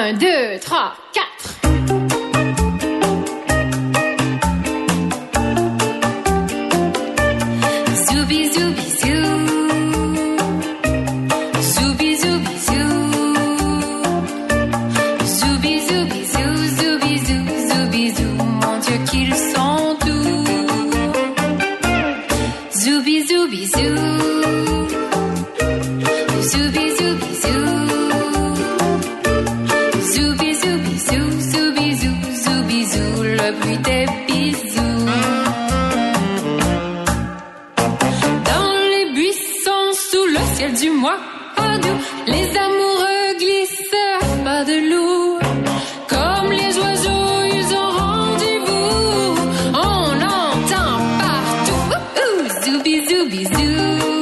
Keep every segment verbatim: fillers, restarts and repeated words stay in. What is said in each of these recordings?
un, deux, trois, quatre. Zoubi, zoubi, zou. Zoubi, zoubi, zou. Zoubi, zoubi, zou, zoubi, zou, zoubi, zou. Mon Dieu, qu'ils sont doux. Zoubi, zoubi, zou. Zoubi, zoubi, zou. Zoubi, zoubi, zou, zoubi, zou, zoubi, zou. Le bruit des bisous. Dans les buissons, sous le ciel du mois doux, les amoureux glissent pas de loup. Comme les oiseaux, ils ont rendez-vous. On l'entend partout. Ouh, zoubi, zoubi, zou.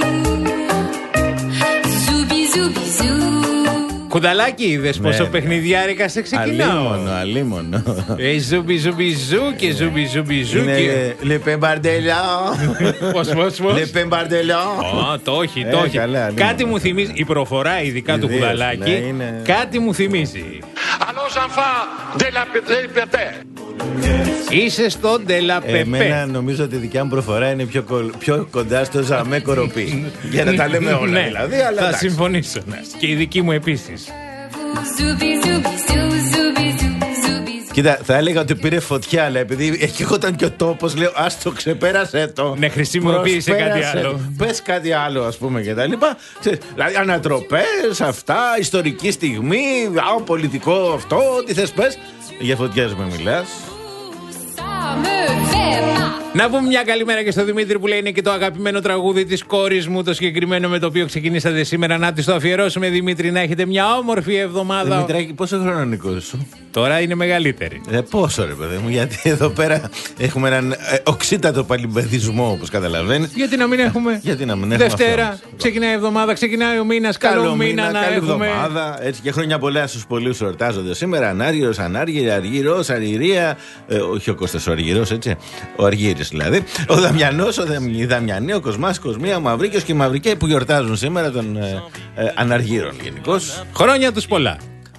Zoubi, zoubi, zou. Κουνταλάκι, είδες πόσο Ναι. παιχνιδιάρικα σε ξεκινάω. Αλίμονο, αλίμονο. Ε, ζούμπι, ζούμπι, ζου και ζούμπι, ζούμπι, ζου και... Είναι Λεπέ Μπαρντελιό. Πώς, πώς, πώς. Λεπέ Μπαρντελιό. Ω, το όχι, το Ε, όχι. καλά, αλίμονο. Κάτι μου θυμίζει, η προφορά ειδικά του Ιδίως, Κουνταλάκι, ναι, είναι- κάτι μου θυμίζει. Allons enfants de la liberté. Είσαι στο Ντελαπεπέ. Εμένα νομίζω ότι η δικιά μου προφορά είναι πιο, κο- πιο κοντά στο Ζαμέ Κοροπή. Για να τα λέμε όλα Ναι, δηλαδή. Αλλά θα εντάξει. συμφωνήσω. Ναι. Και η δική μου επίσης. Zoubi, zoubi, zou, zoubi, zou, zoubi, zou. Κοίτα, θα έλεγα ότι πήρε φωτιά, αλλά επειδή ερχόταν και ο τόπος, λέω ας το ξεπέρασε το. Ναι, χρησιμοποίησε κάτι Προσπέρασε άλλο. το. Πες κάτι άλλο, ας πούμε, και τα λοιπά. Ξέρεις, δηλαδή, ανατροπές, αυτά, ιστορική στιγμή, α, πολιτικό αυτό, τι θες πες. Για φωτιές με μιλάς. Ça me fait pas. Να πούμε μια καλημέρα και στο Δημήτρη που λέει είναι και το αγαπημένο τραγούδι της κόρης μου, το συγκεκριμένο με το οποίο ξεκινήσατε σήμερα. Να της το αφιερώσουμε, Δημήτρη, να έχετε μια όμορφη εβδομάδα. Δημητράκη, πόσο χρόνο είναι η κόρη σου? Τώρα είναι μεγαλύτερη. Ε, πόσο ρε παιδί μου, γιατί εδώ πέρα έχουμε έναν ε, οξύτατο παλιμπεδισμό, όπως καταλαβαίνεις. Γιατί να μην έχουμε. Γιατί να μην έχουμε Δευτέρα, αυτό. ξεκινάει η εβδομάδα, ξεκινάει ο μήνας. Καλό, μήνα, να καλή έχουμε. εβδομάδα. Έτσι και χρόνια πολλά στους πολλούς εορτάζονται σήμερα. Ανάργυρος, Ανάργυρη, Αργυρός, Αργυρία. Ε, όχι ο Κώστας ο Αργυρός, έτσι. Ο Αργύρης δηλαδή. Ο Δαμιανός, ο Δαμ- η Δαμιανή, ο Κοσμάς, Κοσμία, ο Μαυρίκιος και η Μαυρικέ που γιορτάζουν σήμερα των ε, ε, Αναργύρων γενικώς. Χρόνια τους πολλά.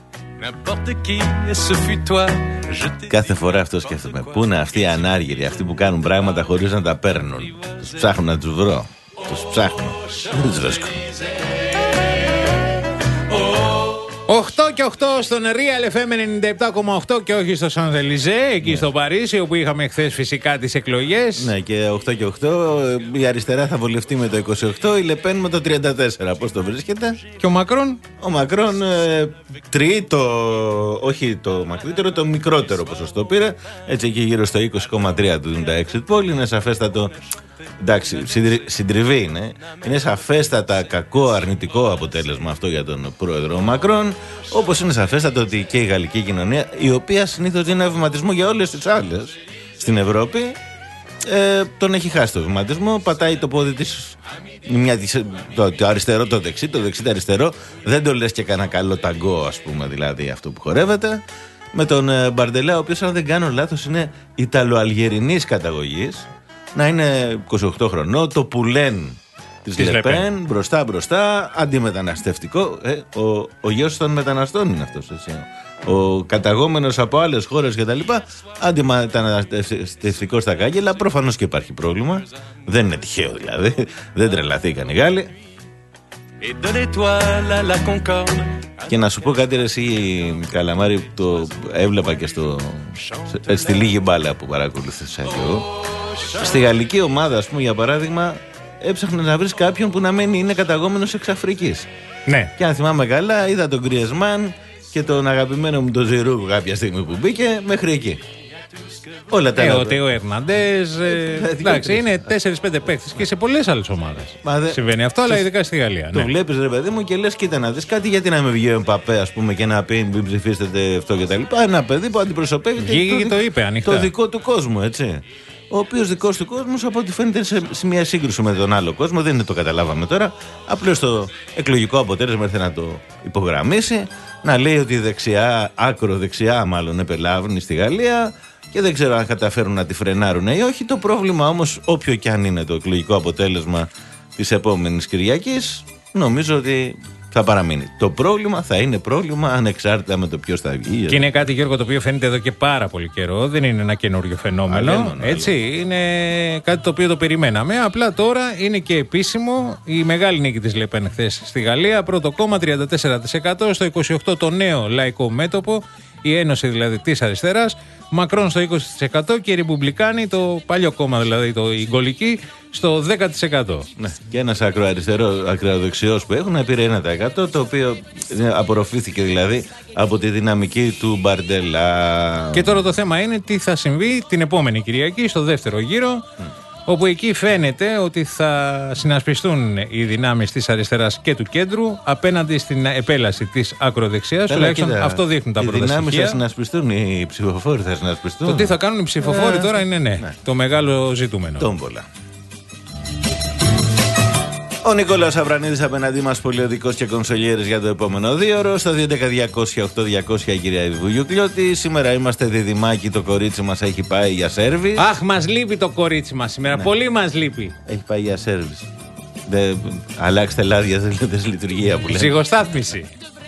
Κάθε φορά αυτό σκέφτομαι. Πού είναι αυτοί οι ανάργυροι, αυτοί που κάνουν πράγματα χωρίς να τα παίρνουν. Τους ψάχνω να τους βρω. Τους ψάχνω. Δεν τους βρίσκω. οκτώ και οκτώ στον Real εφ εμ ενενήντα επτά κόμμα οκτώ και όχι στο Σαν Ελιζέ, εκεί στο Παρίσι, όπου είχαμε χθες φυσικά τις εκλογές. Ναι, και οκτώ και οκτώ η αριστερά θα βολευτεί με το είκοσι οκτώ, η Λεπέν με το τριάντα τέσσερα. Πώς το βρίσκεται? Και ο Μακρόν. Ο Μακρόν ε, τρίτο, όχι το μακρύτερο, το μικρότερο ποσοστό πήρε. Έτσι εκεί γύρω στο είκοσι κόμμα τρία του τα exit poll. Είναι σαφέστατο. Εντάξει, συντρι, συντριβή είναι. Είναι σαφέστατα κακό, αρνητικό αποτέλεσμα αυτό για τον πρόεδρο Μακρόν. Όπως είναι σαφέστατο ότι και η γαλλική κοινωνία, η οποία συνήθως είναι βηματισμό για όλες τις άλλες στην Ευρώπη, ε, τον έχει χάσει το βηματισμό. Πατάει το πόδι της, μια, το, το αριστερό, το δεξί, το δεξί, το αριστερό. Δεν το λες και κανένα καλό ταγκό, ας πούμε, δηλαδή αυτό που χορεύεται. Με τον ε, Μπαρντελά, ο οποίος, αν δεν κάνω λάθος, είναι Ιταλοαλγερινής καταγωγής. Να είναι είκοσι οκτώ χρονών, το πουλέν της Της Λεπέν, Λεπέν. μπροστά μπροστά, αντιμεταναστευτικό. Ε, ο, ο γιος των μεταναστών είναι αυτός, έτσι. Ο καταγόμενος από άλλες χώρες και τα λοιπά, αντιμεταναστευτικό στα κάγκελα. Προφανώς και υπάρχει πρόβλημα. Δεν είναι τυχαίο δηλαδή. Δεν τρελαθήκαν οι Γάλλοι. Και να σου πω κάτι, ρε εσύ Καλαμάρη, το έβλεπα και στο, στη λίγη μπάλα που παρακολουθήσα και εγώ. Στη γαλλική ομάδα, ας πούμε, για παράδειγμα, έψαχνε να βρεις κάποιον που να μένει είναι καταγόμενος εξ Αφρικής. Ναι. Και αν θυμάμαι καλά, είδα τον Γκριεσμάν και τον αγαπημένο μου τον Ζιρού κάποια στιγμή που μπήκε μέχρι εκεί. Όλα τα Ε, άλλα. ο Τέο Ερναντές. Ε, εντάξει, είναι τέσσερα πέντε παίκτες και σε πολλές άλλες ομάδες. Μα δε- Συμβαίνει αυτό, αλλά ειδικά στη Γαλλία. Το Ναι. βλέπεις, ρε παιδί μου, και λες, κοίτα να δεις κάτι, γιατί να με βγει ο Εμπαπέ, ας πούμε, και να πει μην ψηφίσετε αυτό και τα λοιπά. Ένα παιδί που αντιπροσωπεύει Βγήκε και δι- το είπε ανοιχτά. το δικό του κόσμο, έτσι. Ο οποίος δικός του κόσμος, από ό,τι φαίνεται, σε, σε μια σύγκρουση με τον άλλο κόσμο. Δεν είναι το καταλάβαμε τώρα. Απλώς το εκλογικό αποτέλεσμα ήρθε να το υπογραμμίσει. Να λέει ότι η δεξιά, άκρο δεξιά μάλλον, επελάβνει στη Γαλλία. Και δεν ξέρω αν καταφέρουν να τη φρενάρουν ή όχι. Το πρόβλημα όμως, όποιο και αν είναι το εκλογικό αποτέλεσμα της επόμενης Κυριακής, νομίζω ότι θα παραμείνει. Το πρόβλημα θα είναι πρόβλημα ανεξάρτητα με το ποιος θα βγει. Και είναι κάτι, Γιώργο, το οποίο φαίνεται εδώ και πάρα πολύ καιρό. Δεν είναι ένα καινούριο φαινόμενο. Αλέμονο, έτσι, αλέμονο. είναι κάτι το οποίο το περιμέναμε. Απλά τώρα είναι και επίσημο. Η μεγάλη νίκη της Λεπέν χθες στη Γαλλία. Πρώτο κόμμα τριάντα τέσσερα τοις εκατό. Στο είκοσι οκτώ το νέο λαϊκό μέτωπο. Η Ένωση δηλαδή της Αριστεράς. Μακρόν στο είκοσι τοις εκατό και οι Ρεπουμπλικάνοι, το παλιό κόμμα δηλαδή, το η Γκολική, στο δέκα τοις εκατό. Ναι. Και ένας ακροαριστερό, ακροαδεξιός που έχουν πήρε ένα τοις εκατό, το οποίο απορροφήθηκε δηλαδή από τη δυναμική του Μπαρντελά. Και τώρα το θέμα είναι τι θα συμβεί την επόμενη Κυριακή στο δεύτερο γύρο. Mm. Όπου εκεί φαίνεται ότι θα συνασπιστούν οι δυνάμεις της αριστεράς και του κέντρου απέναντι στην επέλαση της ακροδεξιάς. Τουλάχιστον αυτό δείχνουν τα πρώτα στοιχεία. Οι δυνάμεις θα συνασπιστούν, οι ψηφοφόροι θα συνασπιστούν. Το τι θα κάνουν οι ψηφοφόροι ε, τώρα είναι ναι, ναι, το μεγάλο ζητούμενο. Τόμπολα. Ο Νικόλαος Αβρανίδης απέναντί μας, πολιοδικός και κονσολιέρης για το επόμενο δύο ώρο. Στο δύο έντεκα διακόσια οκτώ διακόσια, κυρία Ιβουγιουκλιώτη. Σήμερα είμαστε διδυμάκι, το κορίτσι μας έχει πάει για σέρβις. Αχ, μας λείπει το κορίτσι μας σήμερα. Ναι. Πολύ μας λείπει. Έχει πάει για σέρβις. Δε, αλλάξτε λάδια, δεν λέτε λειτουργία που λέτε. Ψυχοστάθμιση.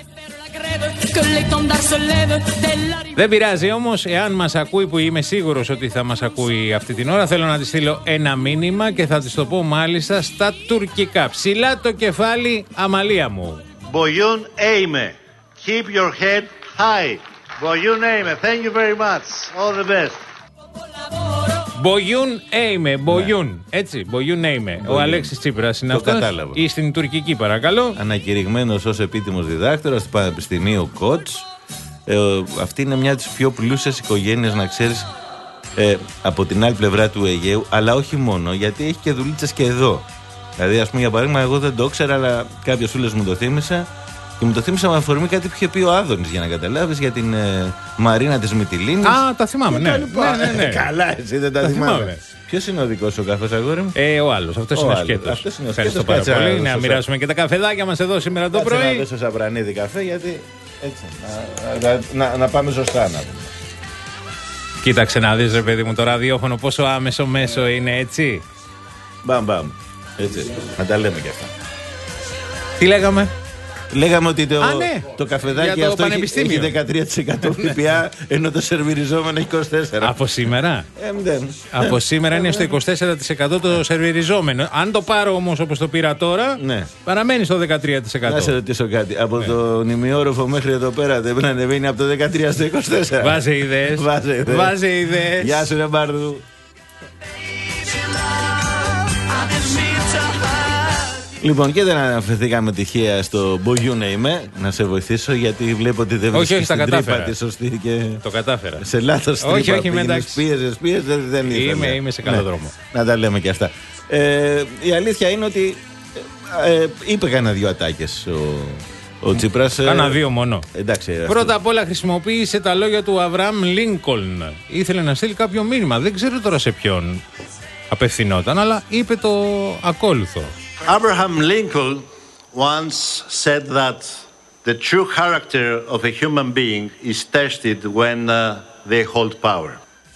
Δεν πειράζει όμως, εάν μας ακούει, που είμαι σίγουρος ότι θα μας ακούει αυτή την ώρα, θέλω να της στείλω ένα μήνυμα και θα της το πω μάλιστα στα τουρκικά. Ψηλά το κεφάλι, Αμαλία μου. Boyun eğme. Keep your head high. Boyun eğme. Thank you very much. All the best. Μπογιούν έιμε, Μπογιούν. Έτσι, Μπογιούν έιμε. Ο Αλέξης Τσίπρας είναι αυτός. Κατάλαβα. Ή στην τουρκική, παρακαλώ. Ανακηρυγμένος ως επίτιμος διδάκτορας του Πανεπιστημίου Κότς. Ε, αυτή είναι μια από τις πιο πλούσιες οικογένειες, να ξέρεις, ε, από την άλλη πλευρά του Αιγαίου. Αλλά όχι μόνο, γιατί έχει και δουλίτσες και εδώ. Δηλαδή, ας πούμε, για παράδειγμα, εγώ δεν το ήξερα, αλλά κάποιος φίλος μου το θύμισε. Και μου το θύμισε με αφορμή κάτι που είχε πει ο Άδωνης, για να καταλάβεις, για την ε, Μαρίνα της Μυτιλήνης. Α, τα θυμάμαι, ναι. ναι, ναι, ναι. Καλά, εσύ δεν τα, τα θυμάμαι. θυμάμαι. Ποιος είναι ο δικός σου καφές, αγόρι μου? Ε, ο άλλος. Αυτός είναι ο σκέτος. Ευχαριστώ πάρα πολύ. Να μοιράσουμε και τα καφεδάκια μας εδώ σήμερα το πρωί. Να δώσω Σαπρανίδη καφέ, γιατί έτσι. Να, να, να, να πάμε σωστά να πούμε. Κοίταξε να δεις, ρε παιδί μου, το ραδιόφωνο πόσο άμεσο μέσο είναι, έτσι. Μπαμ, μπαμ. Έτσι. Να τα λέμε κι αυτά. Τι λέγαμε? Λέγαμε ότι το, Α, ναι. το καφεδάκι το αυτό έχει, έχει δεκατρία τοις εκατό ΦΠΑ, ενώ το σερβιριζόμενο έχει είκοσι τέσσερα τοις εκατό. Από σήμερα. Ε, δεν. Από σήμερα είναι στο είκοσι τέσσερα τοις εκατό το σερβιριζόμενο. Αν το πάρω όμως όπως το πήρα τώρα, ναι, παραμένει στο δεκατρία τοις εκατό. Να σε ρωτήσω κάτι. Από ναι. το νημιόροφο μέχρι εδώ πέρα δεν πρέπει να ανεβαίνει από το δεκατρία στο είκοσι τέσσερα. Βάζε ιδέες. Βάζε ιδέες. Γεια σου, ρε Μπάρδου. Λοιπόν, και δεν αναφερθήκαμε τυχαία στο Μπογιούν είμαι, να σε βοηθήσω, γιατί βλέπω ότι δεν βρίσκεις την τρύπα τη σωστή και... Το κατάφερα. Σε λάθος τρύπα. Όχι, όχι, εντάξει. Πίεζες, πίεζες, δεν ήθελα. Είμαι, είμαι σε καλό ναι. δρόμο. Να τα λέμε και αυτά. Ε, η αλήθεια είναι ότι ε, ε, είπε κανένα δύο ατάκες ο, ο Τσίπρας. Κάνα δύο μόνο. Εντάξει, Πρώτα αυτό. απ' όλα χρησιμοποίησε τα λόγια του Αβραάμ Λίνκολν. Ήθελε να στείλει κάποιο μήνυμα. Δεν ξέρω τώρα σε ποιον απευθυνόταν, αλλά είπε το ακόλουθο. Abraham Lincoln once said that the true character of a human being is tested when uh, they hold power.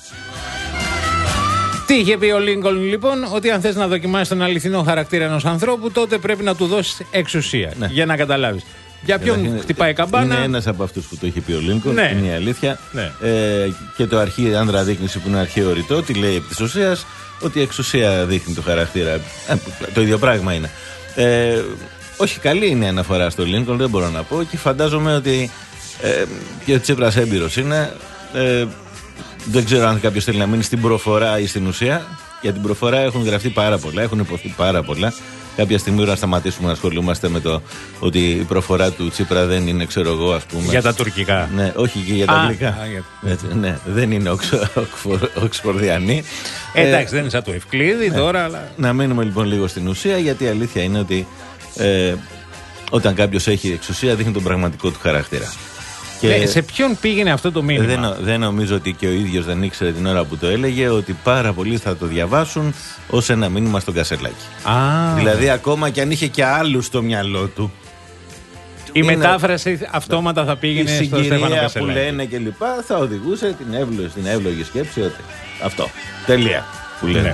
Τι είχε πει ο Λίνκολν λοιπόν? Ότι αν θες να δοκιμάσεις τον αληθινό χαρακτήρα ενός ανθρώπου, τότε πρέπει να του δώσεις εξουσία. Ναι. Για να καταλάβεις. Για ποιον είναι, χτυπάει καμπάνα. Είναι ένας από αυτούς που το είχε πει ο Λίνκολν. Ναι. Είναι η αλήθεια. Ναι. Ε, και το αρχή άνδρα δείκνηση που είναι αρχαίο ρητό, τι λέει επί της ουσίας? Ότι η εξουσία δείχνει το χαρακτήρα. Ε, το ίδιο πράγμα είναι. Ε, όχι, καλή είναι η αναφορά στο Λίνκολν, δεν μπορώ να πω. Και φαντάζομαι ότι ε, και ο Τσίπρας έμπειρος είναι. Ε, δεν ξέρω αν κάποιος θέλει να μείνει στην προφορά ή στην ουσία. Για την προφορά έχουν γραφτεί πάρα πολλά, έχουν υποθεί πάρα πολλά. Κάποια στιγμή να σταματήσουμε να ασχολούμαστε με το ότι η προφορά του Τσίπρα δεν είναι, ξέρω εγώ, ας πούμε. Για τα τουρκικά. Ναι, όχι και για τα α, αγγλικά. Α, για... Έτσι, ναι, δεν είναι οξφορδιανή. Ε, εντάξει, δεν είναι σαν το Ευκλήδη ναι. τώρα, αλλά. Να μείνουμε λοιπόν λίγο στην ουσία, γιατί η αλήθεια είναι ότι ε, όταν κάποιος έχει εξουσία δείχνει τον πραγματικό του χαρακτήρα. Και ναι, σε ποιον πήγαινε αυτό το μήνυμα? Δεν, δεν νομίζω ότι και ο ίδιος δεν ήξερε την ώρα που το έλεγε ότι πάρα πολλοί θα το διαβάσουν ως ένα μήνυμα στον Κασελάκη. Α. Δηλαδή ακόμα και αν είχε και άλλους στο μυαλό του. Η είναι... μετάφραση αυτόματα θα πήγαινε στο Στέφανο Κασελάκη. Που λένε και λοιπά θα οδηγούσε την εύλογη, την εύλογη σκέψη ότι αυτό. Τελεία. Που λένε. Ναι.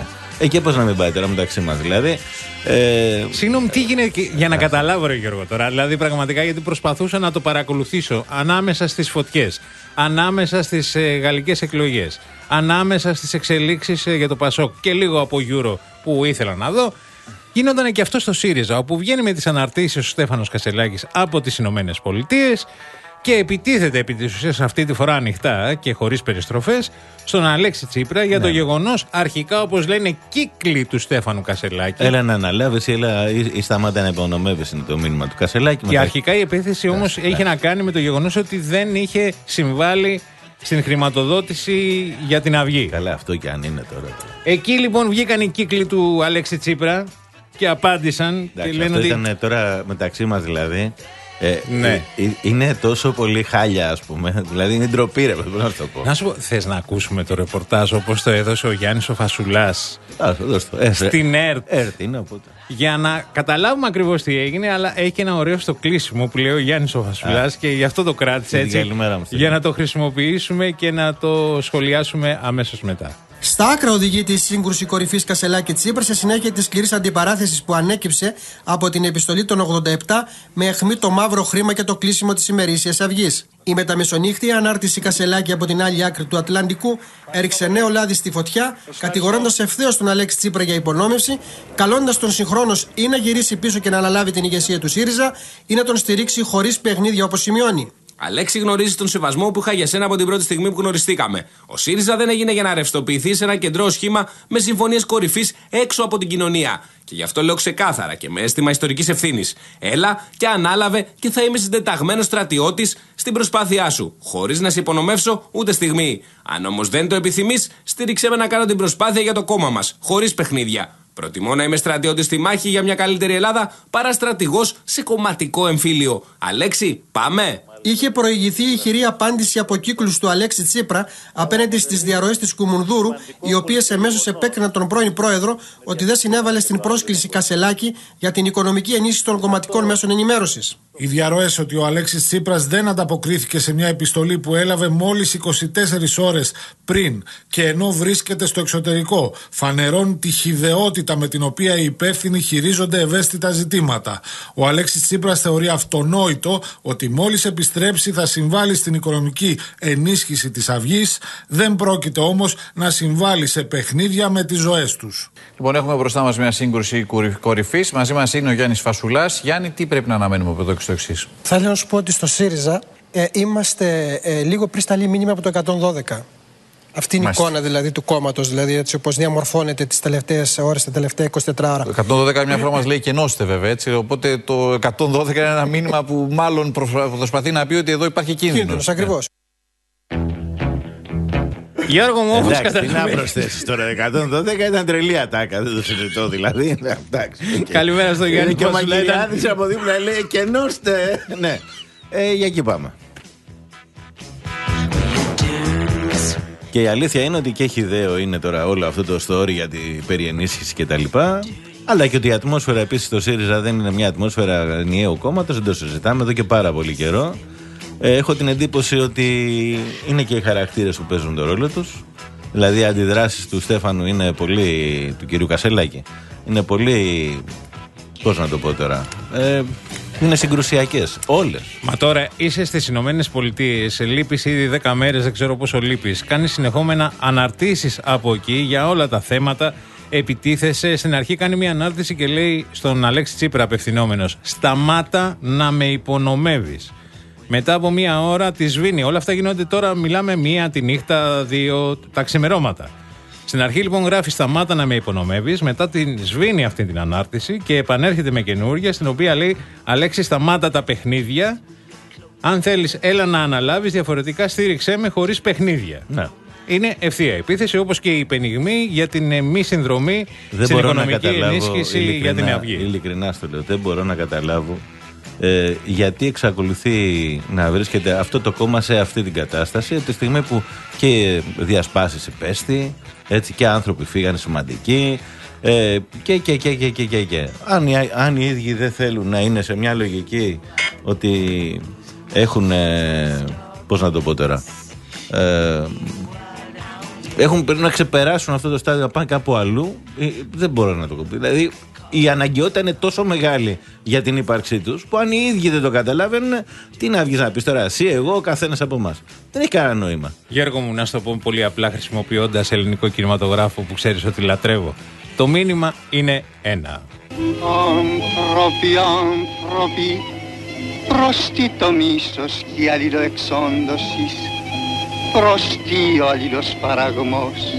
Ε, και πώς να μην πάει τώρα μεταξύ μας, δηλαδή. Ε... Συγγνώμη, τι γίνεται για να καταλάβω, ρε Γιώργο, τώρα. Δηλαδή, πραγματικά, γιατί προσπαθούσα να το παρακολουθήσω ανάμεσα στις φωτιές, ανάμεσα στις ε, γαλλικές εκλογές, ανάμεσα στις εξελίξεις ε, για το Πασόκ και λίγο από Euro που ήθελα να δω. Γίνονταν και αυτό στο ΣΥΡΙΖΑ, όπου βγαίνει με τις αναρτήσεις ο Στέφανος Κασελάκης από τις Ηνωμένες Πολιτείες και επιτίθεται επί της ουσίας αυτή τη φορά ανοιχτά και χωρίς περιστροφές στον Αλέξη Τσίπρα για ναι. το γεγονός αρχικά, όπως λένε, κύκλοι του Στέφανου Κασελάκη. Έλα να αναλάβεις, έλα ή, ή σταμάτα να υπονομεύεις, είναι το μήνυμα του Κασελάκη. Και μετά... αρχικά η επίθεση όμως ναι, είχε ναι. να κάνει με το γεγονός ότι δεν είχε συμβάλει στην χρηματοδότηση για την Αυγή. Καλά, αυτό και αν είναι τώρα. Εκεί λοιπόν βγήκαν οι κύκλοι του Αλέξη Τσίπρα και απάντησαν. Εντάξει, και λένε αυτό ότι... ήταν τώρα μεταξύ μας δηλαδή. Ε, ναι. ε, ε, είναι τόσο πολύ χάλια, ας πούμε. Δηλαδή είναι ντροπή, ρε, πώς να το πω. Να σου πω, θες να ακούσουμε το ρεπορτάζ όπως το έδωσε ο Γιάννης ο Φασουλάς στην ΕΡΤ. ΕΡΤ είναι, οπότε. Για να καταλάβουμε ακριβώς τι έγινε, αλλά έχει και ένα ωραίο στο κλείσιμο που λέει ο Γιάννης ο Φασουλάς και γι' αυτό το κράτησε έτσι. Για να το χρησιμοποιήσουμε και να το σχολιάσουμε αμέσως μετά. Στα άκρα οδηγείται η σύγκρουση κορυφής Κασελάκη-Τσίπρα σε συνέχεια της σκληρής αντιπαράθεσης που ανέκυψε από την επιστολή των ογδόντα επτά με αιχμή το μαύρο χρήμα και το κλείσιμο της ημερήσιας αυγής. Η μεταμεσονύχτια ανάρτηση Κασελάκη από την άλλη άκρη του Ατλαντικού έριξε νέο λάδι στη φωτιά, κατηγορώντας ευθέως τον Αλέξη Τσίπρα για υπονόμευση, καλώντας τον συγχρόνως ή να γυρίσει πίσω και να αναλάβει την ηγεσία του ΣΥΡΙΖΑ ή να τον στηρίξει χωρίς παιχνίδια, όπως σημειώνει. Αλέξη, γνωρίζει τον σεβασμό που είχα για σένα από την πρώτη στιγμή που γνωριστήκαμε. Ο ΣΥΡΙΖΑ δεν έγινε για να ρευστοποιηθεί σε ένα κεντρό σχήμα με συμφωνίες κορυφής έξω από την κοινωνία. Και γι' αυτό λέω ξεκάθαρα και με αίσθημα ιστορικής ευθύνης. Έλα και ανάλαβε και θα είμαι συντεταγμένος στρατιώτης στην προσπάθειά σου, χωρίς να σε υπονομεύσω ούτε στιγμή. Αν όμως δεν το επιθυμείς, στήριξέ με να κάνω την προσπάθεια για το κόμμα μας, χωρίς παιχνίδια. Προτιμώ να είμαι στρατιώτης στη μάχη για μια καλύτερη Ελλάδα παρά στρατηγός σε κομματικό εμφύλιο. Αλέξη, πάμε! Είχε προηγηθεί η χειρή απάντηση από κύκλους του Αλέξη Τσίπρα απέναντι στις διαρροές της Κουμουνδούρου, οι οποίες εμέσως επέκριναν τον πρώην πρόεδρο ότι δεν συνέβαλε στην πρόσκληση Κασελάκη για την οικονομική ενίσχυση των κομματικών μέσων ενημέρωσης. Οι διαρροές ότι ο Αλέξης Τσίπρας δεν ανταποκρίθηκε σε μια επιστολή που έλαβε μόλις είκοσι τέσσερις ώρες πριν και ενώ βρίσκεται στο εξωτερικό, φανερώνουν τη χυδαιότητα με την οποία οι υπεύθυνοι χειρίζονται ευαίσθητα ζητήματα. Ο Αλέξης Τσίπρας θεωρεί αυτονόητο ότι μόλις επιστρέψει θα συμβάλλει στην οικονομική ενίσχυση της Αυγής, δεν πρόκειται όμως να συμβάλλει σε παιχνίδια με τις ζωές τους. Λοιπόν, έχουμε μπροστά μας μια σύγκρουση κορυφής. Μαζί μας είναι ο Γιάννης Φασουλάς. Γιάννη, τι πρέπει να αναμένουμε από εδώ και στο εξής? Θα ήθελα να σου πω ότι στο ΣΥΡΙΖΑ ε, είμαστε ε, λίγο πριν σταλεί μήνυμα από το εκατόν δώδεκα. Αυτή είναι η εικόνα δηλαδή του κόμματος, δηλαδή έτσι όπως διαμορφώνεται τις τελευταίες ώρες, τα τελευταία είκοσι τέσσερις ώρα. Το εκατόν δώδεκα μια φορά μας λέει και νόστε βέβαια, έτσι. Οπότε το εκατόν δώδεκα είναι ένα μήνυμα που μάλλον προσπαθεί να πει ότι εδώ υπάρχει κίνδυνος. Κίνδυνος, ακριβώς. Γιώργο μου, όπως καταλαβαίνεις. Τι να προσθέσεις τώρα, εκατόν δώδεκα ήταν τρελή ατάκα, δεν το συζητώ δηλαδή. Καλημέρα στο Γιάννη. Και ο Μαγειράδης από δίπλα λέει και νόστε. Ναι, για εκεί πάμε. Και η αλήθεια είναι ότι και χυδαίο είναι τώρα όλο αυτό το story για την περιενίσχυση και τα λοιπά. Αλλά και ότι η ατμόσφαιρα επίσης στο ΣΥΡΙΖΑ δεν είναι μια ατμόσφαιρα ενιαίου κόμματος, δεν το συζητάμε εδώ και πάρα πολύ καιρό. Ε, έχω την εντύπωση ότι είναι και οι χαρακτήρες που παίζουν τον ρόλο τους. Δηλαδή οι αντιδράσεις του Στέφανου είναι πολύ, του κυρίου Κασελάκη, είναι πολύ, πώς να το πω τώρα, ε, είναι συγκρουσιακές, όλες. Μα τώρα είσαι στις Ηνωμένες Πολιτείες, λείπεις ήδη δέκα μέρες, δεν ξέρω πόσο λείπεις. Κάνεις συνεχόμενα αναρτήσεις από εκεί για όλα τα θέματα. Επιτίθεσαι. Στην αρχή κάνει μια ανάρτηση και λέει στον Αλέξη Τσίπρα απευθυνόμενος: σταμάτα να με υπονομεύεις. Μετά από μία ώρα τη σβήνει. Όλα αυτά γίνονται τώρα, μιλάμε μία τη νύχτα, δύο τα ξημερώματα. Στην αρχή λοιπόν γράφει σταμάτα να με υπονομεύεις, μετά την σβήνει αυτή την ανάρτηση και επανέρχεται με καινούργια, στην οποία λέει Αλέξη σταμάτα τα παιχνίδια, αν θέλεις έλα να αναλάβεις, διαφορετικά στήριξέ με χωρίς παιχνίδια. Ναι. Είναι ευθεία επίθεση, όπως και η πενιγμή για την μη συνδρομή δεν στην οικονομική ενίσχυση για την Αυγή. Ειλικρινά στο λέω, δεν μπορώ να καταλάβω ε, γιατί εξακολουθεί να βρίσκεται αυτό το κόμμα σε αυτή την κατάσταση από τη στιγμή που και διασπάσεις υπέστη, έτσι, και άνθρωποι φύγανε σημαντικοί ε, και και και και και, και, και. Αν, αν οι ίδιοι δεν θέλουν να είναι σε μια λογική ότι έχουν ε, πώς να το πω τώρα ε, έχουν, πρέπει να ξεπεράσουν αυτό το στάδιο, να πάνε κάπου αλλού. Ε, δεν μπορώ να το κοπεί. Δηλαδή η αναγκαιότητα είναι τόσο μεγάλη για την ύπαρξή τους, που αν οι ίδιοι δεν το καταλαβαίνουν, τι να βγεις να πεις τώρα, εσύ, εγώ, ο καθένας από εμάς. Δεν έχει κανένα νόημα. Γιώργο μου, να σου το πω πολύ απλά, χρησιμοποιώντας ελληνικό κινηματογράφο που ξέρεις ότι λατρεύω. Το μήνυμα είναι ένα. Άνθρωποι, άνθρωποι, προς τι το μίσος και η αλληλοεξόντωσης, προς τι ο αλληλοσπαραγμός.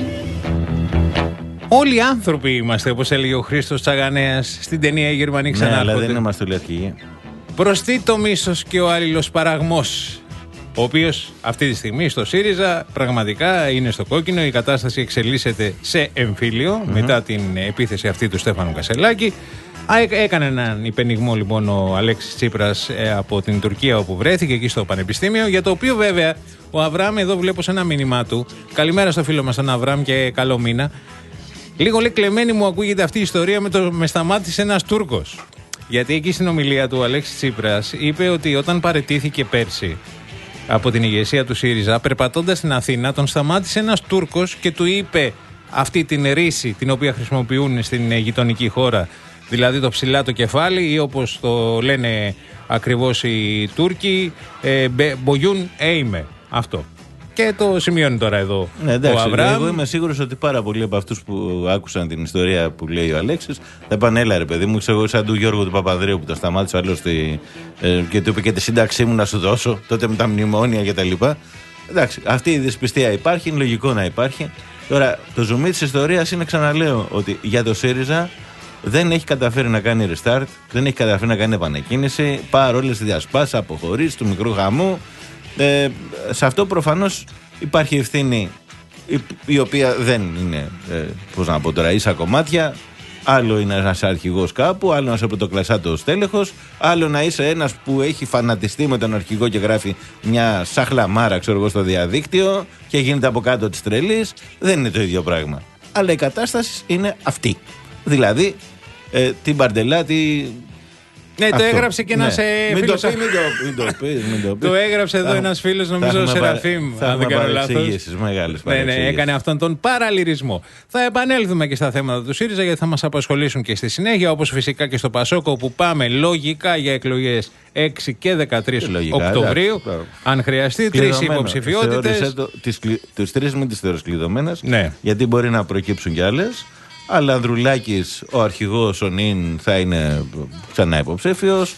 Όλοι οι άνθρωποι είμαστε, όπως έλεγε ο Χρήστος Τσαγανέας στην ταινία «Οι Γερμανοί ξανάρχονται». Ναι, αλλά δεν είμαστε όλοι αρχηγοί. Προς τι το μίσος και ο αλληλοσπαραγμός, ο οποίος αυτή τη στιγμή στο ΣΥΡΙΖΑ πραγματικά είναι στο κόκκινο. Η κατάσταση εξελίσσεται σε εμφύλιο mm-hmm. μετά την επίθεση αυτή του Στέφανου Κασελάκη. Έκανε έναν υπενιγμό λοιπόν ο Αλέξης Τσίπρας ε, από την Τουρκία, όπου βρέθηκε εκεί στο Πανεπιστήμιο, για το οποίο βέβαια ο Αβραάμ, εδώ βλέπω σε ένα μήνυμά του, καλημέρα στο φίλο μας τον Αβραάμ και καλό μήνα. Λίγο λέει κλεμμένη μου ακούγεται αυτή η ιστορία με, το, με σταμάτησε ένας Τούρκος. Γιατί εκεί στην ομιλία του ο Αλέξης Τσίπρας είπε ότι όταν παραιτήθηκε πέρσι από την ηγεσία του ΣΥΡΙΖΑ, περπατώντας στην Αθήνα, τον σταμάτησε ένας Τούρκος και του είπε αυτή την ρίση την οποία χρησιμοποιούν στην γειτονική χώρα, δηλαδή το ψηλά το κεφάλι, ή όπως το λένε ακριβώς οι Τούρκοι, ε, μπογιούν έιμε. Αυτό. Και το σημειώνει τώρα εδώ ναι, εντάξει, ο Αβραάμ. Εγώ είμαι σίγουρος ότι πάρα πολλοί από αυτούς που άκουσαν την ιστορία που λέει ο Αλέξης θα πάνε, έλα ρε παιδί μου, ξέρω, σαν του Γιώργου του Παπανδρέου που το σταμάτησε άλλο στη, ε, και του είπε και τη σύνταξή μου να σου δώσω τότε με τα μνημόνια κτλ. Εντάξει, αυτή η δυσπιστία υπάρχει, είναι λογικό να υπάρχει. Τώρα, το ζουμί της ιστορίας είναι, ξαναλέω, ότι για το ΣΥΡΙΖΑ δεν έχει καταφέρει να κάνει restart, δεν έχει καταφέρει να κάνει επανεκκίνηση, παρόλες τις διασπάσεις, αποχωρήσεις του μικρού γαμού. Ε, σε αυτό προφανώς υπάρχει ευθύνη η, η οποία δεν είναι, ε, πώς να πω τώρα, ίσα κομμάτια. Άλλο είναι ένας αρχηγός κάπου, άλλο ένας από το κλασάτο στέλεχος, άλλο να είσαι ένας που έχει φανατιστεί με τον αρχηγό και γράφει μια σαχλαμάρα, ξέρω εγώ, στο διαδίκτυο και γίνεται από κάτω της τρελής. Δεν είναι το ίδιο πράγμα. Αλλά η κατάσταση είναι αυτή. Δηλαδή, ε, την Μπαρντελάτη. Ναι, αυτό. Το έγραψε και ένας ναι. φίλος. Μην το πει, μην το πει. Το έγραψε εδώ ένας φίλος, νομίζω ο Σεραφείμ, αν δεν κάνω λάθος. Ναι, ναι, έκανε αυτόν τον παραλυρισμό. Θα επανέλθουμε και στα θέματα του ΣΥΡΙΖΑ, γιατί θα μας απασχολήσουν και στη συνέχεια, όπως φυσικά και στο Πασόκο, όπου πάμε λογικά για εκλογές έξι και δεκατρείς Οκτωβρίου. Αν χρειαστεί, τρεις υποψηφιότητες. Τους τρεις μην τις θεωρείς κλειδωμένες, γιατί μπορεί να προκύψουν κι άλλες. Αλλά Ανδρουλάκης, ο αρχηγός, ο Νίν, θα είναι ξανά υποψήφιος.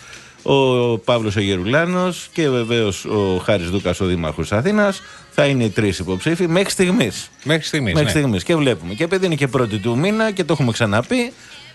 Ο Παύλος ο Γερουλάνος και βεβαίως ο Χάρης Δούκας, ο Δήμαρχος Αθήνας, θα είναι οι τρεις υποψήφοι μέχρι στιγμής. Μέχρι στιγμής. Μέχρι ναι. στιγμής. Και βλέπουμε. Και επειδή είναι και πρώτη του μήνα και το έχουμε ξαναπεί,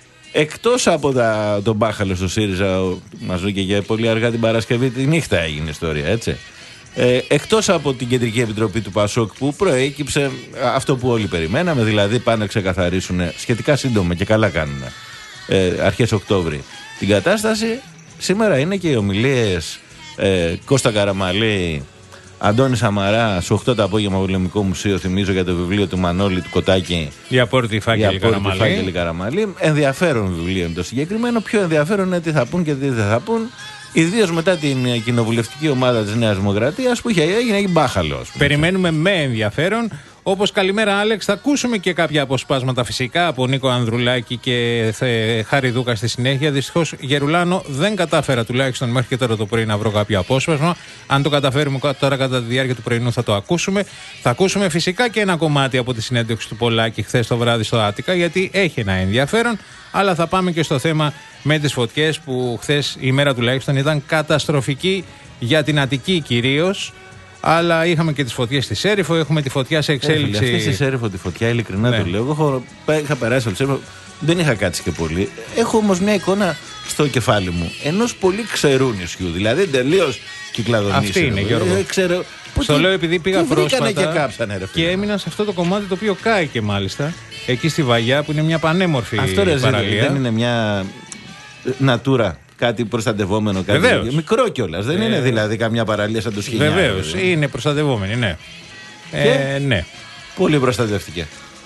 εκτός από τα, τον μπάχαλο στο ΣΥΡΙΖΑ, μας βγήκε για πολύ αργά την Παρασκευή, τη νύχτα έγινε ιστορία, έτσι. Ε, εκτός από την Κεντρική Επιτροπή του Πασόκ που προέκυψε αυτό που όλοι περιμέναμε, δηλαδή πάνε να ξεκαθαρίσουν σχετικά σύντομα και καλά κάνουν ε, αρχές Οκτώβρη την κατάσταση. Σήμερα είναι και οι ομιλίες ε, Κώστα Καραμαλή, Αντώνη Σαμαρά, στις οκτώ το απόγευμα Πολεμικό Μουσείο, θυμίζω, για το βιβλίο του Μανώλη του Κοτάκη. Η απόρριτη Φάκελη Καραμαλή. Καραμαλή. Ενδιαφέρον βιβλίο είναι το συγκεκριμένο. Πιο ενδιαφέρον είναι τι θα πούν και τι δεν θα πούν. Ιδίως μετά την κοινοβουλευτική ομάδα της Νέας Δημοκρατίας που είχε έγινε μπάχαλο. Περιμένουμε με ενδιαφέρον. Όπως καλημέρα, Άλεξ, θα ακούσουμε και κάποια αποσπάσματα φυσικά από Νίκο Ανδρουλάκη και Χάρη Δούκα στη συνέχεια. Δυστυχώς, Γερουλάνο, δεν κατάφερα τουλάχιστον μέχρι και τώρα το πρωί να βρω κάποιο απόσπασμα. Αν το καταφέρουμε τώρα κατά τη διάρκεια του πρωινού θα το ακούσουμε. Θα ακούσουμε φυσικά και ένα κομμάτι από τη συνέντευξη του Πολάκη χθες το βράδυ στο Άτικα, γιατί έχει ένα ενδιαφέρον. Αλλά θα πάμε και στο θέμα με τις φωτιές που χθες η μέρα τουλάχιστον ήταν καταστροφική για την Αττική κυρίως. Αλλά είχαμε και τις φωτιές στη Σέριφο, έχουμε τη φωτιά σε εξέλιξη. Αυτή στη Σέριφο τη φωτιά, ειλικρινά ναι. το λέω. Εγώ είχα περάσει από τη Σέριφο, δεν είχα κάτσει και πολύ. Έχω όμως μια εικόνα στο κεφάλι μου ενός πολύ ξερού νησιού, δηλαδή τελείως κυκλαδονήσιο. Αυτή είναι, Γιώργο. Ε, ξέρω, Στο λέω επειδή πήγα πρόσφατα και, κάψανε, ρε, και έμεινα σε αυτό το κομμάτι το οποίο κάηκε μάλιστα. Εκεί στη Βαγιά που είναι μια πανέμορφη αυτό, ρε, παραλία. Δεν είναι μια νατούρα. Κάτι προστατευόμενο, κάτι Βεβαίως. μικρό κιόλας. Δεν ε... είναι δηλαδή καμιά παραλία σαν το Σχοινιάρι. Βεβαίως, είναι προστατευόμενη, ναι. Και ε, ναι. Πολύ προστατευτική.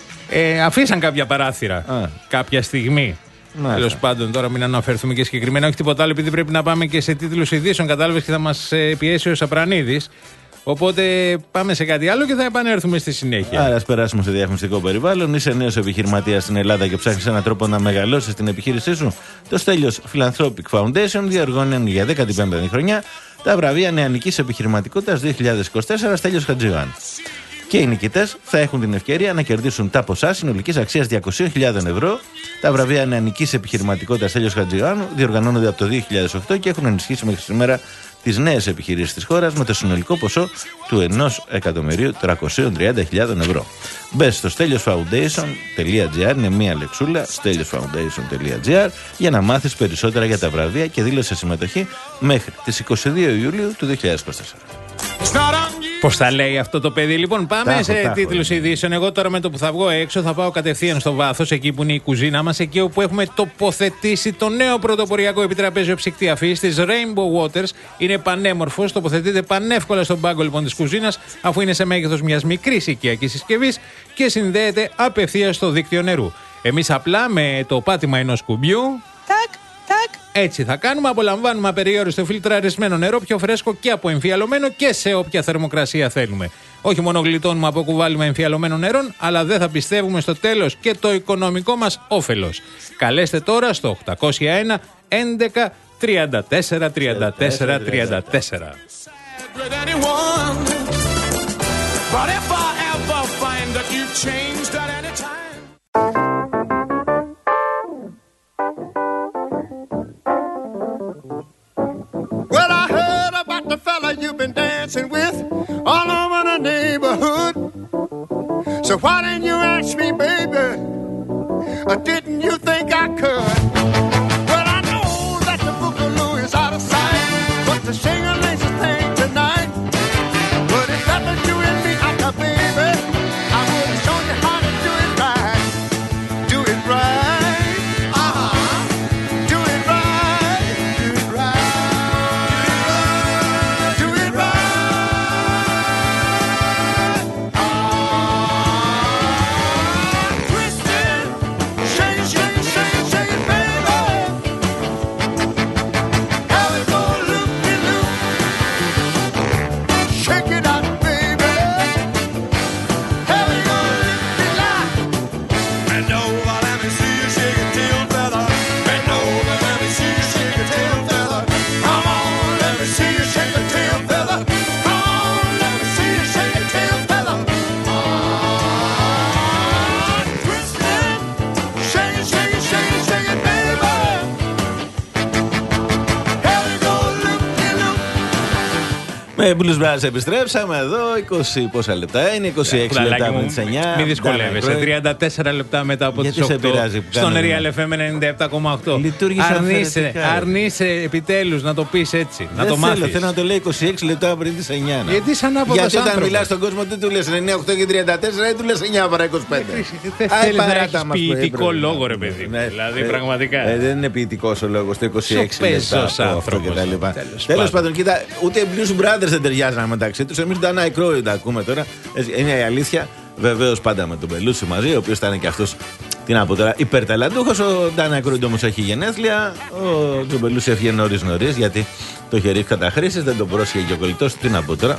Ε, αφήσαν κάποια παράθυρα Α. κάποια στιγμή. Τέλος πάντων, τώρα μην αναφερθούμε και συγκεκριμένα, όχι τίποτα άλλο, επειδή πρέπει να πάμε και σε τίτλους ειδήσεων. Κατάλαβες και θα μας πιέσει ο Σαπρανίδης. Οπότε πάμε σε κάτι άλλο και θα επανέλθουμε στη συνέχεια. Άρα, ας περάσουμε στο διαφημιστικό περιβάλλον. Είσαι νέος επιχειρηματίας στην Ελλάδα και ψάχνεις έναν τρόπο να μεγαλώσεις την επιχείρησή σου. Το Στέλιος Philanthropic Foundation διοργανώνει για δέκατη πέμπτη χρονιά τα βραβεία Νεανικής Επιχειρηματικότητας δύο χιλιάδες είκοσι τέσσερα Στέλιος Χατζηγιάννη. Και οι νικητές θα έχουν την ευκαιρία να κερδίσουν τα ποσά συνολικής αξίας διακόσιες χιλιάδες ευρώ. Τα βραβεία Νεανικής Επιχειρηματικότητας Στέλιος Χατζηγιάννη διοργανώνονται από το δύο χιλιάδες οκτώ και έχουν ενισχύσει μέχρι σήμερα τις νέες επιχειρήσεις της χώρας με το συνολικό ποσό του ενός εκατομμυρίου τριακόσιες τριάντα χιλιάδες ευρώ. Μπες στο steliosfoundation.gr, είναι μία λεξούλα, steliosfoundation.gr, για να μάθεις περισσότερα για τα βραβεία και δήλωσε συμμετοχή μέχρι τις είκοσι δύο Ιουλίου του δύο χιλιάδες είκοσι τέσσερα. Πώς θα λέει αυτό το παιδί, λοιπόν. Πάμε τάχω, σε τάχω, τίτλους ειδήσεων. Εγώ τώρα με το που θα βγω έξω θα πάω κατευθείαν στο βάθος, εκεί που είναι η κουζίνα μας, εκεί όπου έχουμε τοποθετήσει το νέο πρωτοποριακό επιτραπέζιο ψυκτή αφής της Rainbow Waters. Είναι πανέμορφος, τοποθετείται πανεύκολα στον πάγκο λοιπόν της κουζίνας, αφού είναι σε μέγεθος μιας μικρής οικιακής συσκευής και συνδέεται απευθείας στο δίκτυο νερού. Εμείς απλά με το πάτημα ενός κουμπιού. Τάκ, τάκ. Έτσι θα κάνουμε, απολαμβάνουμε απεριόριστο φιλτραρισμένο νερό, πιο φρέσκο και αποεμφιαλωμένο και σε όποια θερμοκρασία θέλουμε. Όχι μόνο γλιτώνουμε από κουβάλιμα εμφιαλωμένων νερών, αλλά δεν θα πιστεύουμε στο τέλος και το οικονομικό μας όφελος. Καλέστε τώρα στο οκτακόσια ένα έντεκα τριάντα τέσσερα τριάντα τέσσερα τριάντα τέσσερα. Well, I heard about the fella you've been dancing with all over the neighborhood. So why didn't you ask me, baby? Or didn't you think I could? Well, I know that the boogaloo is out of sight, but the sing-a-ling's a thing tonight. But if that was you and me, I baby, I would have shown you how to do it right. Do it right. Uh-huh. Do it right. Do it right. Do it right. Ah, twisted, shake it, shake it, shake it, shake it, baby. Have it go loop-de-loop. Shake it out, baby. Have it go loop-de-lop. Bend over, let me see you shake your tail feather. Bend over, let me see you shake your tail feather. Come on, let me see you shake your tail feather. Come on, let me see you shake your tail feather. Ah, twist it, shake it, shake it, shake it, shake it, baby. Have it go loop-de-loop. Με Blues Brothers επιστρέψαμε εδώ. είκοσι πόσα λεπτά είναι, είκοσι έξι λεπτά με τις εννιά. Μην δυσκολεύεσαι. τριάντα τέσσερα λεπτά μετά από Γιατί τις σε οκτώ. πειράζει που Στον κάνουμε? Real εφ εμ ενενήντα επτά κόμμα οκτώ. Λειτουργήσε Αρνείσαι, αφαιρετικά. αρνείσαι επιτέλους να το πεις έτσι. Να Δεν το θέλω, μάθεις. θέλω να το λέει είκοσι έξι λεπτά πριν τις εννιά. να. Γιατί είσαι ανάποδος Γιατί όταν άνθρωπος. μιλάς στον κόσμο τι του λες εννιά, οκτώ και τριάντα τέσσερα ή του λες εννιά παρά είκοσι πέντε. Δεν Άι, θέλεις να παράτα έχεις μας που ποιητικό έπρεπε. λόγο, ρε παιδί. Ναι. Δηλαδή, Ε, πραγματικά. ε, Δεν είναι ποιητικός ο λόγος το είκοσι έξι Σοπέζος λεπτά. αυτό άνθρωπος. και τα λοιπά. Τέλος Τέλος πάντων. πάντων, κοίτα, ούτε οι Blues Brothers δεν ταιριάζαν μεταξύ τους. Εμείς τον Danai Croyd τα ακούμε τώρα. Έτσι, είναι η αλήθεια. Βεβαίως πάντα με τον Μπελούτσι μαζί, ο οποίος ήταν και αυτός, τι να πω τώρα, υπερταλαντούχος. Ο Danai Croyd όμως έχει γενέθλια. Ο Τζον Μπελούτσι έφυγε νωρίς νωρίς γιατί το είχε ρίξει κατά χρήσης, δεν τον πρόσχε και ο κολλητός. Τι να πω τώρα.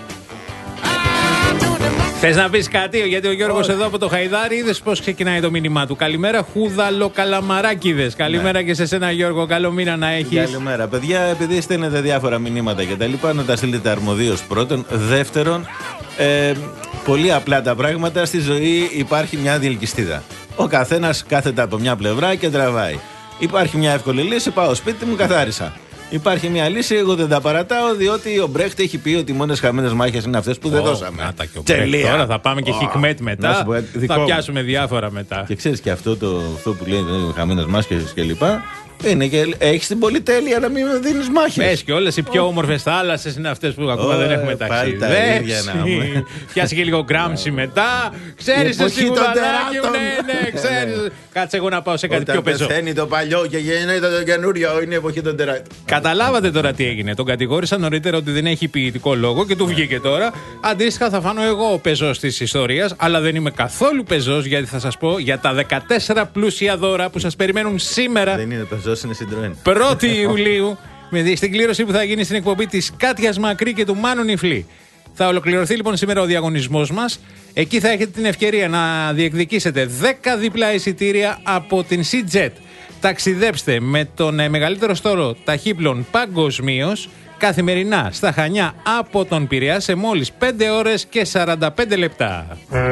Θες να πεις κάτι, γιατί ο Γιώργος εδώ από το Χαϊδάρι είδες πώς ξεκινάει το μήνυμά του. Καλημέρα, χουδαλοκαλαμαράκηδες. Καλημέρα και σε σένα, Γιώργο. Καλό μήνα να έχεις. Καλημέρα, παιδιά. Επειδή στέλνετε διάφορα μηνύματα και τα λοιπά, να τα στείλετε αρμοδίως πρώτον. Δεύτερον, ε, πολύ απλά τα πράγματα. Στη ζωή υπάρχει μια διελκυστίδα. Ο καθένας κάθεται από μια πλευρά και τραβάει. Υπάρχει μια εύκολη λύση, πάω σπίτι μου, καθάρισα. Υπάρχει μια λύση, εγώ δεν τα παρατάω, διότι ο Μπρέχτ έχει πει ότι οι μόνες χαμένες μάχες είναι αυτές που δεν Ω, δώσαμε. να τα και ο Μπρέχτ. Τώρα θα πάμε και Ω, Χικμέτ να μετά. σου πω, δικό Θα μου. πιάσουμε διάφορα μετά. Και ξέρεις και αυτό, το, αυτό που λέει ε, χαμένες μάχες κλπ. Είναι και έχει την πολυτέλεια να μην δίνεις μάχες. Πες και όλες οι πιο όμορφες θάλασσες είναι αυτές που ακόμα Ω, δεν έχουμε πάλι τα ίδια να ταξιδέψει. πούμε. Πιάσει και λίγο γκράμψη μετά. Ξέρεις Η εποχή εσύ των κουβαδάκι μου, τεράτων. ναι, ναι, ξέρεις. Κάτσε εγώ να πάω σε κάτι πιο Όταν πεζό. πεθαίνει το παλιό και γίνεται το καινούριο, είναι η εποχή των τεράτων. Καταλάβατε τώρα τι έγινε. Τον κατηγόρησαν νωρίτερα ότι δεν έχει ποιητικό λόγο και του βγήκε τώρα. Αντίστοιχα, θα φανώ εγώ ο πεζός της ιστορίας, αλλά δεν είμαι καθόλου πεζός, γιατί θα σας πω για τα δεκατέσσερα πλούσια δώρα που σας περιμένουν σήμερα. Δεν είναι πεζός, είναι Citroën. πρώτη Ιουλίου, με στην κλήρωση που θα γίνει στην εκπομπή της Κάτιας Μακρύ και του Μάνου Νιφλή. Θα ολοκληρωθεί λοιπόν σήμερα ο διαγωνισμός μας. Εκεί θα έχετε την ευκαιρία να διεκδικήσετε δέκα διπλά εισιτήρια από την Sea-Jet. Ταξιδέψτε με τον μεγαλύτερο στόλο ταχύπλων παγκοσμίως καθημερινά στα Χανιά από τον Πειραιά σε μόλις πέντε ώρες και σαράντα πέντε λεπτά.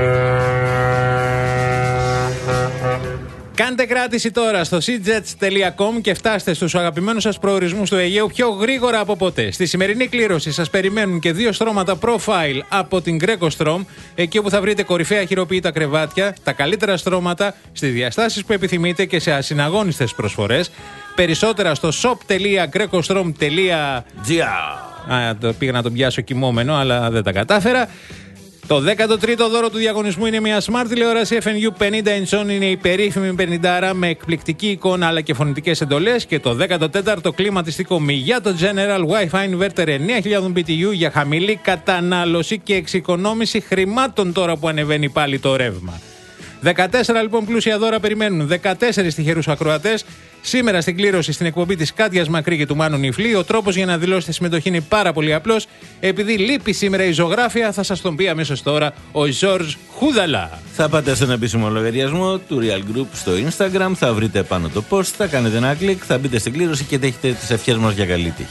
Κάντε κράτηση τώρα στο seajets τελεία com και φτάστε στους αγαπημένους σας προορισμούς του Αιγαίου πιο γρήγορα από ποτέ. Στη σημερινή κλήρωση σας περιμένουν και δύο στρώματα profile από την Greco Strom, εκεί όπου θα βρείτε κορυφαία χειροποίητα κρεβάτια, τα καλύτερα στρώματα στις διαστάσεις που επιθυμείτε και σε ασυναγώνιστες προσφορές. Περισσότερα στο shop τελεία grecostrom τελεία gr. Πήγα να τον πιάσω κοιμόμενο, αλλά δεν τα κατάφερα. Το δέκατο τρίτο δώρο του διαγωνισμού είναι μια Smart τηλεόραση εφ εν γιου πενήντα inch, είναι η περίφημη πενήντα με εκπληκτική εικόνα αλλά και φωνητικές εντολές. Και το δέκατο τέταρτο κλιματιστικό Miyato General Wi-Fi Inverter εννέα χιλιάδες μπι τι γιου για χαμηλή κατανάλωση και εξοικονόμηση χρημάτων τώρα που ανεβαίνει πάλι το ρεύμα. δεκατέσσερα λοιπόν πλούσια δώρα περιμένουν δεκατέσσερις τυχερούς ακροατές. Σήμερα στην κλήρωση στην εκπομπή της Κάτιας Μακρύ και του Μάνου Νιφλή. Ο τρόπος για να δηλώσετε συμμετοχή είναι πάρα πολύ απλός. Επειδή λείπει σήμερα η ζωγράφια, θα σας τον πει αμέσως τώρα ο Ζορζ Χούδαλα. Θα πάτε στον επίσημο λογαριασμό του Real Group στο Instagram, θα βρείτε πάνω το post, θα κάνετε ένα κλικ, θα μπείτε στην κλήρωση και έχετε τις ευχές μας για καλή τύχη.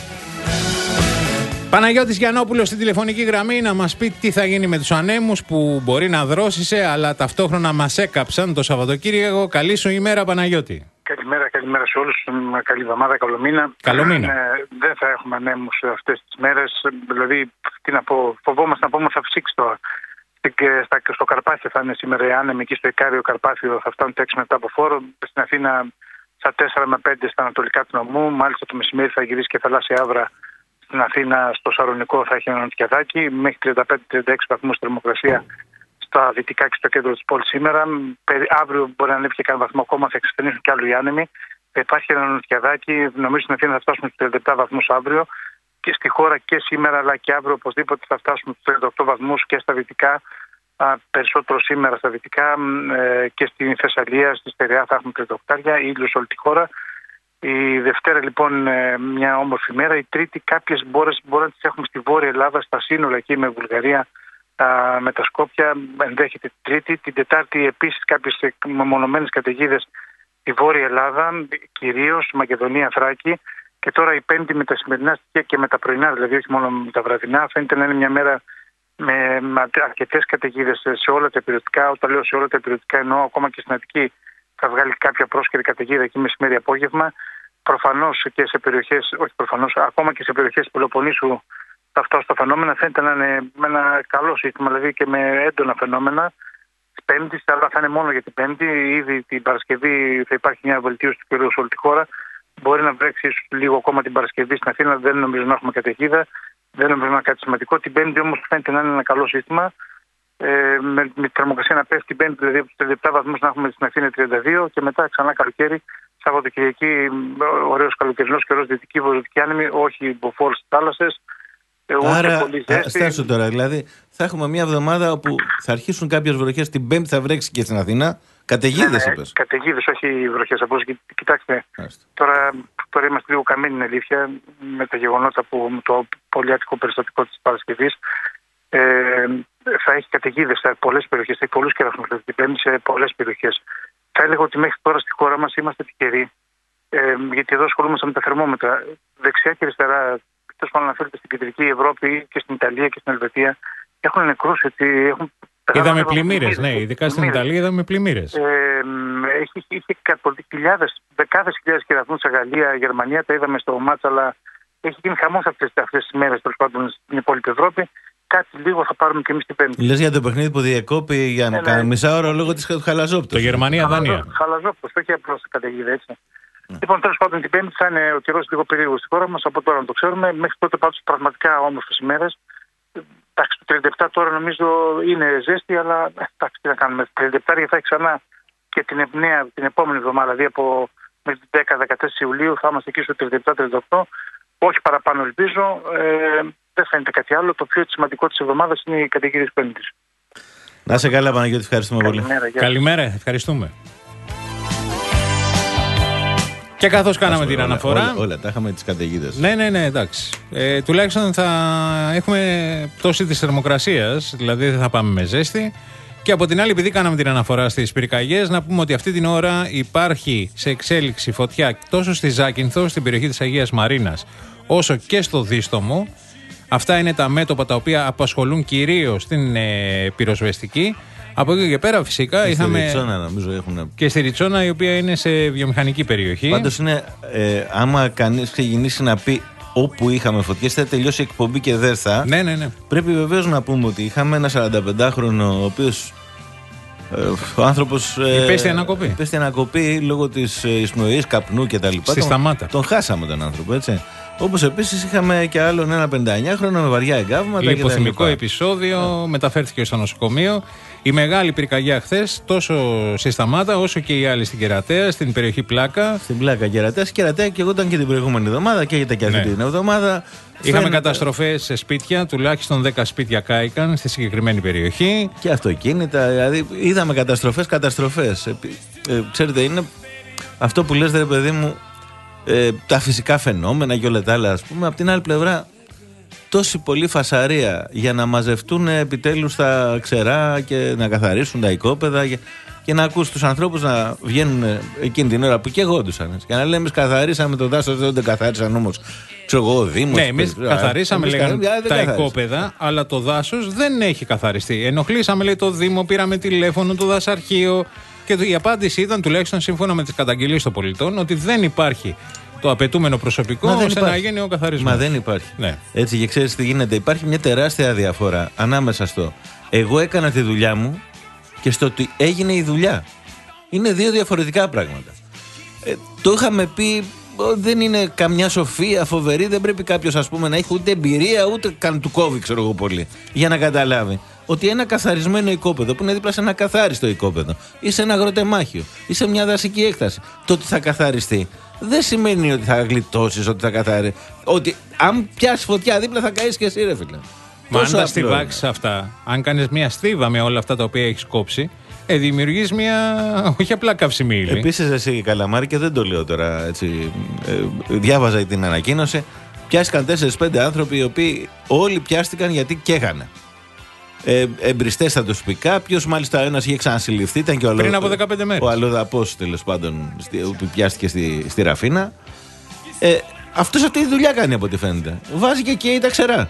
Παναγιώτης Γιαννόπουλος στην τηλεφωνική γραμμή να μας πει τι θα γίνει με τους ανέμους που μπορεί να δρόσισε, αλλά ταυτόχρονα μας έκαψαν το Σαββατοκύριακο. Καλή σου ημέρα, Παναγιώτη. Καλημέρα, καλημέρα σε όλους. Καλή εβδομάδα, καλό μήνα. Καλό μήνα. Ε, δεν θα έχουμε ανέμους αυτές τις μέρες. Δηλαδή, τι να πω, φοβόμαστε να πούμε θα φυσήξει τώρα. Στο Καρπάθιο θα είναι σήμερα οι άνεμοι, εκεί στο Ικάριο Καρπάθιο θα φτάνουν έξι με επτά από φόρο. Στην Αθήνα στα τέσσερα με πέντε στα ανατολικά του νομού. Μάλιστα το μεσημέρι θα γυρίσει και θαλάσσια άβρα. Στην Αθήνα, στο Σαρονικό θα έχει ένα νοτιαδάκι, μέχρι τριάντα πέντε με τριάντα έξι βαθμούς θερμοκρασία στα δυτικά και στο κέντρο της πόλης σήμερα. Αύριο μπορεί να ανέβει και κανένα βαθμό ακόμα, θα εξασθενήσουν κι άλλοι οι άνεμοι. Θα υπάρχει ένα νοτιαδάκι, νομίζω στην Αθήνα θα φτάσουμε στους τριάντα επτά βαθμούς αύριο και στη χώρα και σήμερα αλλά και αύριο οπωσδήποτε θα φτάσουμε στους τριάντα οκτώ βαθμούς και στα δυτικά, περισσότερο σήμερα στα δυτικά και στη Θεσσαλία, στη Στερεά θα έχουμε τριάντα οκτώ, ήλιο σε όλη τη χώρα. Η Δευτέρα λοιπόν μια όμορφη μέρα. Η Τρίτη κάποιες μπόρες μπορούμε να τις έχουμε στη Βόρεια Ελλάδα, στα σύνορα εκεί με Βουλγαρία, α, με τα Σκόπια. Ενδέχεται την Τρίτη. Την Τετάρτη επίσης κάποιες μεμονωμένες καταιγίδες στη Βόρεια Ελλάδα, κυρίως Μακεδονία, Θράκη. Και τώρα η Πέμπτη με τα σημερινά στοιχεία και με τα πρωινά, δηλαδή όχι μόνο με τα βραδινά, φαίνεται να είναι μια μέρα με, με αρκετές καταιγίδες σε όλα τα υπηρετικά. Όταν λέω σε όλα τα υπηρετικά εννοώ ακόμα και στην Αττική. Θα βγάλει κάποια πρόσκαιρη καταιγίδα εκεί μεσημέρι απόγευμα. Προφανώς και σε περιοχές, όχι προφανώς, ακόμα και σε περιοχές της Πελοποννήσου αυτά τα φαινόμενα φαίνεται να είναι με ένα καλό σύστημα, δηλαδή και με έντονα φαινόμενα. Της Πέμπτης, αλλά θα είναι μόνο για την Πέμπτη. Ήδη την Παρασκευή θα υπάρχει μια βελτίωση του καιρού σε όλη τη χώρα. Μπορεί να βρέξει ίσως λίγο ακόμα την Παρασκευή στην Αθήνα. Δεν νομίζω να έχουμε καταιγίδα. Δεν νομίζω να είναι κάτι σημαντικό. Την Πέμπτη όμως φαίνεται να είναι ένα καλό σύστημα. Ε, με, με τη θερμοκρασία να πέφτει την Πέμπτη, δηλαδή από τους τριάντα επτά βαθμούς να έχουμε στην Αθήνα τριάντα δύο και μετά ξανά καλοκαίρι. Σαββατοκυριακή, ωραίος καλοκαιρινός καιρός, δυτική βορειοδυτική άνεμη, όχι μποφόρ στις θάλασσες. Άρα, στάσου τώρα, δηλαδή θα έχουμε μια εβδομάδα όπου θα αρχίσουν κάποιες βροχές. Την Πέμπτη θα βρέξει και στην Αθήνα. Καταιγίδες, είπες. Ναι, καταιγίδες, όχι βροχές. Απλώς κοιτάξτε, τώρα, τώρα είμαστε λίγο καμένοι, είναι αλήθεια, με τα γεγονότα που με το πολυάτικο περιστατικό της Παρασκευής. Ε, θα έχει καταιγίδες σε πολλές περιοχές, θα έχει πολλούς κεραυνούς την Πέμπτη σε πολλές περιοχές. Θα έλεγα ότι μέχρι τώρα στη χώρα μας είμαστε τυχεροί, ε, γιατί εδώ ασχολούμαστε με τα θερμόμετρα. Δεξιά και αριστερά, εκτός που αναφέρεται στην κεντρική Ευρώπη και στην Ιταλία και στην Ελβετία, έχουν νεκρούς, γιατί έχουν. Είδαμε πλημμύρες, ναι, ειδικά στην Ιταλία είδαμε πλημμύρες. Ε, έχει είχε χιλιάδες, δεκάδες χιλιάδες κεραυνούς σε Γαλλία, Γερμανία, τα είδαμε στο μάτς, αλλά έχει γίνει χαμός αυτές, αυτές τις μέρες τέλος πάντων στην υπόλοιπη Ευρώπη. Κάτι λίγο θα πάρουμε και εμείς την Πέμπτη. Λες για το παιχνίδι που διεκόπη για να κάνει μισά ώρα λόγω της Χαλαζόπτωσης. Το Γερμανία-Δανία. Χαλαζόπτωση, όχι απλώς καταιγίδα, έτσι. Mm. Λοιπόν, τέλος πάντων την Πέμπτη θα είναι ο καιρός λίγο περίεργος στη χώρα μας, από τώρα να το ξέρουμε. Μέχρι τότε πάντως πραγματικά όμορφες ημέρες. Εντάξει, το τριάντα επτά τώρα νομίζω είναι ζέστη, αλλά εντάξει, τι να κάνουμε. Το τριάντα επτά θα έχει ξανά και την, νέα, την επόμενη εβδομάδα, δηλαδή από μέχρι την δέκα με δεκατέσσερα Ιουλίου θα είμαστε εκεί στο τριάντα επτά τριάντα οκτώ. Όχι παραπάνω, ελπίζω. Ε, δεν φαίνεται κάτι άλλο. Το πιο σημαντικό της εβδομάδας είναι η καταιγίδα της Πέμπτης. Να σε καλά, Παναγιώτη, ευχαριστούμε Καλημέρα, πολύ. Καλημέρα, ευχαριστούμε. Και καθώς κάναμε την όλα, αναφορά. Όλα, όλα τα είχαμε τις καταιγίδες. Ναι, ναι, ναι, εντάξει. Ε, τουλάχιστον θα έχουμε πτώση της θερμοκρασίας, δηλαδή δεν θα πάμε με ζέστη. Και από την άλλη, επειδή κάναμε την αναφορά στις πυρκαγιές, να πούμε ότι αυτή την ώρα υπάρχει σε εξέλιξη φωτιά τόσο στη Ζάκυνθο, στην περιοχή της Αγίας Μαρίνας, όσο και στο Δίστομο. Αυτά είναι τα μέτωπα τα οποία απασχολούν κυρίως την ε, πυροσβεστική. Από εκεί και πέρα, φυσικά, και είχαμε. Στη Ριτσόνα, νομίζω, έχουν... Και στη Ριτσόνα, η οποία είναι σε βιομηχανική περιοχή. Πάντως είναι, ε, άμα κανείς ξεκινήσει να πει όπου είχαμε φωτιές, θα τελειώσει η εκπομπή και δεν θα. Ναι, ναι, ναι. Πρέπει βεβαίως να πούμε ότι είχαμε ένα σαρανταπεντάχρονο, ο οποίος. Ε, ο άνθρωπος. Ε, υπέστη ανακοπή. Υπέστη ανακοπή λόγω της ε, εισπνοής, καπνού κτλ. Στη Σταμάτα. Τον χάσαμε τον άνθρωπο, έτσι. Όπως επίσης είχαμε και άλλον ένα πενηνταεννιάχρονο με βαριά εγκάβματα. Λιποθυμικό επεισόδιο, yeah. μεταφέρθηκε στο νοσοκομείο. Η μεγάλη πυρκαγιά χθες, τόσο στη Σταμάτα όσο και η άλλη στην Κερατέα, στην περιοχή Πλάκα. Στην Πλάκα Κερατέα. Στην Κερατέα και εγώ ήταν και την προηγούμενη εβδομάδα και έγινε και αυτή ναι. την εβδομάδα. Είχαμε Φαίνεται... καταστροφές σε σπίτια, τουλάχιστον δέκα σπίτια κάηκαν στη συγκεκριμένη περιοχή. Και αυτοκίνητα, δηλαδή είδαμε καταστροφές, καταστροφές. Ε, ε, ξέρετε, είναι αυτό που λες, ρε παιδί μου, ε, τα φυσικά φαινόμενα και όλα τα άλλα, ας πούμε. Απ' την άλλη πλευρά, τόση πολλή φασαρία για να μαζευτούν επιτέλους τα ξερά και να καθαρίσουν τα οικόπεδα και, και να ακούς τους ανθρώπους να βγαίνουν εκείνη την ώρα που καιγόντουσαν. Και να λέμε, εμείς καθαρίσαμε το δάσος, δεν το καθάρισαν όμως. Ξέρω εγώ, ο Δήμος. Ναι, εμείς καθαρίσαμε, εμείς λέγαν, καθαρίσαμε, τα καθαρίσαμε. οικόπεδα, αλλά το δάσος δεν έχει καθαριστεί. Ενοχλήσαμε, λέει, το Δήμο, πήραμε τηλέφωνο, το δασαρχείο. Και η απάντηση ήταν, τουλάχιστον σύμφωνα με τις καταγγελίες των πολιτών, ότι δεν υπάρχει το απαιτούμενο προσωπικό ώστε υπάρχει. να γίνει ο καθαρισμός. Μα δεν υπάρχει. Ναι. Έτσι, και ξέρεις τι γίνεται. Υπάρχει μια τεράστια διαφορά ανάμεσα στο εγώ έκανα τη δουλειά μου και στο ότι έγινε η δουλειά. Είναι δύο διαφορετικά πράγματα. Ε, το είχαμε πει, δεν είναι καμιά σοφία φοβερή, δεν πρέπει κάποιος, ας πούμε, να έχει ούτε εμπειρία ούτε καν του κόβει, ξέρω εγώ πολύ, για να καταλάβει ότι ένα καθαρισμένο οικόπεδο που είναι δίπλα σε ένα καθάριστο οικόπεδο ή σε ένα αγροτεμάχιο ή σε μια δασική έκταση, το ότι θα καθαριστεί δεν σημαίνει ότι θα γλιτώσεις, ότι θα καθαρίσει. Ότι αν πιάσει φωτιά δίπλα θα καείς και εσύ, ρε φίλε. Μα αν τα στιβάξεις αυτά, αν κάνεις μια στίβα με όλα αυτά τα οποία έχεις κόψει, ε, δημιουργείς μια όχι απλά καυσιμή ύλη. Επίσης, εσύ, Καλαμάρη, και δεν το λέω τώρα έτσι, ε, διάβαζα την ανακοίνωση, πιάστηκαν τέσσερις πέντε άνθρωποι οι οποίοι όλοι πιάστηκαν γιατί καίγανε. Ε, Εμπριστές θα τους πει κάποιος, μάλιστα ο ένας είχε ξανασυλληφθεί, ήταν και ο πριν από δεκαπέντε μέρες. Ο αλλοδαπός, τέλος πάντων, που πιάστηκε στη, στη Ραφίνα. Ε, αυτός αυτή τη δουλειά κάνει από ό,τι φαίνεται. Βάζει και καίει τα ξερά.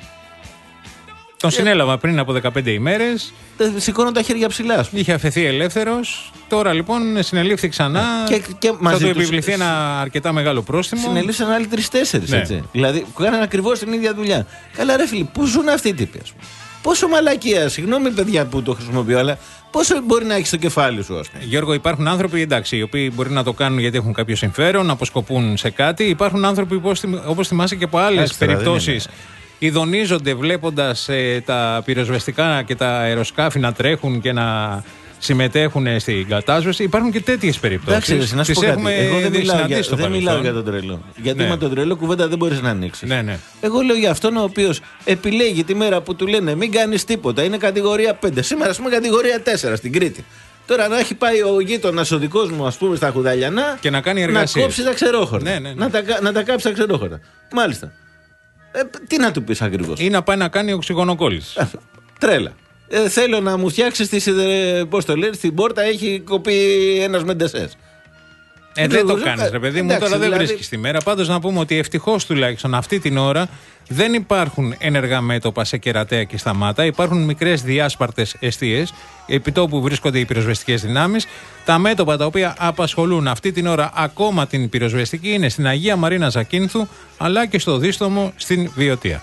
Τον ε, συνέλαβα πριν από δεκαπέντε ημέρες. Σηκώνω τα χέρια ψηλά. Είχε αφαιθεί ελεύθερος. Τώρα λοιπόν συνελήφθη ξανά. Και, και θα του επιβληθεί τους... ένα αρκετά μεγάλο πρόστιμο. Συνελήφθησαν άλλοι τρεις-τέσσερις. Ναι. Έτσι. Δηλαδή κάνανε ακριβώς την ίδια δουλειά. Καλά, ρε φίλοι, πού ζουν αυτοί οι τύποι, ας πούμε. Πόσο μαλακία, συγγνώμη παιδιά που το χρησιμοποιώ, αλλά πόσο μπορεί να έχει στο κεφάλι σου, ας πούμε. Γιώργο, υπάρχουν άνθρωποι, εντάξει, οι οποίοι μπορεί να το κάνουν γιατί έχουν κάποιο συμφέρον, να αποσκοπούν σε κάτι. Υπάρχουν άνθρωποι, όπως θυμάσαι και από άλλες περιπτώσεις, ειδονίζονται βλέποντας ε, τα πυροσβεστικά και τα αεροσκάφη να τρέχουν και να συμμετέχουν στην κατάσβεση. Υπάρχουν και τέτοιες περιπτώσεις. Εντάξει, να σου πω κάτι. Εγώ δεν μιλάω, για, δεν μιλάω για τον τρελό. Γιατί ναι. με τον τρελό κουβέντα δεν μπορείς να ανοίξεις. Ναι, ναι. Εγώ λέω για αυτόν ο οποίος επιλέγει τη μέρα που του λένε μην κάνεις τίποτα. Είναι κατηγορία πέντε. Σήμερα, ας πούμε, κατηγορία τέσσερα στην Κρήτη. Τώρα να έχει πάει ο γείτονας ο δικός μου, ας πούμε, στα Χουδαλιανά και να κάνει εργασίες. Να κόψει τα ξερόχορτα. Ναι, ναι, ναι. Να, τα, να τα κάψει τα ξερόχορτα. Μάλιστα. Ε, τι να του πεις ακριβώς. Ή να πάει να κάνει οξυγονοκόλληση. Τρέλα. Ε, θέλω να μου φτιάξει τη σιδερε... πώς το λέει, στην πόρτα έχει κοπεί ένας μεντεσές. Ε, δεν το κάνεις, ρε παιδί μου, εντάξει, τώρα δεν δηλαδή... βρίσκεις τη μέρα. Πάντως να πούμε ότι ευτυχώς τουλάχιστον αυτή την ώρα δεν υπάρχουν ενεργά μέτωπα σε Κερατέα και Σταμάτα. Υπάρχουν μικρές διάσπαρτες εστίες, επί τόπου βρίσκονται οι πυροσβεστικές δυνάμεις. Τα μέτωπα τα οποία απασχολούν αυτή την ώρα ακόμα την πυροσβεστική είναι στην Αγία Μαρίνα Ζακύνθου, αλλά και στο Δίστομο στην Βιωτία.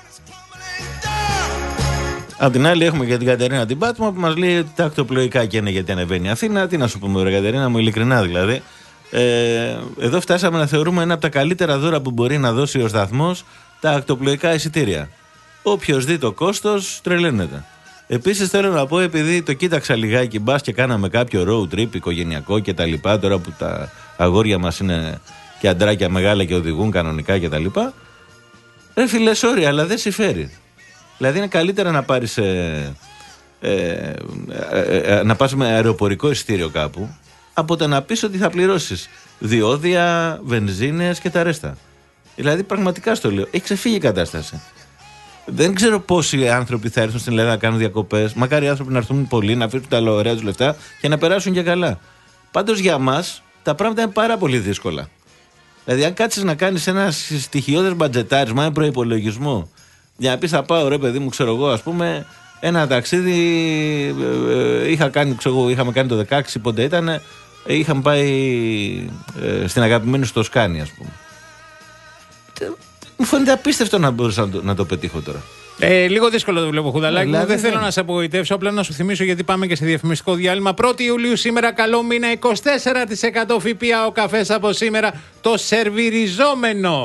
Απ' την άλλη, έχουμε και την Κατερίνα την Πάτμα που μας λέει ότι τα ακτοπλοϊκά και είναι γιατί ανεβαίνει η Αθήνα. Τι να σου πούμε, ρε Κατερίνα μου, ειλικρινά δηλαδή. Ε, εδώ φτάσαμε να θεωρούμε ένα από τα καλύτερα δώρα που μπορεί να δώσει ο σταθμός τα ακτοπλοϊκά εισιτήρια. Όποιος δει το κόστος, τρελαίνεται. Επίσης, θέλω να πω, επειδή το κοίταξα λιγάκι, μπας και κάναμε κάποιο road trip οικογενειακό κτλ. Τώρα που τα αγόρια μας είναι και αντράκια μεγάλα και οδηγούν κανονικά κτλ. Ρε φίλε, sorry, αλλά δεν συμφέρει. Δηλαδή είναι καλύτερα να πάρεις ε, ε, ε, ε, να πας με αεροπορικό εισιτήριο κάπου από το να πεις ότι θα πληρώσεις διόδια, βενζίνες και τα ρέστα. Δηλαδή, πραγματικά στο λέω, έχει ξεφύγει η κατάσταση. Δεν ξέρω πόσοι άνθρωποι θα έρθουν στην Ελλάδα να κάνουν διακοπές. Μακάρι οι άνθρωποι να έρθουν πολλοί, να αφήσουν τα ωραία τους λεφτά και να περάσουν και καλά. Πάντως για μας τα πράγματα είναι πάρα πολύ δύσκολα. Δηλαδή, αν κάτσεις να κάνεις ένα στοιχειώδες μπατζετάρισμα, ένα προϋπολογισμό, για να πεις θα πάω ρε παιδί μου, ξέρω εγώ, ας πούμε, ένα ταξίδι ε, είχα κάνει, ξέρω, είχαμε κάνει το δεκαέξι, πότε ήταν, είχαμε πάει ε, στην αγαπημένη στο Σκάνι, ας πούμε. Μου φαίνεται απίστευτο να μπορούσα να το, να το πετύχω τώρα. Ε, λίγο δύσκολο το βλέπω, Χουδαλάκη. Δηλαδή, δεν θέλω δεν... να σε απογοητεύσω, απλά να σου θυμίσω γιατί πάμε και σε διαφημιστικό διάλειμμα. πρώτη Ιουλίου σήμερα, καλό μήνα, είκοσι τέσσερα τοις εκατό ΦΠΑ ο καφές από σήμερα. Το σερβιριζόμενο.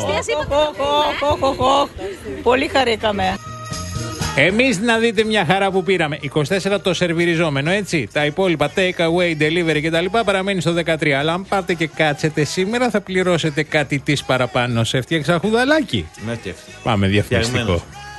Πολύ χαρήκαμε. Εμείς να δείτε μια χαρά που πήραμε. είκοσι τέσσερα το σερβιριζόμενο, έτσι. Τα υπόλοιπα take away, delivery κτλ. παραμένει στο δεκατρία. Αλλά αν πάτε και κάτσετε σήμερα, θα πληρώσετε κάτι της παραπάνω. Σε έφτιαξα, Χουδαλάκη. Με έφτιαξε. Πάμε διαφημιστικό.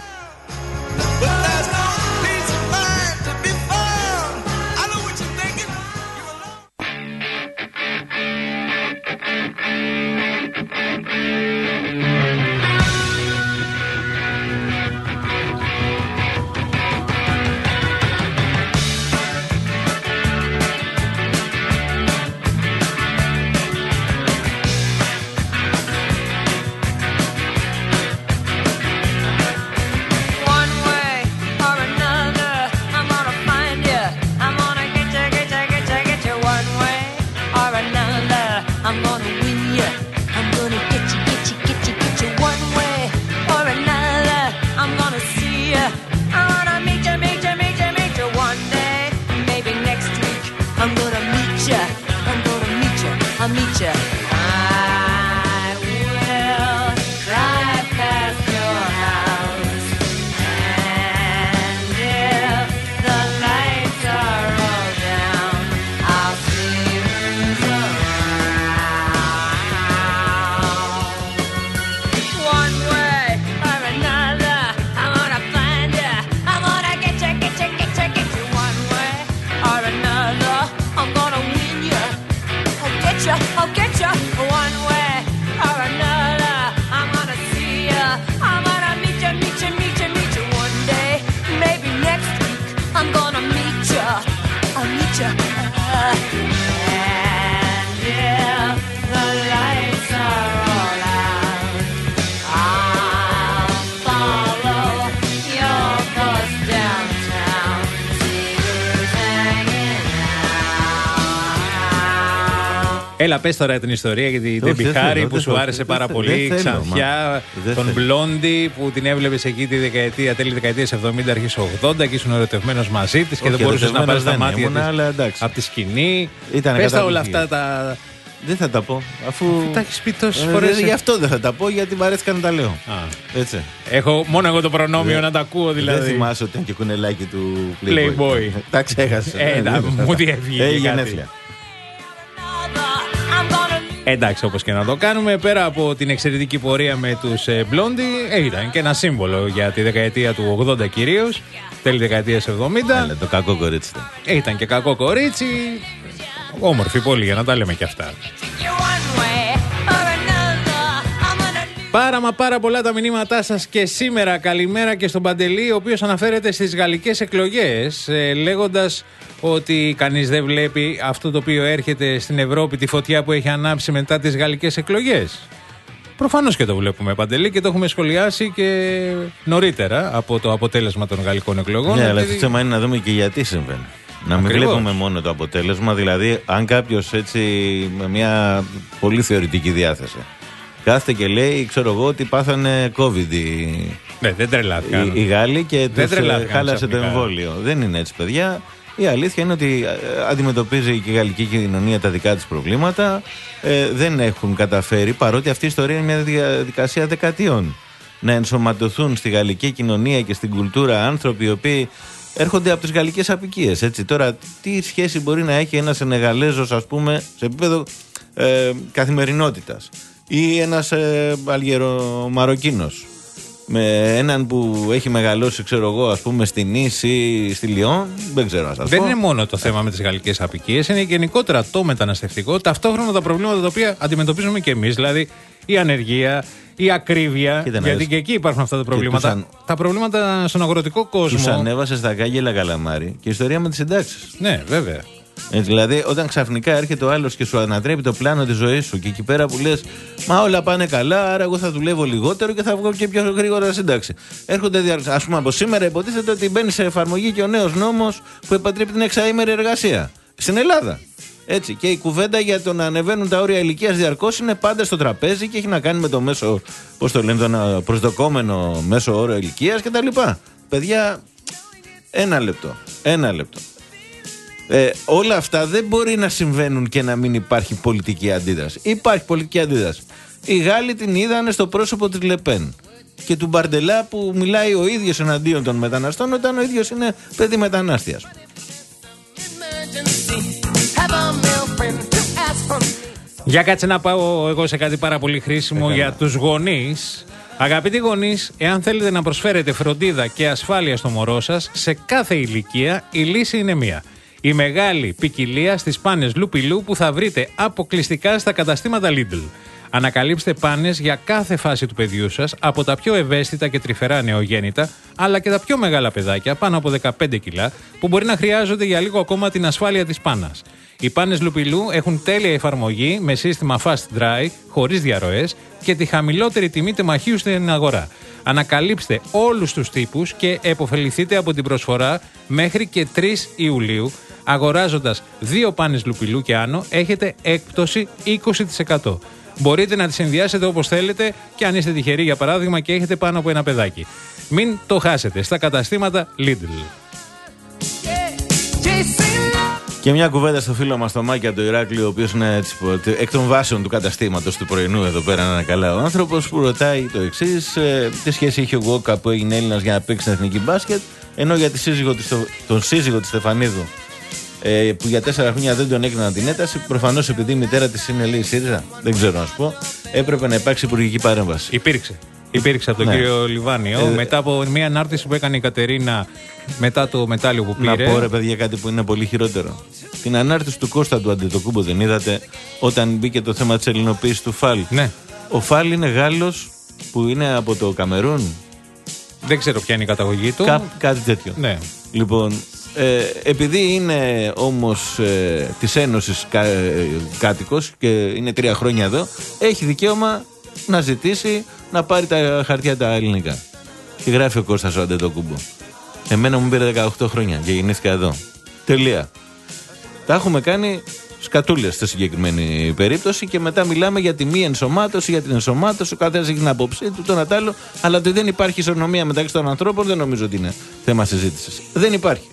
Έλα, πες τώρα την ιστορία για την Ντέμπι Χάρη που σου άρεσε πάρα πολύ. Ξανθιά, τον Μπλόντι που την έβλεπες εκεί τη δεκαετία, τέλη δεκαετίας εβδομήντα, αρχές ογδόντα και ήσουν ερωτευμένος μαζί της και δεν μπορούσες να πάρεις τα μάτια της από τη σκηνή. Πες τα όλα αυτά τα. Δεν θα τα πω. Αφού τα έχεις πει τόσες φορές. Γι' αυτό δεν θα τα πω, γιατί μου αρέσει να τα λέω. Έτσι. Έχω μόνο εγώ το προνόμιο να τα ακούω, δηλαδή. Δεν θυμάσαι ότι ήταν και κουνελάκι του Playboy. Τα ξέχασα. Ε, μου διεύγει. Ε, γενέθλια. Εντάξει, όπως και να το κάνουμε, πέρα από την εξαιρετική πορεία με τους Μπλόντι, ε, ήταν και ένα σύμβολο για τη δεκαετία του ογδόντα κυρίως, τέλη δεκαετίας εβδομήντα. Έλα, το κακό κορίτσι. Ε, ήταν και κακό κορίτσι, όμορφη πολύ για να τα λέμε και αυτά. Πάρα μα πάρα πολλά τα μηνύματά σας και σήμερα. Καλημέρα και στον Παντελή, ο οποίος αναφέρεται στις γαλλικές εκλογές, ε, λέγοντας ότι κανείς δεν βλέπει αυτό το οποίο έρχεται στην Ευρώπη, τη φωτιά που έχει ανάψει μετά τις γαλλικές εκλογές. Προφανώς και το βλέπουμε, Παντελή, και το έχουμε σχολιάσει και νωρίτερα από το αποτέλεσμα των γαλλικών εκλογών. Ναι, αλλά το θέμα είναι να δούμε και γιατί συμβαίνει. Να μην Ακριβώς. βλέπουμε μόνο το αποτέλεσμα, δηλαδή αν κάποιος έτσι με μια πολύ θεωρητική διάθεση κάθεται και λέει, ξέρω εγώ, ότι πάθανε COVID οι, ναι, δεν τρελάθηκαν. οι, οι Γάλλοι και τους χάλασε το εμβόλιο. Δεν είναι έτσι, παιδιά. Η αλήθεια είναι ότι αντιμετωπίζει και η γαλλική κοινωνία τα δικά της προβλήματα. Ε, δεν έχουν καταφέρει, παρότι αυτή η ιστορία είναι μια διαδικασία δεκαετιών, να ενσωματωθούν στη γαλλική κοινωνία και στην κουλτούρα άνθρωποι οι οποίοι έρχονται από τις γαλλικές απικίες. Έτσι. Τώρα, τι σχέση μπορεί να έχει ένας Σενεγαλέζος, ας πούμε, σε επίπεδο ε, καθημερινότητας, ή ένας ε, Αλγερομαροκίνος, με έναν που έχει μεγαλώσει, ξέρω εγώ, ας πούμε, στη Νις ή στη Λιόν. Δεν ξέρω να σας Δεν πω. είναι μόνο το θέμα με τις γαλλικές αποικίες, είναι γενικότερα το μεταναστευτικό, ταυτόχρονα τα προβλήματα τα οποία αντιμετωπίζουμε και εμείς. Δηλαδή η ανεργία, η ακρίβεια. Κοίτα, γιατί να και εκεί υπάρχουν αυτά τα προβλήματα. τους αν- Τα προβλήματα στον αγροτικό κόσμο. Τους ανέβασε στα κάγκελα καλαμάρι και ιστορία με τις συντάξεις. Ναι, βέβαια. Ε, δηλαδή, όταν ξαφνικά έρχεται ο άλλος και σου ανατρέπει το πλάνο της ζωής σου και εκεί πέρα που λες, μα όλα πάνε καλά, άρα εγώ θα δουλεύω λιγότερο και θα βγω και πιο γρήγορα σύνταξη. Έρχονται, δια... ας πούμε, από σήμερα υποτίθεται ότι μπαίνει σε εφαρμογή και ο νέος νόμος που επιτρέπει την εξαήμερη εργασία. Στην Ελλάδα. Έτσι. Και η κουβέντα για το να ανεβαίνουν τα όρια ηλικίας διαρκώς είναι πάντα στο τραπέζι και έχει να κάνει με το μέσο, πώς το λένε, τον προσδοκόμενο μέσο όρο ηλικίας κτλ. Παιδιά, ένα λεπτό. Ένα λεπτό. Ε, όλα αυτά δεν μπορεί να συμβαίνουν και να μην υπάρχει πολιτική αντίδραση. Υπάρχει πολιτική αντίδραση. Οι Γάλλοι την είδανε στο πρόσωπο της Λεπέν και του Μπαρντελά που μιλάει ο ίδιος εναντίον των μεταναστών όταν ο ίδιος είναι παιδί μετανάστιας. Για κάτσε να πάω εγώ σε κάτι πάρα πολύ χρήσιμο Έκανα. για τους γονείς. Αγαπητοί γονείς, εάν θέλετε να προσφέρετε φροντίδα και ασφάλεια στο μωρό σας, σε κάθε ηλικία η λύση είναι μία. Η μεγάλη ποικιλία στις πάνες Λουπιλού που θα βρείτε αποκλειστικά στα καταστήματα Lidl. Ανακαλύψτε πάνες για κάθε φάση του παιδιού σας, από τα πιο ευαίσθητα και τρυφερά νεογέννητα, αλλά και τα πιο μεγάλα παιδάκια, πάνω από δεκαπέντε κιλά, που μπορεί να χρειάζονται για λίγο ακόμα την ασφάλεια της πάνας. Οι πάνες Λουπιλού έχουν τέλεια εφαρμογή με σύστημα Fast Dry, χωρίς διαρροές και τη χαμηλότερη τιμή τεμαχίου στην αγορά. Ανακαλύψτε όλους τους τύπους και επωφεληθείτε από την προσφορά μέχρι και τρεις Ιουλίου. Αγοράζοντας δύο πάνες Λουπιλού και άνω, έχετε έκπτωση είκοσι τοις εκατό. Μπορείτε να τις συνδυάσετε όπως θέλετε και αν είστε τυχεροί, για παράδειγμα, και έχετε πάνω από ένα παιδάκι. Μην το χάσετε στα καταστήματα Lidl. Και μια κουβέντα στο φίλο μας το Μάκη από το Ηράκλειο, ο οποίος είναι έτσι, εκ των βάσεων του καταστήματος του πρωινού εδώ πέρα, να είναι καλά ο άνθρωπος, που ρωτάει το εξής: ε, τι σχέση είχε ο Γκόκα που έγινε Έλληνας για να παίξει στην εθνική μπάσκετ, ενώ για τη σύζυγο της, τον σύζυγο της Στεφανίδου, ε, που για τέσσερα χρόνια δεν τον έκαναν την ένταση, προφανώς επειδή η μητέρα της είναι λέει ΣΥΡΙΖΑ, δεν ξέρω να σου πω, έπρεπε να υπάρξει υπουργική παρέμβαση. Υπήρξε. Υπήρξε από τον Ναι. κύριο Λιβάνιο, Ε, μετά από μια ανάρτηση που έκανε η Κατερίνα μετά το μετάλλιο που Να πήρε. πω ρε παιδιά κάτι που είναι πολύ χειρότερο. Την ανάρτηση του Κώστα του Αντετοκούμπο δεν είδατε, όταν μπήκε το θέμα της ελληνοποίησης του Φαλ? Ναι. Ο Φαλ είναι Γάλλος που είναι από το Καμερούν. Δεν ξέρω ποια είναι η καταγωγή του. Κά, κάτι τέτοιο. Ναι. Λοιπόν, ε, επειδή είναι όμως ε, της Ένωσης κα, ε, κάτοικος και είναι τρία χρόνια εδώ, έχει δικαίωμα να ζητήσει να πάρει τα χαρτιά τα ελληνικά. Και γράφει ο Κώστας ο Αντετοκούμπο. Εμένα μου πήρε δεκαοκτώ χρόνια και γεννήθηκα εδώ. Τελεία. Τα έχουμε κάνει σκατούλες στη συγκεκριμένη περίπτωση και μετά μιλάμε για τη μη ενσωμάτωση, για την ενσωμάτωση. Ο καθένας έχει την άποψή του, τον ατάλλο, αλλά ότι δεν υπάρχει ισονομία μεταξύ των ανθρώπων δεν νομίζω ότι είναι θέμα συζήτησης. Δεν υπάρχει.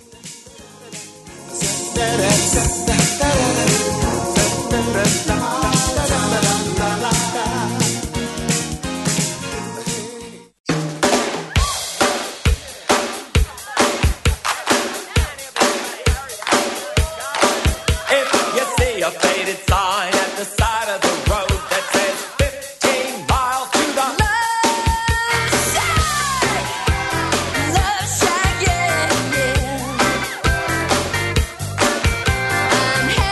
I'm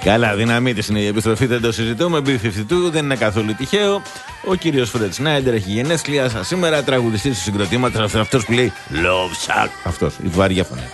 Καλά, δύναμή της είναι η επιστροφή, δεν το συζητούμε. μπι φιφτί τού δεν είναι καθόλου τυχαίο. Ο κύριος Φρεντ Σνάιντερ έχει γενέθλια σας σήμερα, τραγουδιστής του συγκροτήματος. Αυτός που λέει Love Shack. Αυτός, η βαριά φωνή.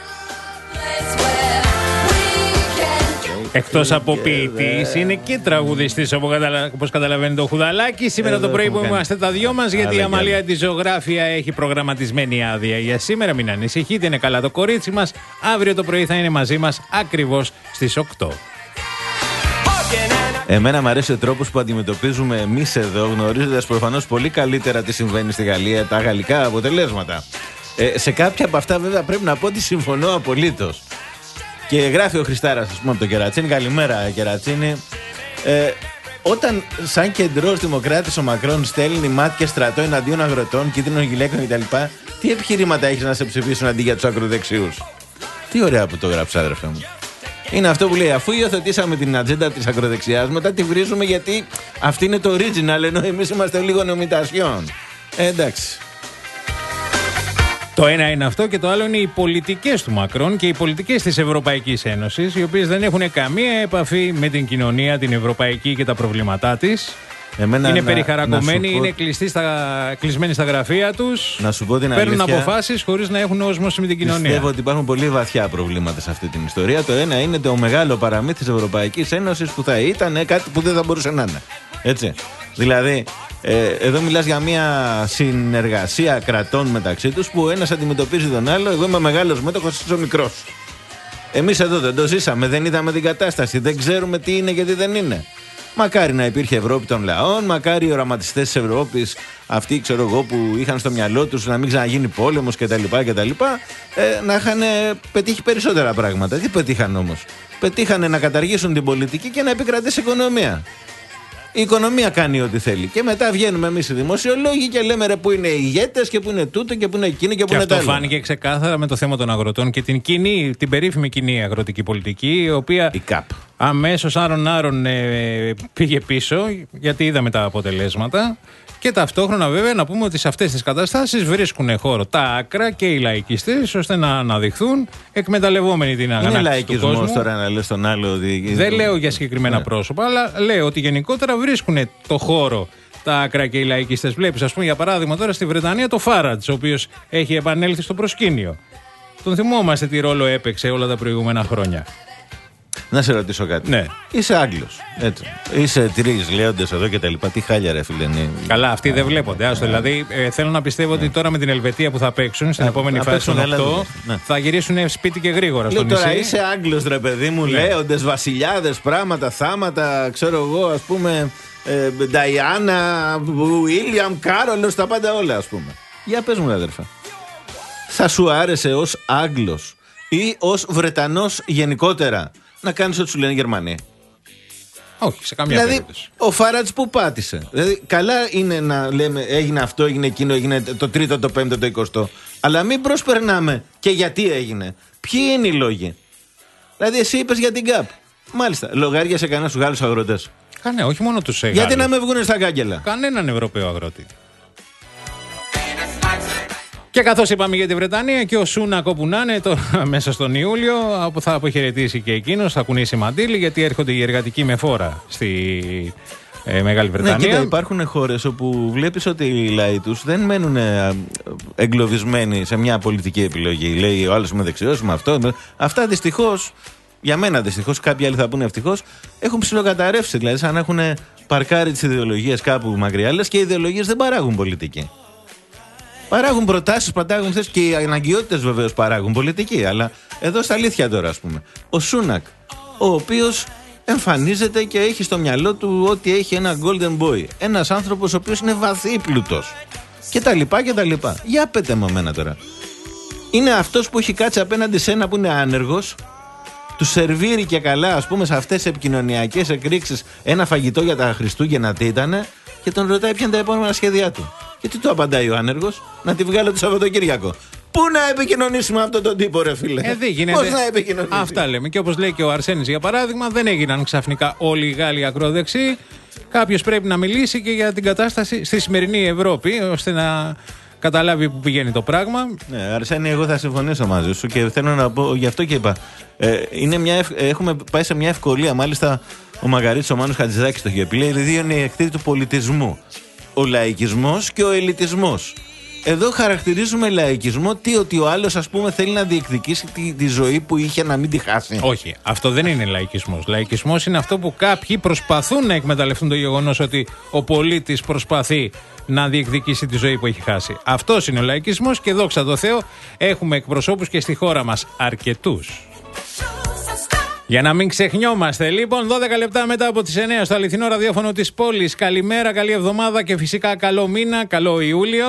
Εκτός από ποιητής, είναι και τραγουδιστής, όπως καταλαβαίνετε, ο Χουδαλάκης. Σήμερα το πρωί που είμαστε τα δυο μας, γιατί η Αμαλία τη Ζωγράφια έχει προγραμματισμένη άδεια για σήμερα. Μην ανησυχείτε, είναι καλά το κορίτσι μας. Αύριο το πρωί θα είναι μαζί μας ακριβώς στις οκτώ. Εμένα μου αρέσει ο τρόπος που αντιμετωπίζουμε εμείς εδώ, γνωρίζοντας προφανώς πολύ καλύτερα τι συμβαίνει στη Γαλλία, τα γαλλικά αποτελέσματα. Ε, σε κάποια από αυτά, βέβαια, πρέπει να πω ότι συμφωνώ απολύτως. Και γράφει ο Χριστάρας, ας πούμε, από το Κερατσίνη. Καλημέρα, Κερατσίνη. Ε, όταν, σαν κεντρός δημοκράτης, ο Μακρόν στέλνει μάτια στρατό εναντίον αγροτών, κίτρινων γυλαίκων κτλ., τι επιχειρήματα έχεις να σε ψηφίσουν αντί για τους ακροδεξιούς? Τι ωραία που το γράψει, αδερφέ μου. Είναι αυτό που λέει, αφού υιοθετήσαμε την ατζέντα της ακροδεξιάς, μετά τη βρίζουμε γιατί αυτή είναι το original, ενώ εμείς είμαστε λίγο νομιτασιόν. Ε, εντάξει. Το ένα είναι αυτό και το άλλο είναι οι πολιτικές του Μακρόν και οι πολιτικές της Ευρωπαϊκής Ένωσης, οι οποίες δεν έχουν καμία επαφή με την κοινωνία, την ευρωπαϊκή και τα προβλήματά της. Εμένα είναι περιχαρακωμένοι, πω... είναι κλειστοί στα, κλεισμένοι στα γραφεία τους. Να σου πω την παίρνουν αλήθεια, αποφάσεις χωρίς να έχουν όσμωση με την κοινωνία. Πιστεύω ότι υπάρχουν πολύ βαθιά προβλήματα σε αυτή την ιστορία. Το ένα είναι το μεγάλο παραμύθι της Ευρωπαϊκής Ένωσης που θα ήταν κάτι που δεν θα μπορούσε να είναι. Έτσι. Δηλαδή, ε, εδώ μιλάς για μια συνεργασία κρατών μεταξύ τους που ο ένας αντιμετωπίζει τον άλλο. Εγώ είμαι μεγάλος μέτοχος, είσαι ο μικρός. Εμείς εδώ δεν το ζήσαμε, δεν είδαμε την κατάσταση, δεν ξέρουμε τι είναι και τι δεν είναι. Μακάρι να υπήρχε Ευρώπη των λαών, μακάρι οι οραματιστές της Ευρώπης, αυτοί ξέρω εγώ που είχαν στο μυαλό τους να μην ξαναγίνει πόλεμος κτλ. κτλ ε, να είχαν πετύχει περισσότερα πράγματα. Τι πετύχαν όμως? Πετύχανε να καταργήσουν την πολιτική και να επικρατήσει η οικονομία. Η οικονομία κάνει ό,τι θέλει. Και μετά βγαίνουμε εμείς οι δημοσιολόγοι και λέμε ρε που είναι οι ηγέτες και που είναι τούτο και που είναι εκείνοι και που είναι τα άλλα. Αυτό φάνηκε ξεκάθαρα με το θέμα των αγροτών και την, κοινή, την περίφημη κοινή αγροτική πολιτική, η οποία η ΚΑΠ αμέσως άρον-άρον ε, πήγε πίσω, γιατί είδαμε τα αποτελέσματα. Και ταυτόχρονα βέβαια να πούμε ότι σε αυτές τις καταστάσεις βρίσκουν χώρο τα άκρα και οι λαϊκιστές ώστε να αναδειχθούν εκμεταλλευόμενοι την αγανάκτηση του κόσμου. Είναι λαϊκισμός τώρα να λες τον άλλο ότι... Δεν λέω για συγκεκριμένα ναι. πρόσωπα, αλλά λέω ότι γενικότερα βρίσκουν το χώρο τα άκρα και οι λαϊκιστές. Βλέπεις, ας πούμε, για παράδειγμα τώρα στη Βρετανία το Φάρατζ, ο οποίος έχει επανέλθει στο προσκήνιο. Τον θυμόμαστε τι ρόλο έπαιξε όλα τα προηγούμενα χρόνια. Να σε ρωτήσω κάτι. Ναι. Είσαι Άγγλος. Έτσι. Είσαι τρεις λέοντες εδώ και τα λοιπά. Τι χάλια, ρε φίλε. Ναι. Καλά, αυτοί δεν βλέπονται. Άστο, δηλαδή, ε, θέλω να πιστεύω ότι τώρα με την Ελβετία που θα παίξουν στην επόμενη φάση των οκτώ ναι. θα γυρίσουν σπίτι και γρήγορα στο νησί. Τώρα είσαι Άγγλος, ρε παιδί μου. Ναι. Λέοντες, βασιλιάδες, πράγματα, θάματα. Ξέρω εγώ, ας πούμε. Νταϊάννα, Βίλιαμ, Κάρολος, τα πάντα όλα, ας πούμε. Για πες μου, αδερφά. Θα σου άρεσε ως Άγγλος ή ως Βρετανός γενικότερα να κάνεις ό,τι σου λένε οι Γερμανοί? Όχι, σε καμία δηλαδή, περίπτωση. Ο Φάρατζ που πάτησε. Δηλαδή, καλά είναι να λέμε έγινε αυτό, έγινε εκείνο, έγινε το τρίτο, το πέμπτο, το εικοστό. Αλλά μην προσπερνάμε και γιατί έγινε. Ποιοι είναι οι λόγοι? Δηλαδή, εσύ είπες για την ΚΑΠ. Μάλιστα, λογάριασε κανένα στους Γάλλους αγροτές? Κανένα, όχι μόνο τους Γάλλους. Γιατί να με βγουν στα κάγκελα? Κανέναν Ευρωπαίο αγρότη. Και καθώς είπαμε για τη Βρετανία και ο Σούνακ όπου να είναι το, μέσα στον Ιούλιο, που θα αποχαιρετήσει και εκείνος, θα κουνήσει μαντήλι, γιατί έρχονται οι εργατικοί με φόρα στη ε, Μεγάλη Βρετανία. Ναι, κοίτα, υπάρχουν χώρες όπου βλέπεις ότι οι λαοί τους δεν μένουν εγκλωβισμένοι σε μια πολιτική επιλογή. Λέει ο άλλος είμαι δεξιός, είμαι αυτό. Είμαι... Αυτά δυστυχώς, για μένα δυστυχώς, κάποιοι άλλοι θα πούνε ευτυχώς, έχουν ψιλοκαταρρεύσει. Δηλαδή, σαν να έχουν παρκάρει τις ιδεολογίες κάπου μακριά, λες και οι ιδεολογίες δεν παράγουν πολιτική. Παράγουν προτάσεις, παράγουν θέσεις και οι αναγκαιότητες βεβαίως παράγουν πολιτική. Αλλά εδώ στα αλήθεια τώρα, ας πούμε. Ο Σούνακ, ο οποίος εμφανίζεται και έχει στο μυαλό του ότι έχει ένα golden boy. Ένας άνθρωπος ο οποίος είναι βαθύ πλούτος. Και τα λοιπά και τα λοιπά. Για πέτε με εμένα τώρα. Είναι αυτός που έχει κάτσει απέναντι σε ένα που είναι άνεργος, του σερβίρει και καλά, ας πούμε, σε αυτές τις επικοινωνιακές εκρήξεις ένα φαγητό για τα Χριστούγεννα τι ήτανε, και τον ρωτάει ποια είναι τα επόμενα σχέδιά του. Και τι του απαντάει ο άνεργος? Να τη βγάλω το Σαββατοκύριακο. Πού να επικοινωνήσουμε με αυτόν τον τύπο, ρε φίλε? Ε, γίνεται... Πώς να επικοινωνήσουμε? Αυτά λέμε. Και όπως λέει και ο Αρσένης, για παράδειγμα, δεν έγιναν ξαφνικά όλοι οι Γάλλοι ακροδεξιοί. Κάποιος πρέπει να μιλήσει και για την κατάσταση στη σημερινή Ευρώπη, ώστε να καταλάβει που πηγαίνει το πράγμα. Ναι, Αρσένη, εγώ θα συμφωνήσω μαζί σου και θέλω να πω, γι' αυτό και είπα. Ε, είναι μια ευ... Έχουμε πάει σε μια ευκολία. Μάλιστα, ο Μαγαρίτης, ο Μάνος Χατζηδάκης το είχε πει. Λέει: δύο είναι οι εχθροί του πολιτισμού. Ο λαϊκισμός και ο ελιτισμός. Εδώ χαρακτηρίζουμε λαϊκισμό τι, ότι ο άλλος, ας πούμε, θέλει να διεκδικήσει τη, τη ζωή που είχε να μην τη χάσει. Όχι, αυτό δεν είναι λαϊκισμός. Λαϊκισμός είναι αυτό που κάποιοι προσπαθούν να εκμεταλλευτούν το γεγονός ότι ο πολίτης προσπαθεί να διεκδικήσει τη ζωή που έχει χάσει. Αυτός είναι ο λαϊκισμός και δόξα τω Θεώ έχουμε εκπροσώπους και στη χώρα μας αρκετούς. Για να μην ξεχνιόμαστε, λοιπόν, δώδεκα λεπτά μετά από τις εννιά στο αληθινό ραδιόφωνο της πόλης. Καλημέρα, καλή εβδομάδα και φυσικά καλό μήνα, καλό Ιούλιο.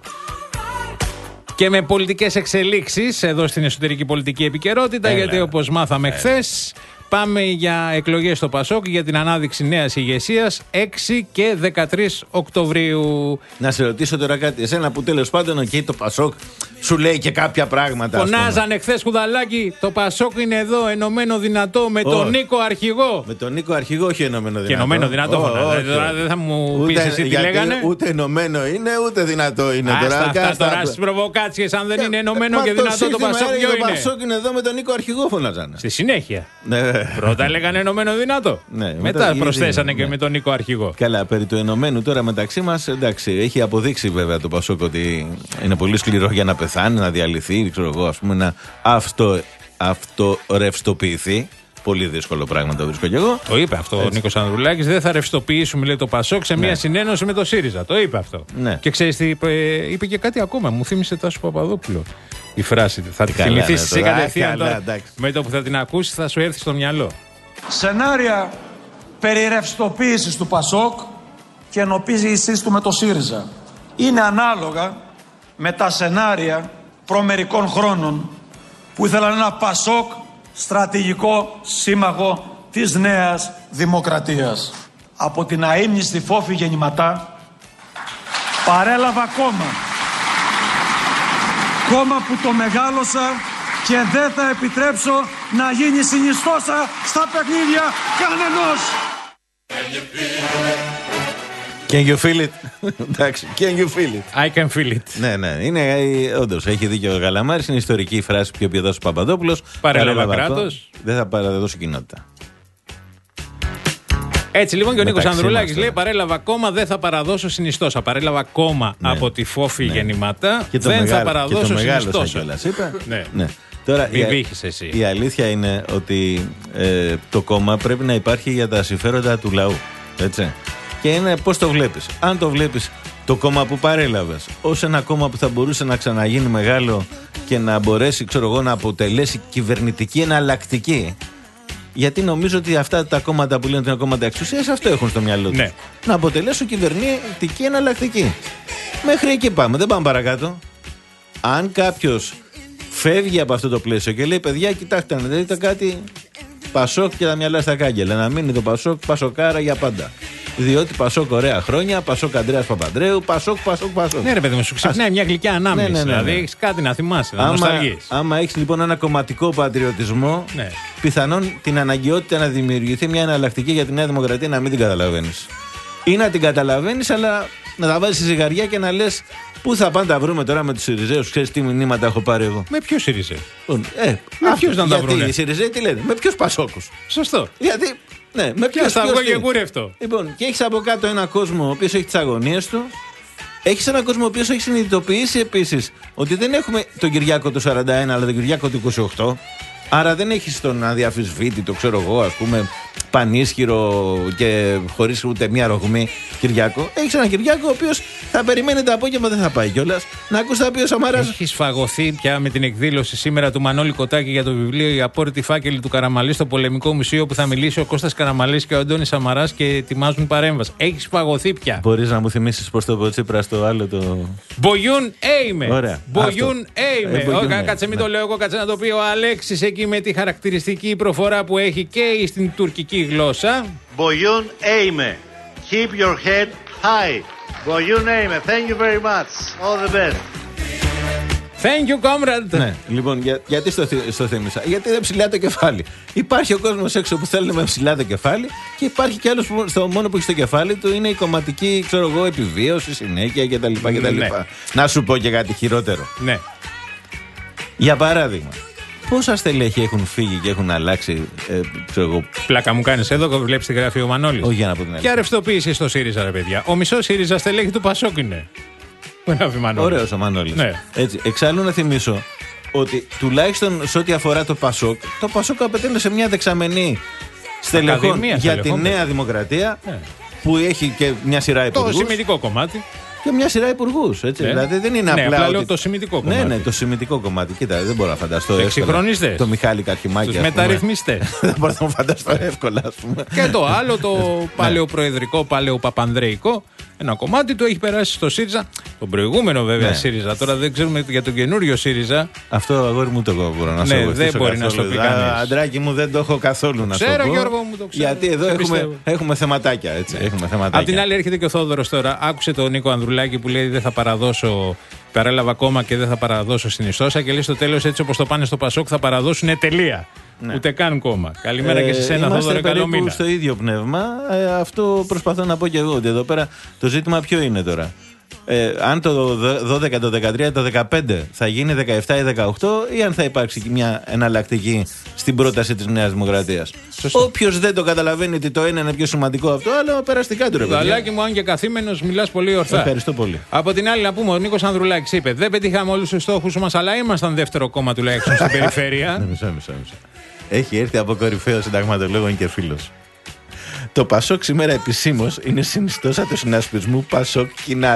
Και με πολιτικές εξελίξεις εδώ στην εσωτερική πολιτική επικαιρότητα, Έλα. γιατί όπως μάθαμε χθες, πάμε για εκλογές στο Πασόκ για την ανάδειξη νέας ηγεσίας έξι και δεκατρείς Οκτωβρίου. Να σε ρωτήσω τώρα κάτι, εσένα που τέλος πάντων okay, το Πασόκ σου λέει και κάποια πράγματα. Φωνάζανε χθες, Κουδαλάκη, το Πασόκ είναι εδώ, ενωμένο δυνατό με τον Νίκο Αρχηγό. Με τον Νίκο Αρχηγό, όχι ενωμένο δυνατό. Και ενωμένο δυνατό, φωνάζανε. Δεν θα μου πεις εσύ τι λέγανε. Ούτε ενωμένο είναι, ούτε δυνατό είναι. Άστα αυτά τώρα στις προβοκάτσιες, αν δεν είναι ενωμένο και δυνατό το Πασόκ, ποιο είναι. Το Πασόκ είναι εδώ με τον Νίκο Αρχηγό, φωνάζανε. Στη συνέχεια. Πρώτα έλεγαν ενωμένο δυνατό. Μετά προσθέσανε και με τον Νίκο Αρχηγό. Καλά, περί του ενωμένου τώρα μεταξύ μας, εντάξει, έχει αποδείξει βέβαια το Πασόκ ότι είναι πολύ σκληρό για να πεθάνει, να διαλυθεί, ξέρω εγώ, ας πούμε, να αυτο, αυτορευστοποιηθεί. Πολύ δύσκολο πράγμα το βρίσκω κι εγώ. Το είπε αυτό Έτσι. ο Νίκος Ανδρουλάκης. Δεν θα ρευστοποιήσουμε, λέει, το Πασόκ σε μια ναι. συνένωση με το ΣΥΡΙΖΑ. Το είπε αυτό. Ναι. Και ξέρεις τι είπε, είπε και κάτι ακόμα. Μου θύμισε Τάσο Παπαδόπουλο η φράση. Θα τη θυμηθείς εσύ κατευθείαν τώρα. Με το που θα την ακούσεις θα σου έρθει στο μυαλό. Σενάρια περί ρευστοποίησης του Πασόκ και ενοποίησης του με το ΣΥΡΙΖΑ είναι ανάλογα με τα σενάρια προμερικών χρόνων που ήθελαν ένα Πασόκ στρατηγικό σύμμαχο της Νέας Δημοκρατίας. Από την αείμνηστη φόφη γεννηματά παρέλαβα κόμμα. Κόμμα που το μεγάλωσα και δεν θα επιτρέψω να γίνει συνιστόσα στα παιχνίδια κανενός. Can you feel it? Εντάξει, can you feel it? I can feel it. Ναι, ναι, είναι όντως, έχει δίκιο ο Γαλαμάρης, είναι ιστορική η φράση που είπε ο Παπαδόπουλος. Παρέλαβα κράτος. Δεν θα παραδώσω κοινότητα. Έτσι λοιπόν και ο Νίκος Ανδρουλάκης λέει: παρέλαβα κόμμα, δεν θα παραδώσω συνιστόσα. Παρέλαβα κόμμα ναι. από τη φόφη ναι. γεννηματά, δεν μεγάλο, θα παραδώσω συνιστόσα. Ναι. ναι. Τώρα, Μην η, βήχεις εσύ. η αλήθεια είναι ότι ε, το κόμμα πρέπει να υπάρχει για τα συμφέροντα του λαού. Έτσι. Και είναι πώς το βλέπεις. Αν το βλέπεις το κόμμα που παρέλαβες ως ένα κόμμα που θα μπορούσε να ξαναγίνει μεγάλο και να μπορέσει, ξέρω εγώ, να αποτελέσει κυβερνητική εναλλακτική. Γιατί νομίζω ότι αυτά τα κόμματα που λένε ότι είναι κόμματα εξουσίας αυτό έχουν στο μυαλό τους. Ναι. Να αποτελέσουν κυβερνητική εναλλακτική. Μέχρι εκεί πάμε, δεν πάμε παρακάτω. Αν κάποιος φεύγει από αυτό το πλαίσιο και λέει: παιδιά, κοιτάξτε, να δείτε κάτι, Πασόκ και τα μυαλά στα κάγκελα. Να μείνει το Πασόκ, Πασοκάρα για πάντα. Διότι Πασόκ ωραία χρόνια, Πασόκ Ανδρέας Παπανδρέου, Πασόκ, Πασόκ, Πασόκ. Ναι, ρε παιδί μου, σου ξεχνάει μια γλυκιά ανάμνηση. Ναι, ναι, ναι, ναι. Δηλαδή έχεις κάτι να θυμάσαι, να νοσταλγείς. Άμα έχεις λοιπόν ένα κομματικό πατριωτισμό, ναι. πιθανόν την αναγκαιότητα να δημιουργηθεί μια εναλλακτική για τη Νέα Δημοκρατία να μην την καταλαβαίνεις. Ή να την καταλαβαίνεις, αλλά να τα βάζεις στη ζυγαριά και να λες: πού θα πάνε τα βρούμε τώρα με τους Σιριζέους, ξέρεις τι μηνύματα έχω πάρει εγώ. Με ποιους Σιριζέους? Ε, με ποιους να τα βρουν? Γιατί οι Σιριζέοι τι λένε, με ποιους Πασόκους. Σωστό. Γιατί. Ναι, με ποιο θα βγω και κούρευτο. Λοιπόν, και έχεις από κάτω ένα κόσμο ο οποίος έχει τις αγωνίες του. Έχεις έναν κόσμο ο οποίος έχει συνειδητοποιήσει επίσης ότι δεν έχουμε τον Κυριάκο του σαράντα ένα, αλλά τον Κυριάκο του είκοσι οκτώ. Άρα δεν έχεις τον αδιαφυσβήτητο, ξέρω εγώ, ας πούμε, πανίσχυρο και χωρίς ούτε μία ρογμή Κυριάκο. Έχεις έναν Κυριάκο ο οποίος θα περιμένει το απόγευμα, δεν θα πάει κιόλας, να ακούσει τα πει ο Σαμαράς. Έχεις φαγωθεί πια με την εκδήλωση σήμερα του Μανώλη Κοτάκη για το βιβλίο «Οι απόρριτοι φάκελοι του Καραμαλή» στο Πολεμικό Μουσείο, που θα μιλήσει ο Κώστας Καραμαλής και ο Αντώνης Σαμαράς και ετοιμάζουν παρέμβαση. Έχεις φαγωθεί πια. Μπορείς να μου θυμίσεις πώς το πω Τσίπρα στο άλλο το. Μπογιούν έιμε. Ωραία. Μπογιούν έιμε. Κάτσε, μην το λέω εγώ, κάτσε να το πει ο Αλέξης εκεί με τη χαρακτηριστική προφορά που έχει και στην τουρκική γλώσσα. Μπογιούν έιμε. Keep your head high. Μπογιούν έιμε. Thank you very much. All the best. Thank you, comrade. Ναι, λοιπόν, για, γιατί στο, στο θύμισα? Γιατί είναι ψηλά το κεφάλι. Υπάρχει ο κόσμος έξω που θέλει με ψηλά το κεφάλι και υπάρχει κι άλλος που στο μόνο που έχει στο κεφάλι του είναι η κομματική, ξέρω εγώ, επιβίωση, συνέχεια κτλ. κτλ. Ναι. Να σου πω και κάτι χειρότερο. Ναι. Για παράδειγμα, πόσα στελέχη έχουν φύγει και έχουν αλλάξει, ε, ξέρω εγώ. Πλάκα μου κάνεις εδώ, βλέπεις τη γραφή ο Μανώλης. Όχι, για να πω την άλλη. Και ρευστοποίηση στο ΣΥΡΙΖΑ, ρε παιδιά. Ο μισός ΣΥΡΙΖΑ στελέχη του Πασόκ είναι. Ωραίος ο Μανώλης. Ναι. Έτσι, εξάλλου να θυμίσω ότι τουλάχιστον σε ό,τι αφορά το Πασόκ, το Πασόκ απετέλεσε μια δεξαμενή στελεχών Ακαδημία, για στελεχών. τη Νέα Δημοκρατία, ναι. που έχει και μια σειρά υπουργούς. Το σημαντικό κομμάτι. Και μια σειρά υπουργούς. Έτσι. Ναι. Δηλαδή δεν είναι ναι, απλά. απλά ότι... λέω το σημαντικό κομμάτι. Ναι, ναι, το σημαντικό κομμάτι. Κοίτα, δεν μπορώ να φανταστώ. Εξυγχρονιστές. Το Μιχάλη Καρχημάκη. Τους μεταρρυθμιστές. Δεν μπορώ να φανταστώ εύκολα, ας πούμε. Και το άλλο, το παλαιοπροεδρικό, παλαιοπαπανδρεϊκό. Ένα κομμάτι του έχει περάσει στο ΣΥΡΙΖΑ. Τον προηγούμενο βέβαια ναι. ΣΥΡΙΖΑ. Τώρα δεν ξέρουμε για τον καινούριο ΣΥΡΙΖΑ. Αυτό αγόρι μου το μπορώ να σου ναι, δεν μπορεί να στο πει κανείς. Αντράκι μου δεν το έχω καθόλου να σου πω. Ξέρω, Γιώργο μου, το ξέρω. Γιατί εδώ έχουμε, έχουμε θεματάκια. Έτσι, ναι. έχουμε θεματάκια. Απ' την άλλη έρχεται και ο Θόδωρος τώρα. Άκουσε τον Νίκο Ανδρουλάκη που λέει δεν θα παραδώσω. Παρέλαβα ακόμα και δεν θα παραδώσω στην Ιστόσα. Και λέει στο τέλος έτσι όπως το πάνε στο Πασόκ θα παραδώσουν τελεία. Ναι. Ούτε καν κόμμα. Καλημέρα ε, και σε σένα, Θόδωρο, καλό μήνα. Στο ίδιο πνεύμα. Ε, αυτό προσπαθώ να πω και εγώ. Ότι εδώ πέρα το ζήτημα ποιο είναι τώρα. Ε, αν το δώδεκα, το δεκατρία, το δεκαπέντε θα γίνει δεκαεπτά ή δεκαοκτώ, ή αν θα υπάρξει μια εναλλακτική στην πρόταση της Νέας Δημοκρατίας. Όποιος δεν το καταλαβαίνει ότι το ένα είναι πιο σημαντικό αυτό, αλλά περαστικά του ρε παιδιά. Γαλάκι μου, αν και καθήμενος, μιλάς πολύ ορθά. Ευχαριστώ πολύ. Από την άλλη, να πούμε, ο Νίκος Ανδρουλάκης είπε: δεν πετύχαμε όλους τους στόχους μας, αλλά ήμασταν δεύτερο κόμμα τουλάχιστον στην περιφέρεια. Ναι, μισό, μισό, μισό. Έχει έρθει από κορυφαίο συνταγματολόγο και φίλος. Το Πασόκ σήμερα επισήμως είναι συνιστόσα του συνασπισμού Πασόκ Κινάλ.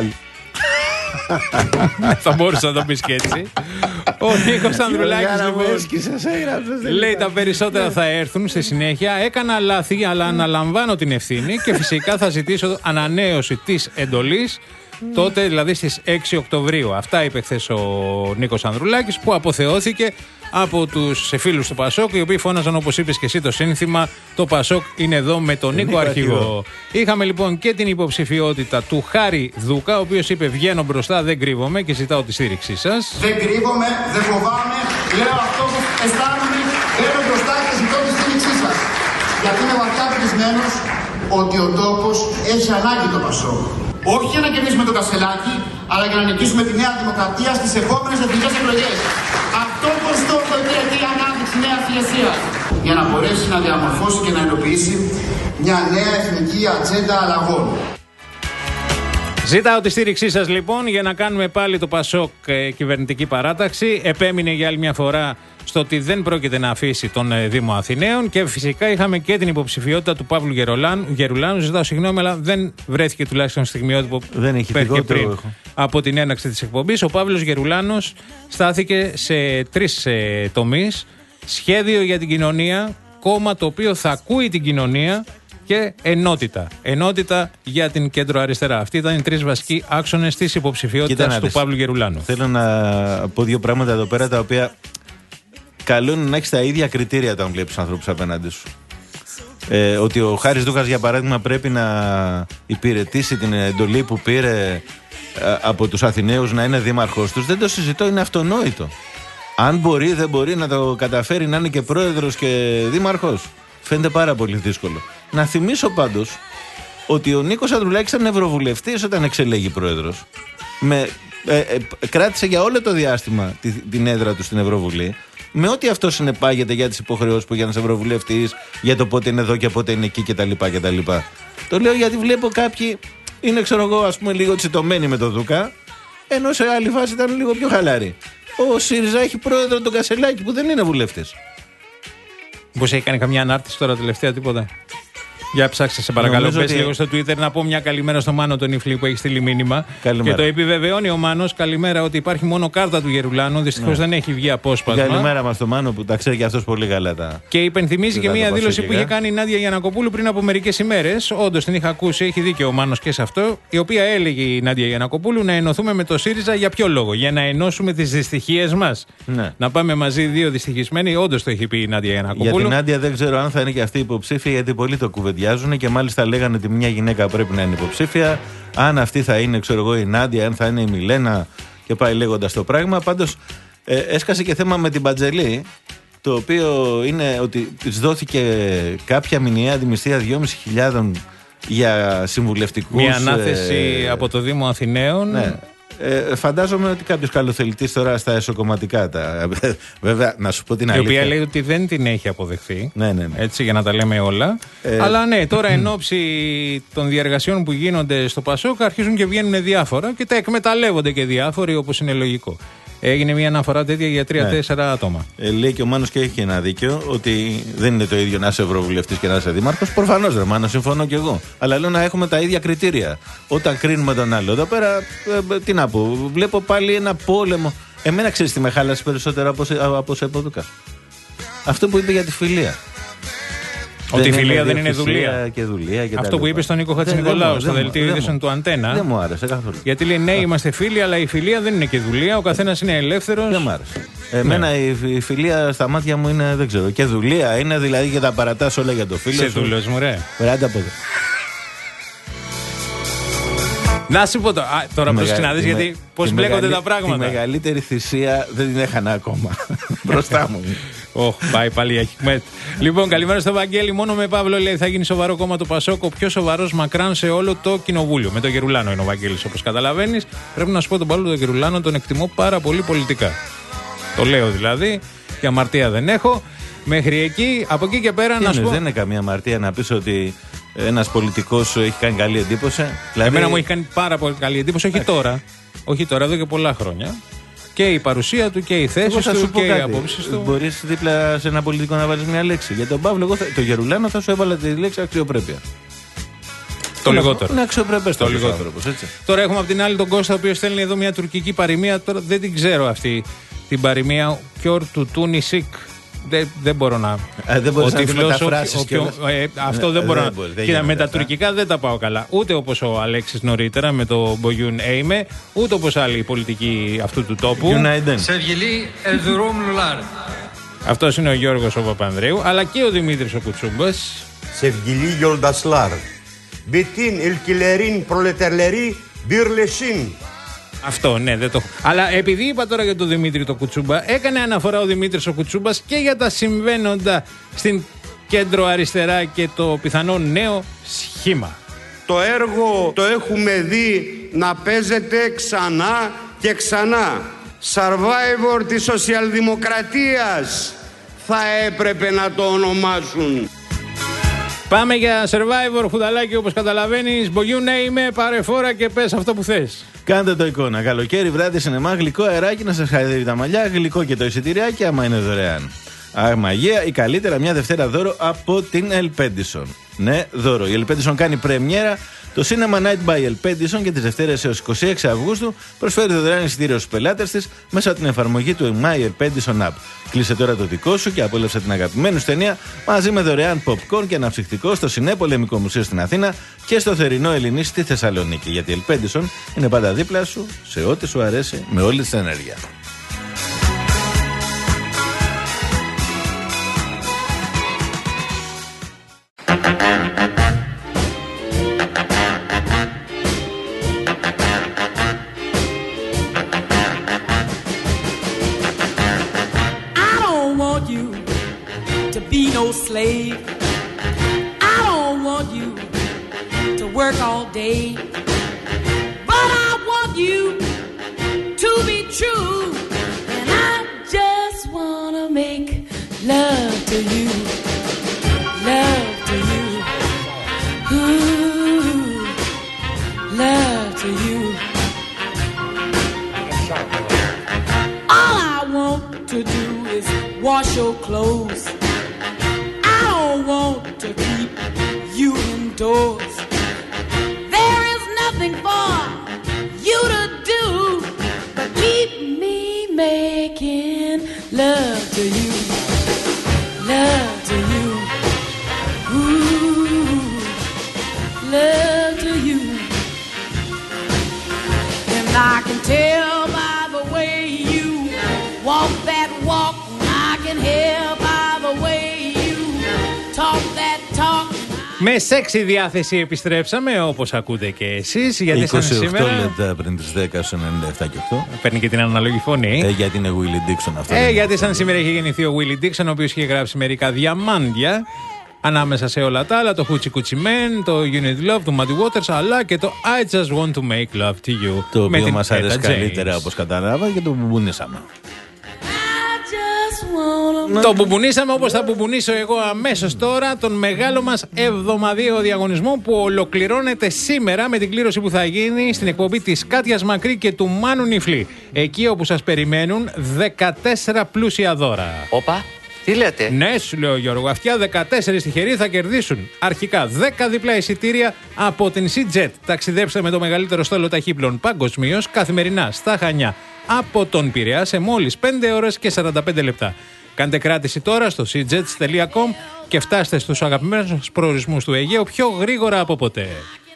Θα μπορούσα να το πεις και έτσι. Ο Νίκος Ανδρουλάκης λοιπόν λέει τα περισσότερα θα έρθουν στη συνέχεια. Έκανα λάθη, αλλά αναλαμβάνω την ευθύνη και φυσικά θα ζητήσω ανανέωση της εντολής. Τότε δηλαδή στις έξι Οκτωβρίου. Αυτά είπε χθες ο Νίκος Ανδρουλάκης, που αποθεώθηκε από τους φίλους του Πασόκ, οι οποίοι φώναζαν, όπως είπες και εσύ, το σύνθημα «Το Πασόκ είναι εδώ με τον Νίκο Αρχηγό». Είχαμε λοιπόν και την υποψηφιότητα του Χάρη Δούκα, ο οποίος είπε «Βγαίνω μπροστά, δεν κρύβομαι και ζητάω τη στήριξή σας». Δεν κρύβομαι, δεν φοβάμαι, λέω αυτό που αισθάνομαι, βγαίνω μπροστά και ζητώ τη στήριξή σας. Γιατί είμαι βαθιά πεπισμένος ότι ο τόπος έχει ανάγκη το Πασόκ. Όχι για να κερδίσουμε το Κασελάκι, αλλά για να νικήσουμε τη Νέα Δημοκρατία στις επόμενες εθνικές εκλογές. Αυτό το στόχο υπηρετεί η ανάδειξη νέας ηγεσίας. Για να μπορέσει να διαμορφώσει και να υλοποιήσει μια νέα εθνική ατζέντα αλλαγών. Ζητάω τη στήριξή σας λοιπόν για να κάνουμε πάλι το Πασόκ ε, κυβερνητική παράταξη. Επέμεινε για άλλη μια φορά στο ότι δεν πρόκειται να αφήσει τον ε, Δήμο Αθηναίων και φυσικά είχαμε και την υποψηφιότητα του Παύλου Γερολάνου. Γερουλάνου. Ζητάω συγγνώμη, αλλά δεν βρέθηκε τουλάχιστον στιγμιότυπο που υπήρχε πριν έχω. από την έναρξη της εκπομπής. Ο Παύλος Γερουλάνος στάθηκε σε τρεις ε, τομείς. Σχέδιο για την κοινωνία, κόμμα το οποίο θα ακούει την κοινωνία, και ενότητα. Ενότητα για την κέντρο-αριστερά. Αυτοί ήταν οι τρεις βασικοί άξονες της υποψηφιότητας του Παύλου Γερουλάνου. Θέλω να πω δύο πράγματα εδώ πέρα τα οποία καλό είναι να έχεις τα ίδια κριτήρια όταν βλέπεις τους ανθρώπους απέναντι σου. Ε, ότι ο Χάρης Δούκας, για παράδειγμα, πρέπει να υπηρετήσει την εντολή που πήρε ε, από τους Αθηναίους να είναι δήμαρχος τους, δεν το συζητώ, είναι αυτονόητο. Αν μπορεί, δεν μπορεί να το καταφέρει να είναι και πρόεδρος και δήμαρχος, φαίνεται πάρα πολύ δύσκολο. Να θυμίσω πάντως ότι ο Νίκος Ανδρουλάκης ήταν ευρωβουλευτής όταν εξελέγει πρόεδρος. Με, ε, ε, κράτησε για όλο το διάστημα τη, την έδρα του στην Ευρωβουλή, με ό,τι αυτό συνεπάγεται για τις υποχρεώσεις που για ένας ευρωβουλευτής, για το πότε είναι εδώ και πότε είναι εκεί κτλ. κτλ. Το λέω γιατί βλέπω κάποιοι είναι, ξέρω εγώ, ας πούμε, λίγο τσιτωμένοι με τον Δούκα, ενώ σε άλλη φάση ήταν λίγο πιο χαλαροί. Ο ΣΥΡΙΖΑ έχει πρόεδρο τον Κασελάκη που δεν είναι βουλευτής. Πώς έχει κάνει καμιά ανάρτηση τώρα τελευταία, τίποτα? Για ψάξτε, σε παρακαλώ. Πες ότι... λίγο στο Twitter να πω μια καλημέρα στο Μάνο τον Ιφλή που έχει στείλει μήνυμα. Καλημέρα. Και το επιβεβαιώνει ο Μάνος. Καλημέρα, ότι υπάρχει μόνο κάρτα του Γερουλάνου. Δυστυχώς ναι. δεν έχει βγει απόσπασμα. Καλημέρα μας στο Μάνο που τα ξέρει και αυτός πολύ καλά. Τα... Και υπενθυμίζει και μια δήλωση που είχε κάνει η Νάντια Γιαννακοπούλου πριν από μερικές ημέρες. Όντως την είχα ακούσει, έχει δίκιο ο Μάνος και σε αυτό. Η οποία έλεγε η Νάντια Γιαννακοπούλου να ενωθούμε με το ΣΥΡΙΖΑ για ποιο λόγο? Για να ενώσουμε τις δυστυχίες μας. Ναι. Να πάμε μαζί δύο δυστυχισμένοι. Όντως το έχει πει η Νάντια Γιαννακοπούλου. Για την Νάντια δεν ξέρω αν θα είναι και αυτή υποψήφια, γιατί πολλοί το κουβεντιάζουν και μάλιστα λέγανε ότι μια γυναίκα πρέπει να είναι υποψήφια. Αν αυτή θα είναι, ξέρω εγώ, η Νάντια, αν θα είναι η Μιλένα και πάει λέγοντας το πράγμα. Πάντως ε, έσκασε και θέμα με την Μπατζελή, το οποίο είναι ότι της δόθηκε κάποια μηνιαία αντιμισθία δυόμισι χιλιάδες για συμβουλευτικούς. Μια ανάθεση ε, από το Δήμο Αθηναίων. Ναι. Ε, φαντάζομαι ότι κάποιος καλοθελητής τώρα στα εσωκομματικά τα. Βέβαια, να σου πω την αλήθεια. Η οποία λέει ότι δεν την έχει αποδεχθεί. Ναι, ναι, ναι. Έτσι, για να τα λέμε όλα. Ε, Αλλά ναι, τώρα εν ώψη των διεργασιών που γίνονται στο Πασόκ αρχίζουν και βγαίνουν διάφορα και τα εκμεταλλεύονται και διάφοροι, όπως είναι λογικό. Έγινε μια αναφορά τέτοια για τρία-τέσσερα ναι. άτομα. Ε, λέει και ο Μάνος και έχει ένα δίκιο ότι δεν είναι το ίδιο να είσαι ευρωβουλευτής και να είσαι δήμαρχος. Προφανώς, ρε Μάνο, συμφωνώ κι εγώ. Αλλά λέω να έχουμε τα ίδια κριτήρια. Όταν κρίνουμε τον άλλο. Εδώ πέρα, ε, τι να πω, βλέπω πάλι ένα πόλεμο. Εμένα ξέρεις τι με χάλασε περισσότερο από, από Σεποδούκα. Αυτό που είπε για τη φιλία. Ότι η φιλία δεν είναι δουλεία. Και δουλεία και αυτό που είπε στον Νίκο Χατζηνικολάου στο δελτίο ειδήσεων του Αντένα. Δεν μου άρεσε καθόλου. Γιατί λέει ναι, είμαστε φίλοι, αλλά η φιλία δεν είναι και δουλεία. Ο καθένας είναι ελεύθερος. Δεν μου άρεσε. Εμένα ναι. η φιλία στα μάτια μου είναι, δεν ξέρω, και δουλεία είναι, δηλαδή και τα παρατάς όλα για το φίλο. Σε δουλειές μου, ρε. Περάτε από εδώ. Να σου πω το, α, τώρα πρόσεξε να δεις γιατί πώς μπλέκονται τα πράγματα. Τη μεγαλύτερη θυσία δεν την έχανα ακόμα. Μπροστά μου. Oh, πάει πάλι Αχιμέτ. Λοιπόν, καλημέρα στο Βαγγέλη. Μόνο με Παύλο λέει θα γίνει σοβαρό κόμμα το Πασόκ. Ο πιο σοβαρός μακράν σε όλο το κοινοβούλιο. Με τον Γερουλάνο είναι ο Βαγγέλης, όπως καταλαβαίνεις. Πρέπει να σου πω τον Παύλο τον Γερουλάνο τον εκτιμώ πάρα πολύ πολιτικά. Το λέω δηλαδή. Και αμαρτία δεν έχω. Μέχρι εκεί, από εκεί και πέρα τι να σου πω. Δεν είναι καμία αμαρτία να πεις ότι ένας πολιτικός έχει κάνει καλή εντύπωση. Δηλαδή... Εμένα μου έχει κάνει πάρα πολύ καλή εντύπωση, όχι τώρα. Όχι τώρα, εδώ και πολλά χρόνια. Και η παρουσία του και οι θέσεις του και οι απόψεις του. Μπορείς δίπλα σε ένα πολιτικό να βάλεις μια λέξη. Για τον Παύλο, εγώ θα... το Γερουλάνο θα σου έβαλα τη λέξη αξιοπρέπεια. Το λιγότερο. Είναι αξιοπρεπές το λιγότερο. Άνθρωπος, έτσι. Τώρα έχουμε από την άλλη τον Κώστα, ο οποίος στέλνει εδώ μια τουρκική παροιμία. Τώρα δεν την ξέρω αυτή την παροιμία. Κιόρ του Τούνι Σικ. Δεν, δεν μπορώ να. Ε, δεν μπορείς να τη μεταφράσεις. Ε, αυτό δεν μπορώ να. Κοίτα, με τα τουρκικά δεν τα πάω καλά. Ούτε όπως ο Αλέξης νωρίτερα με το Μπογιούν Έιμε, ούτε όπως άλλοι πολιτικοί αυτού του τόπου. Σεργιλή Ελδουρούμ Λουλάρ. Αυτός είναι ο Γιώργος ο Παπανδρέου, αλλά και ο Δημήτρης ο Κουτσούμπας. Σεργιλή Γιολντασλάρ. Μπιτίν Ελκυλερίν Προλετερλερί Μπιρλεσίν. Αυτό, ναι, δεν το έχω. Αλλά επειδή είπα τώρα για τον Δημήτρη το Κουτσούμπα, έκανε αναφορά ο Δημήτρης ο Κουτσούμπας και για τα συμβαίνοντα στην κέντρο αριστερά και το πιθανό νέο σχήμα. Το έργο το έχουμε δει να παίζεται ξανά και ξανά. Survivor της σοσιαλδημοκρατίας θα έπρεπε να το ονομάσουν. Πάμε για Survivor, Χουδαλάκι, όπως καταλαβαίνεις. Μπογιούν ναι είμαι, πάρε φόρα και πες αυτό που θες. Κάντε το εικόνα. Καλοκαίρι, βράδυ, σινεμά, γλυκό αεράκι να σας χαϊδεύει τα μαλλιά, γλυκό και το εισιτηριάκι, άμα είναι δωρεάν. Αμαγία ή καλύτερα μια Δευτέρα δώρο από την Ελπέντισον. Ναι, δώρο. Η Ελπέντισον κάνει πρεμιέρα το Cinema Night by Ελπέντισον και τις Δευτέρες έως είκοσι έξι Αυγούστου προσφέρει δωρεάν εισιτήριο στους πελάτες της μέσα από την εφαρμογή του My Ελπέντισον App. Κλείσε τώρα το δικό σου και απόλαυσε την αγαπημένη σου ταινία μαζί με δωρεάν popcorn και αναψυκτικό στο Σινέ Πολεμικό Μουσείο στην Αθήνα και στο Θερινό Ελληνί στη Θεσσαλονίκη. Γιατί η Ελπέντισον είναι πάντα δίπλα σου σε ό,τι σου αρέσει με όλη την ενέργεια. No slave. I don't want you to work all day, but I want you to be true, and I just wanna make love to you, love to you, ooh, love to you. All I want to do is wash your clothes. Want to keep you indoors. There is nothing for you to do but keep me making love to you, love to you, ooh, love to you. And I can tell by the way you walk that walk, I can hear by the way talk that talk. Με σεξι διάθεση επιστρέψαμε, όπως ακούτε και εσείς. Γιατί σαν σήμερα. είκοσι οκτώ λεπτά πριν τις δέκα στους ενενήντα επτά και οκτώ. Παίρνει και την αναλογή φωνή. Ε, γιατί είναι Willie Dixon αυτό. Ε, γιατί σαν σήμερα έχει γεννηθεί ο Willie Dixon, ο οποίος είχε γράψει μερικά διαμάντια. Ανάμεσα σε όλα τα άλλα, το Hoochie Coochie Man, το You Need Love, το Muddy Waters, αλλά και το I Just Want to Make Love to You. Το οποίο μας αρέσει καλύτερα, όπως καταλάβα, και το μπουμπουνίσαμε. Το μπουμπουνίσαμε όπως θα μπουμπουνίσω εγώ αμέσως τώρα τον μεγάλο μας εβδομαδιαίο διαγωνισμό που ολοκληρώνεται σήμερα με την κλήρωση που θα γίνει στην εκπομπή της Κάτιας Μακρύ και του Μάνου Νιφλή. Εκεί όπου σας περιμένουν δεκατέσσερα πλούσια δώρα. Όπα, τι λέτε? Ναι, σου λέω Γιώργο, αυτιά δεκατέσσερα τυχεροί θα κερδίσουν αρχικά δέκα διπλά εισιτήρια από την Sea-Jet. Ταξιδέψτε με το μεγαλύτερο στόλο ταχύπλων παγκοσμίως καθημερινά στα Χανιά από τον Πειραιά σε μόλις πέντε ώρες και σαράντα πέντε λεπτά. Κάντε κράτηση τώρα στο sea jets τελεία com και φτάστε στους αγαπημένους προορισμούς του Αιγαίου πιο γρήγορα από ποτέ.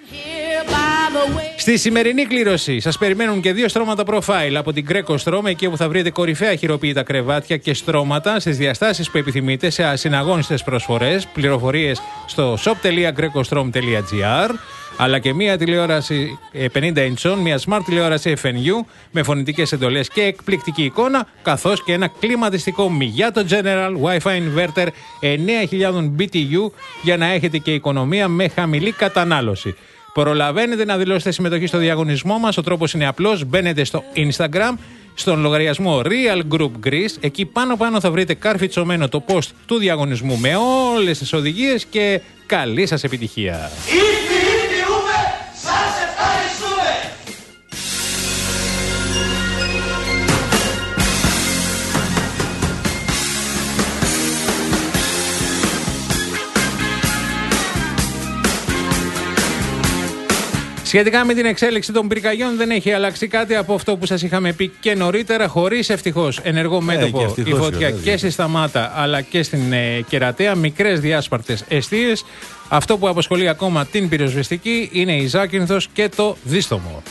Στη σημερινή κλήρωση σας περιμένουν και δύο στρώματα profile από την Greco Strom, εκεί όπου θα βρείτε κορυφαία χειροποίητα κρεβάτια και στρώματα στις διαστάσεις που επιθυμείτε σε ασυναγώνιστες προσφορές. Πληροφορίες στο shop τελεία greco strom τελεία gr, αλλά και μία τηλεόραση πενήντα ιντσών, μία smart τηλεόραση εφ εν γιου με φωνητικές εντολές και εκπληκτική εικόνα, καθώς και ένα κλιματιστικό Miyato General Wi-Fi Inverter εννέα χιλιάδες μπι τι γιου για να έχετε και οικονομία με χαμηλή κατανάλωση. Προλαβαίνετε να δηλώσετε συμμετοχή στο διαγωνισμό μας. Ο τρόπος είναι απλός. Μπαίνετε στο Instagram, στον λογαριασμό Real Group Greece. Εκεί πάνω πάνω θα βρείτε καρφιτσωμένο το post του διαγωνισμού με όλες τις οδηγίες και καλή σας επιτυχία. Σχετικά με την εξέλιξη των πυρκαγιών δεν έχει αλλάξει κάτι από αυτό που σας είχαμε πει και νωρίτερα, χωρίς ευτυχώς ενεργό μέτωπο. Ε, ευτυχώς, η φωτιά και στη Σταμάτα αλλά και στην ε, Κερατέα, μικρές διάσπαρτες εστίες. Αυτό που απασχολεί ακόμα την πυροσβεστική είναι η Ζάκυνθος και το Δίστομο.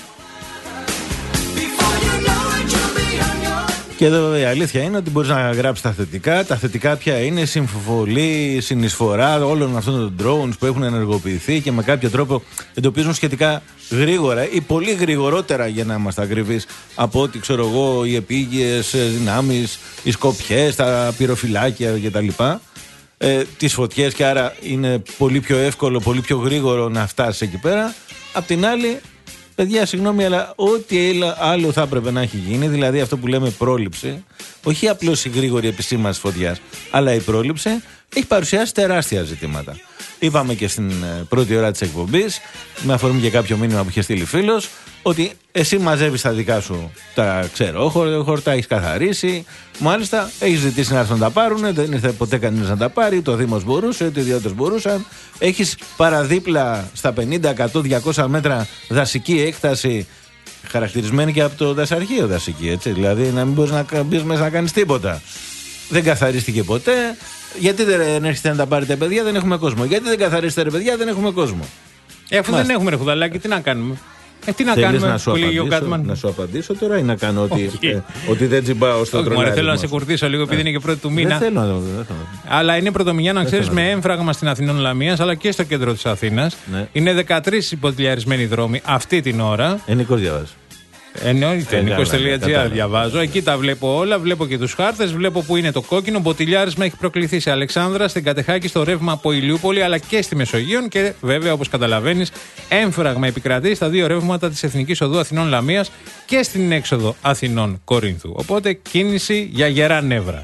Και εδώ η αλήθεια είναι ότι μπορείς να γράψεις τα θετικά. Τα θετικά πια είναι συμφωβολή, συνεισφορά όλων αυτών των drones που έχουν ενεργοποιηθεί και με κάποιο τρόπο εντοπίζουν σχετικά γρήγορα ή πολύ γρηγορότερα, για να είμαστε ακριβείς, από ό,τι ξέρω εγώ οι επίγειες δυνάμεις, οι σκοπιές, τα πυροφυλάκια κτλ. Ε, τις φωτιές, και άρα είναι πολύ πιο εύκολο, πολύ πιο γρήγορο να φτάσει εκεί πέρα. Απ' την άλλη, παιδιά, συγγνώμη, αλλά ό,τι άλλο θα έπρεπε να έχει γίνει, δηλαδή αυτό που λέμε πρόληψη, όχι απλώς η γρήγορη επισήμανση φωτιάς, αλλά η πρόληψη, έχει παρουσιάσει τεράστια ζητήματα. Είπαμε και στην πρώτη ώρα της εκπομπής, με αφορμή και κάποιο μήνυμα που είχε στείλει φίλος, ότι εσύ μαζεύεις τα δικά σου, τα ξέρω, χορτά έχεις καθαρίσει, μάλιστα έχεις ζητήσει να έρθουν να τα πάρουν, δεν ήρθε ποτέ κανείς να τα πάρει, το Δήμος μπορούσε, ούτε οι ιδιώτες μπορούσαν. Έχεις παραδίπλα στα πενήντα, εκατό, διακόσια μέτρα δασική έκταση, χαρακτηρισμένη και από το δασαρχείο δασική, έτσι, δηλαδή να μην μπορείς να μπεις μέσα να κάνεις τίποτα. Δεν καθαρίστηκε ποτέ. Γιατί δεν έρχεστε να τα πάρετε, παιδιά, δεν έχουμε κόσμο. Γιατί δεν καθαρίσετε, ρε παιδιά, δεν έχουμε κόσμο. Ε, αφού Μάλιστα. δεν έχουμε, ρε Χουδαλάκη, τι να κάνουμε. Ε, τι να Θέλεις κάνουμε, να σου, απαντήσω, να σου απαντήσω τώρα ή να κάνω ότι, ε, ότι δεν τσιμπάω στο τρολάρι. Θέλω να σε κουρδίσω λίγο, επειδή είναι και πρώτη του μήνα. Δεν θέλω, δεν θέλω. Αλλά είναι πρωτομηνιά, να ξέρεις, με έμφραγμα στην Αθηνών Λαμίας, αλλά και στο κέντρο της Αθήνας. Ναι. Είναι δεκατρείς υποτιλιαρισμένοι δρόμοι αυτή την ώρα. Ενικός διαβάζει. Εννοείται, νίκος τελεία τζι άρ διαβάζω. Εκεί τα βλέπω όλα. Βλέπω και τους χάρτες. Βλέπω που είναι το κόκκινο. Μποτιλιάρισμα έχει προκληθεί σε Αλεξάνδρα, στην Κατεχάκη, στο ρεύμα από Ηλιούπολη, αλλά και στη Μεσογείο. Και βέβαια, όπως καταλαβαίνεις, έμφραγμα επικρατεί στα δύο ρεύματα της Εθνικής Οδού Αθηνών Λαμίας και στην έξοδο Αθηνών Κορίνθου. Οπότε κίνηση για γερά νεύρα.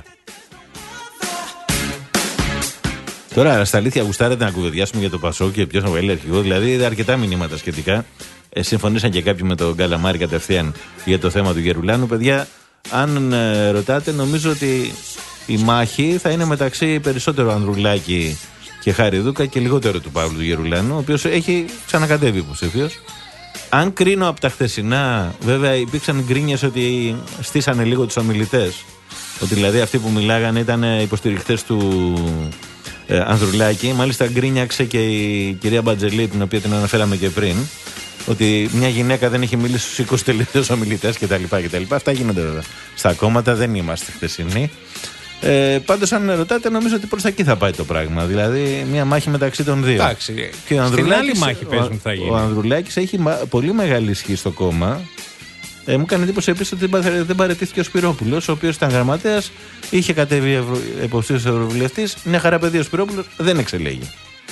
Τώρα, στα αλήθεια, γουστάρετε να κουβεντιάσουμε για το Πασόκ και ποιος να βγάλει αρχηγό. Δηλαδή, είδα αρκετά μηνύματα σχετικά. Ε, συμφωνήσαν και κάποιοι με τον Καλαμάρη κατευθείαν για το θέμα του Γερουλάνου. Παιδιά, αν ε, ρωτάτε, νομίζω ότι η μάχη θα είναι μεταξύ περισσότερο Ανδρουλάκη και Χαριδούκα και λιγότερο του Παύλου του Γερουλάνου, ο οποίος έχει ξανακατέβει υποψήφιος. Αν κρίνω από τα χθεσινά, βέβαια υπήρξαν γκρίνιες ότι στήσανε λίγο τους ομιλητές. Ότι δηλαδή αυτοί που μιλάγανε ήταν υποστηριχτές του ε, Ανδρουλάκη. Μάλιστα γκρίνιαξε και η κυρία Μπατζελή, την οποία την αναφέραμε και πριν, ότι μια γυναίκα δεν έχει μιλήσει στους είκοσι τελευταίους ομιλητές κτλ. Αυτά γίνονται βέβαια στα κόμματα, δεν είμαστε χθεσινοί. Ε, πάντως, αν με ρωτάτε, νομίζω ότι προς τα εκεί θα πάει το πράγμα. Δηλαδή, μια μάχη μεταξύ των δύο. Εντάξει. Και στην άλλη μάχη παίζουν θα γίνει. Ο Ανδρουλάκης έχει πολύ μεγάλη ισχύ στο κόμμα. Ε, μου έκανε εντύπωση επίσης ότι δεν παραιτήθηκε ο Σπυρόπουλος, ο οποίος ήταν γραμματέας, είχε κατέβει υποψήφιος ευρωβουλευτής. Μια χαρά παιδί ο Σπυρόπουλος, δεν εξελέγει.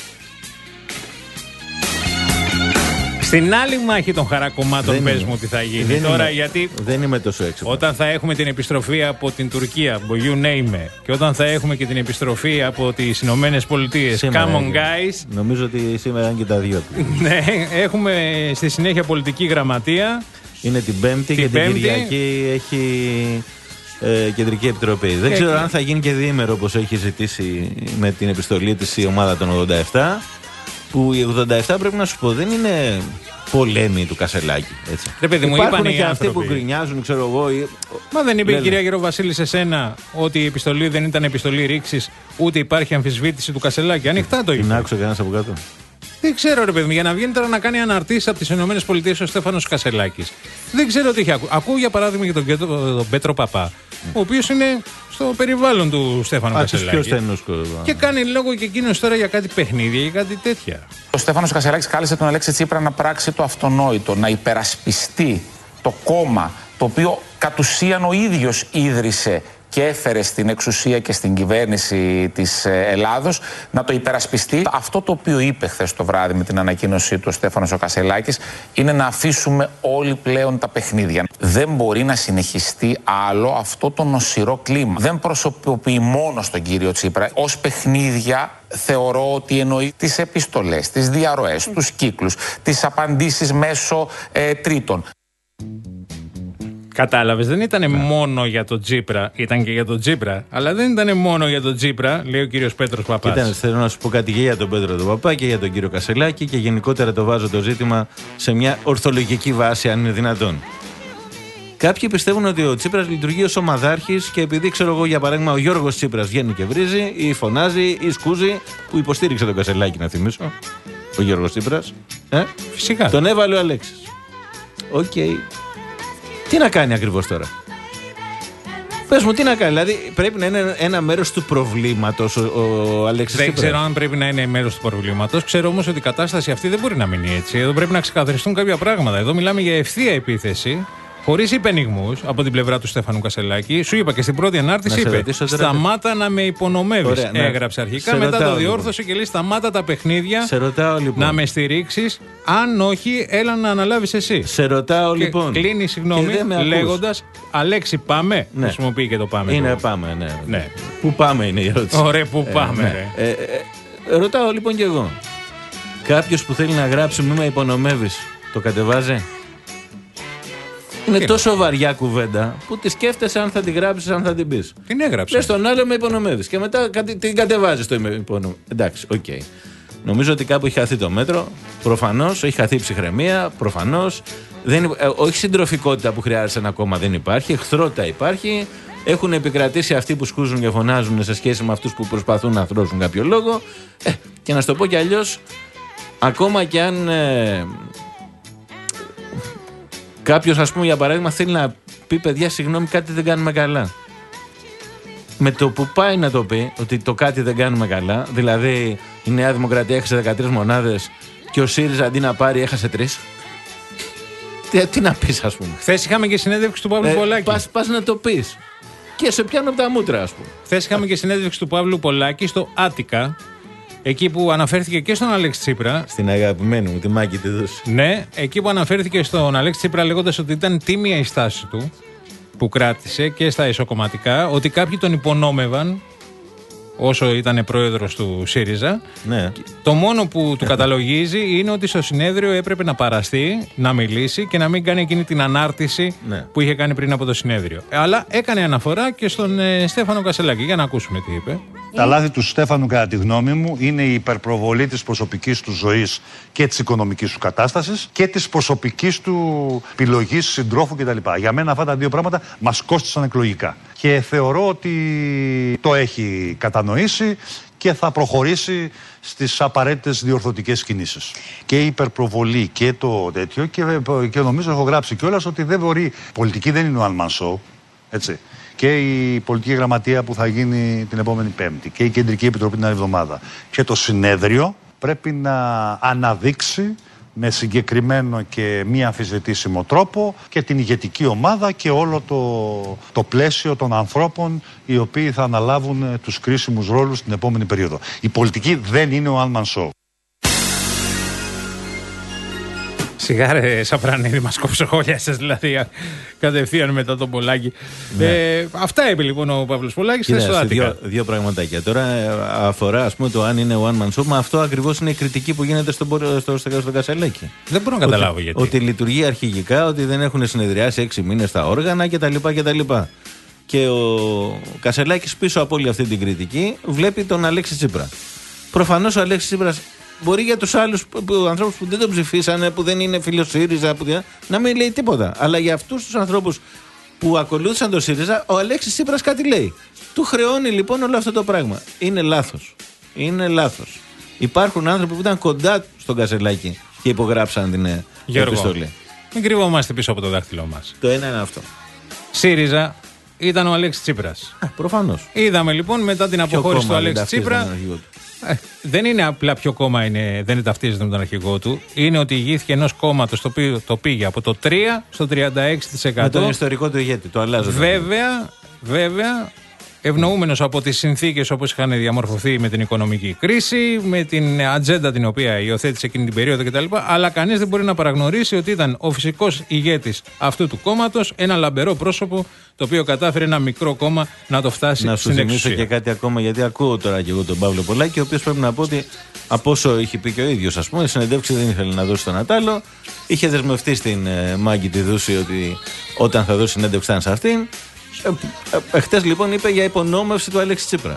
Στην άλλη μάχη των χαρακομμάτων πες μου τι θα γίνει δεν τώρα, είμαι, γιατί δεν είμαι τόσο έξω. Όταν θα έχουμε την επιστροφή από την Τουρκία, you name it, και όταν θα έχουμε και την επιστροφή από τις Ηνωμένες Πολιτείες, come on guys. Νομίζω ότι σήμερα είναι και τα δυο. Ναι, έχουμε στη συνέχεια πολιτική γραμματεία. Είναι την Πέμπτη την και πέμπτη. Την Κυριακή έχει ε, Κεντρική Επιτροπή. Δεν και ξέρω και... αν θα γίνει και διήμερο όπως έχει ζητήσει με την επιστολή της η ομάδα των ογδόντα επτά. Που οι ογδόντα επτά πρέπει να σου πω δεν είναι πολέμοι του Κασελάκη. Έτσι. Ρε παιδί μου, υπάρχουν είπαν και αυτοί που γκρινιάζουν, ξέρω εγώ. Ή... Μα δεν είπε Λέλε. η κυρία Γεροβασίλη σε σένα ότι η επιστολή δεν ήταν επιστολή ρήξης, ούτε υπάρχει αμφισβήτηση του Κασελάκη. Ανοιχτά το είπε. Την άκουσε κανένας από κάτω. Δεν ξέρω, ρε παιδί μου, για να βγαίνει τώρα να κάνει αναρτήσεις από τις ΗΠΑ ο Στέφανος Κασελάκης. Δεν ξέρω τι έχει ακούσει. Ακούω για παράδειγμα για τον, τον Πέτρο Παπά, mm. ο οποίος είναι στο περιβάλλον του Στέφανου Κασελάκη. Και κάνει λόγο και εκείνος τώρα για κάτι παιχνίδια ή κάτι τέτοια. Ο Στέφανος Κασελάκης κάλεσε τον Αλέξη Τσίπρα να πράξει το αυτονόητο, να υπερασπιστεί το κόμμα το οποίο κατ' ουσίαν ο ίδιος ίδρυσε και έφερε στην εξουσία και στην κυβέρνηση της Ελλάδος, να το υπερασπιστεί. Αυτό το οποίο είπε χθες το βράδυ με την ανακοίνωσή του ο Στέφανος ο Κασελάκης είναι να αφήσουμε όλοι πλέον τα παιχνίδια. Δεν μπορεί να συνεχιστεί άλλο αυτό το νοσηρό κλίμα. Δεν προσωποποιεί μόνο στον κύριο Τσίπρα. Ως παιχνίδια θεωρώ ότι εννοεί τις επιστολές, τις διαρροές, τους κύκλους, τις απαντήσεις μέσω ε, τρίτων. Κατάλαβες, δεν ήταν ναι. μόνο για τον Τσίπρα, ήταν και για τον Τσίπρα, αλλά δεν ήταν μόνο για τον Τσίπρα, λέει ο κύριος Πέτρος Παπάς. Ήταν, θέλω να σου πω κάτι και για τον Πέτρο τον Παπά και για τον κύριο Κασελάκη και γενικότερα το βάζω το ζήτημα σε μια ορθολογική βάση, αν είναι δυνατόν. Κάποιοι πιστεύουν ότι ο Τσίπρας λειτουργεί ως ομαδάρχης και επειδή ξέρω εγώ για παράδειγμα ο Γιώργος Τσίπρας βγαίνει και βρίζει ή φωνάζει ή σκούζει, που υποστήριξε τον Κασελάκη να θυμίσω, ο Γιώργος Τσίπρας. Ε? Φυσικά. Τον έβαλε ο Αλέξης. Οκ. Okay. Τι να κάνει ακριβώς τώρα. Πες μου, τι να κάνει. Δηλαδή πρέπει να είναι ένα μέρος του προβλήματος ο, ο Αλέξης Δεν Τσίπρας. ξέρω αν πρέπει να είναι μέρος του προβλήματος. Ξέρω όμως ότι η κατάσταση αυτή δεν μπορεί να μείνει έτσι. Εδώ πρέπει να ξεκαθαριστούν κάποια πράγματα. Εδώ μιλάμε για ευθεία επίθεση, χωρίς υπενιγμούς από την πλευρά του Στέφανου Κασελάκη. Σου είπα και στην πρώτη ανάρτηση, είπε ρωτήσω, σταμάτα να με υπονομεύεις. Ωραία, έγραψε αρχικά, μετά ρωτάω, το διόρθωσε λοιπόν. Και λέει σταμάτα τα παιχνίδια, σε ρωτάω, λοιπόν. να με στηρίξεις. Αν όχι, έλα να αναλάβεις εσύ. Σε ρωτάω και λοιπόν. Κλείνει συγγνώμη λέγοντας Αλέξη πάμε. Ναι. Χρησιμοποιεί και το πάμε. Είναι το. πάμε, ναι. ναι. Πού πάμε είναι η ερώτηση. Ωραία, πού πάμε. Ε, ναι. ε, ε, ρωτάω λοιπόν κι εγώ. Κάποιος που θέλει να γράψει μη με υπονομεύεις, το κατεβάζει. Είναι τι τόσο βαριά κουβέντα που τη σκέφτεσαι αν θα τη γράψεις, αν θα την πεις. Την έγραψε. Λες τον άλλο με υπονομεύεις και μετά την κατεβάζεις το υπονομεύεις. Εντάξει, οκ. Okay. Νομίζω ότι κάπου έχει χαθεί το μέτρο. Προφανώς έχει χαθεί η ψυχραιμία. Προφανώς. Δεν, ε, όχι συντροφικότητα που χρειάζεται ένα κόμμα δεν υπάρχει. Εχθρότητα υπάρχει. Έχουν επικρατήσει αυτοί που σκούζουν και φωνάζουν σε σχέση με αυτούς που προσπαθούν να θρώσουν κάποιο λόγο. Ε, και να σου το πω κι αλλιώς, ακόμα κι αν. Ε, Κάποιος, ας πούμε, για παράδειγμα, θέλει να πει παιδιά, συγγνώμη, κάτι δεν κάνουμε καλά. Με το που πάει να το πει ότι το κάτι δεν κάνουμε καλά, δηλαδή η Νέα Δημοκρατία έχασε δεκατρείς μονάδες και ο ΣΥΡΙΖΑ αντί να πάρει έχασε τρεις. Τι, τι να πεις, ας πούμε. Χθες είχαμε και συνέντευξη του Παύλου ε, Πολάκη. Πας, πας να το πεις. Και σε πιάνω από τα μούτρα, ας πούμε. Χθες είχαμε και συνέντευξη του Παύλου Πολάκη στο Άτικα. Εκεί που αναφέρθηκε και στον Αλέξη Τσίπρα. Στην αγαπημένη μου, τη Μάκη τη δώση. Ναι, εκεί που αναφέρθηκε στον Αλέξη Τσίπρα λέγοντας ότι ήταν τίμια η στάση του που κράτησε και στα ισοκομματικά, ότι κάποιοι τον υπονόμευαν όσο ήταν πρόεδρος του ΣΥΡΙΖΑ. Ναι. Το μόνο που του καταλογίζει είναι ότι στο συνέδριο έπρεπε να παραστεί, να μιλήσει και να μην κάνει εκείνη την ανάρτηση ναι. που είχε κάνει πριν από το συνέδριο. Αλλά έκανε αναφορά και στον ε, Στέφανο Κασελάκη. Για να ακούσουμε τι είπε. Τα λάθη του Στέφανου, κατά τη γνώμη μου, είναι η υπερπροβολή της προσωπικής του ζωής και της οικονομικής του κατάστασης και της προσωπικής του επιλογής συντρόφου κτλ. Για μένα αυτά τα δύο πράγματα μας κόστησαν εκλογικά. Και θεωρώ ότι το έχει κατανοήσει και θα προχωρήσει στις απαραίτητες διορθωτικές κινήσεις. Και η υπερπροβολή και το τέτοιο, και, και νομίζω έχω γράψει κιόλας ότι δεν μπορεί. Πολιτική δεν είναι one man show, έτσι. και η πολιτική γραμματεία που θα γίνει την επόμενη Πέμπτη και η Κεντρική Επιτροπή την άλλη εβδομάδα και το συνέδριο πρέπει να αναδείξει με συγκεκριμένο και μη αμφισβητήσιμο τρόπο και την ηγετική ομάδα και όλο το, το πλαίσιο των ανθρώπων οι οποίοι θα αναλάβουν τους κρίσιμους ρόλους την επόμενη περίοδο. Η πολιτική δεν είναι ο one man show. Σιγά ρε Σαπρανίδη, μας κόψοχόλιασες δηλαδή κατευθείαν μετά τον Πολάκη. Ναι. Ε, αυτά είπε λοιπόν ο Παύλος Πολάκης. Κοίτα, δύο, δύο πραγματάκια. Τώρα αφορά ας πούμε το αν είναι one man show, μα αυτό ακριβώς είναι η κριτική που γίνεται στο, στο, στο, στο Κασελάκη. Δεν μπορώ να καταλάβω ότι, γιατί. Ότι λειτουργεί αρχηγικά, ότι δεν έχουν συνεδριάσει έξι μήνες τα όργανα κτλ. κτλ. Και ο Κασελάκης πίσω από όλη αυτή την κριτική βλέπει τον Αλέξη Τσίπρα. Προφανώς ο Αλέξης Τσίπρας μπορεί για τους άλλους ανθρώπους που δεν τον ψηφίσανε, που δεν είναι φίλος ΣΥΡΙΖΑ, που δεν, να μην λέει τίποτα. Αλλά για αυτούς τους ανθρώπους που ακολούθησαν τον ΣΥΡΙΖΑ, ο Αλέξης Τσίπρας κάτι λέει. Του χρεώνει λοιπόν όλο αυτό το πράγμα. Είναι λάθος. Είναι λάθος. Υπάρχουν άνθρωποι που ήταν κοντά στον Κασελάκη και υπογράψαν την Γιώργο, επιστολή. Μην κρυβόμαστε πίσω από το δάχτυλό μας. Το ένα είναι αυτό. ΣΥΡΙΖΑ ήταν ο Αλέξης Τσίπρας. Προφανώς. Είδαμε λοιπόν μετά την αποχώρηση του Αλέξη Τσίπρα. Ε, δεν είναι απλά ποιο κόμμα είναι, δεν ταυτίζεται με τον αρχηγό του. Είναι ότι ηγήθηκε ενός κόμματος το οποίο το πήγε από το τρία στο τριάντα έξι τοις εκατό. Με τον ιστορικό του ηγέτη, το αλλάζω. Βέβαια, βέβαια, ευνοούμενος από τις συνθήκες όπως είχαν διαμορφωθεί με την οικονομική κρίση, με την ατζέντα την οποία υιοθέτησε εκείνη την περίοδο κτλ. Αλλά κανείς δεν μπορεί να παραγνωρίσει ότι ήταν ο φυσικός ηγέτης αυτού του κόμματος, ένα λαμπερό πρόσωπο το οποίο κατάφερε ένα μικρό κόμμα να το φτάσει να στην εξουσία. Να σου θυμίσω και κάτι ακόμα, γιατί ακούω τώρα και εγώ τον Παύλο Πολάκη, ο οποίος πρέπει να πω ότι από όσο είχε πει και ο ίδιος, ας πούμε, η συνεντεύξη δεν ήθελε να δώσει τον Ατάλο. Είχε δεσμευτεί στην ε, Μάγκη τη Δούση ότι όταν θα δώσει συνέντευξη θα είναι σε αυτήν. Ε, Εχθές λοιπόν είπε για υπονόμευση του Αλέξη Τσίπρα.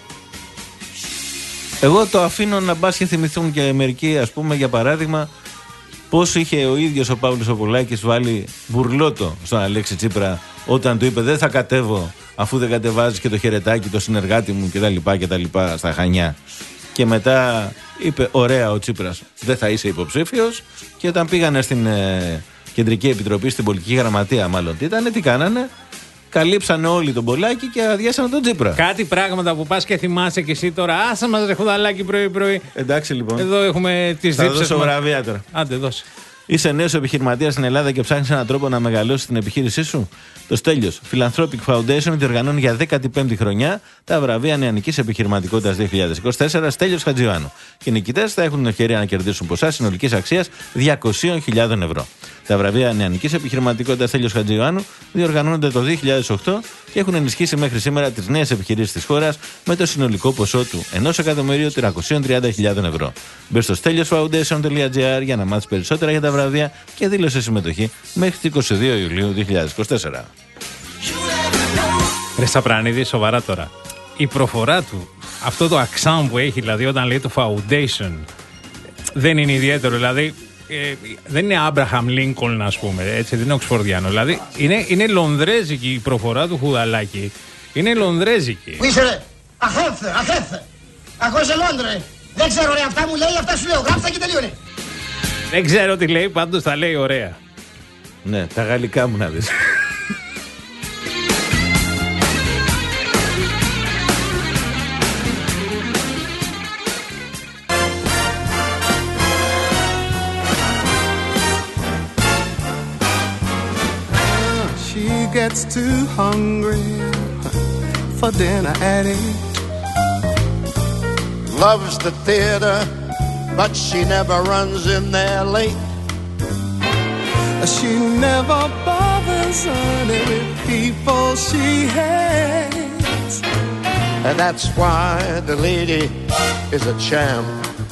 Εγώ το αφήνω να μπας και θυμηθούν και μερικοί, ας πούμε, για παράδειγμα, πώς είχε ο ίδιος ο Παύλος ο Πολάκης βάλει μπουρλότο στον Αλέξη Τσίπρα όταν του είπε δεν θα κατέβω αφού δεν κατεβάζεις και το χαιρετάκι, το συνεργάτη μου κτλ. κτλ στα Χανιά. Και μετά είπε ωραία ο Τσίπρας δεν θα είσαι υποψήφιος, και όταν πήγανε στην ε, Κεντρική Επιτροπή, στην Πολιτική Γραμματεία μάλλον τι ήταν, τι κάνανε? Καλύψανε όλοι τον Πολάκη και αδειάσανε τον Τσίπρα. Κάτι πράγματα που πας και θυμάσαι και εσύ τώρα. Άσε μας ρε Χουδαλάκη πρωί-πρωί. Εντάξει λοιπόν. Εδώ έχουμε τις δίψες. Θα δώσω βραβεία τώρα. Άντε δώσε. Είσαι νέος επιχειρηματίας στην Ελλάδα και ψάχνεις έναν τρόπο να μεγαλώσεις την επιχείρησή σου? Το Στέλιος Philanthropic Foundation διοργανώνει για δέκατη πέμπτη χρονιά τα βραβεία Νεανικής Επιχειρηματικότητας δύο χιλιάδες είκοσι τέσσερα Στέλιος Χατζιωάννου. Και οι νικητές θα έχουν την ευκαιρία να κερδίσουν ποσά συνολικής αξίας διακόσιες χιλιάδες ευρώ. Τα βραβεία Νεανικής Επιχειρηματικότητας Στέλιος Χατζιωάννου διοργανώνονται το δύο χιλιάδες οκτώ και έχουν ενισχύσει μέχρι σήμερα τις νέες επιχειρήσεις της χώρας με το συνολικό ποσό του ενός εκατομμυρίου τριακόσιες τριάντα χιλιάδες ευρώ. Μπες στο στέλιος φάουντέισον τελεία τζι άρ για να μάθεις περισσότερα για τα βραβεία και δήλωσε συμμετοχή μέχρι τις είκοσι δύο Ιουλίου δύο χιλιάδες είκοσι τέσσερα. Ρε Σαπρανίδη, σοβαρά τώρα. Η προφορά του, αυτό το αξάμ που έχει, δηλαδή όταν λέει το foundation, δεν είναι ιδιαίτερο. Δηλαδή ε, δεν είναι Άμπραχαμ Λίνκολν, ας πούμε, έτσι, δεν είναι οξφορδιάνο. Δηλαδή είναι, είναι λονδρέζικη η προφορά του Χουδαλάκη. Είναι λονδρέζικη. Πού είσαι ρε, αχέφθε, αχέφθε. Ακούσε Λόντρε. Δεν ξέρω ρε, αυτά μου λέει, αυτά σου λέω. Γράψτε και τελείωνε. Δεν ξέρω τι λέει, πάντως τα λέει ωραία. Ναι, τα γαλλικά μου να δεις. Gets too hungry for dinner at eight. Loves the theater, but she never runs in there late. She never bothers any with people she hates. And that's why the lady is a champ.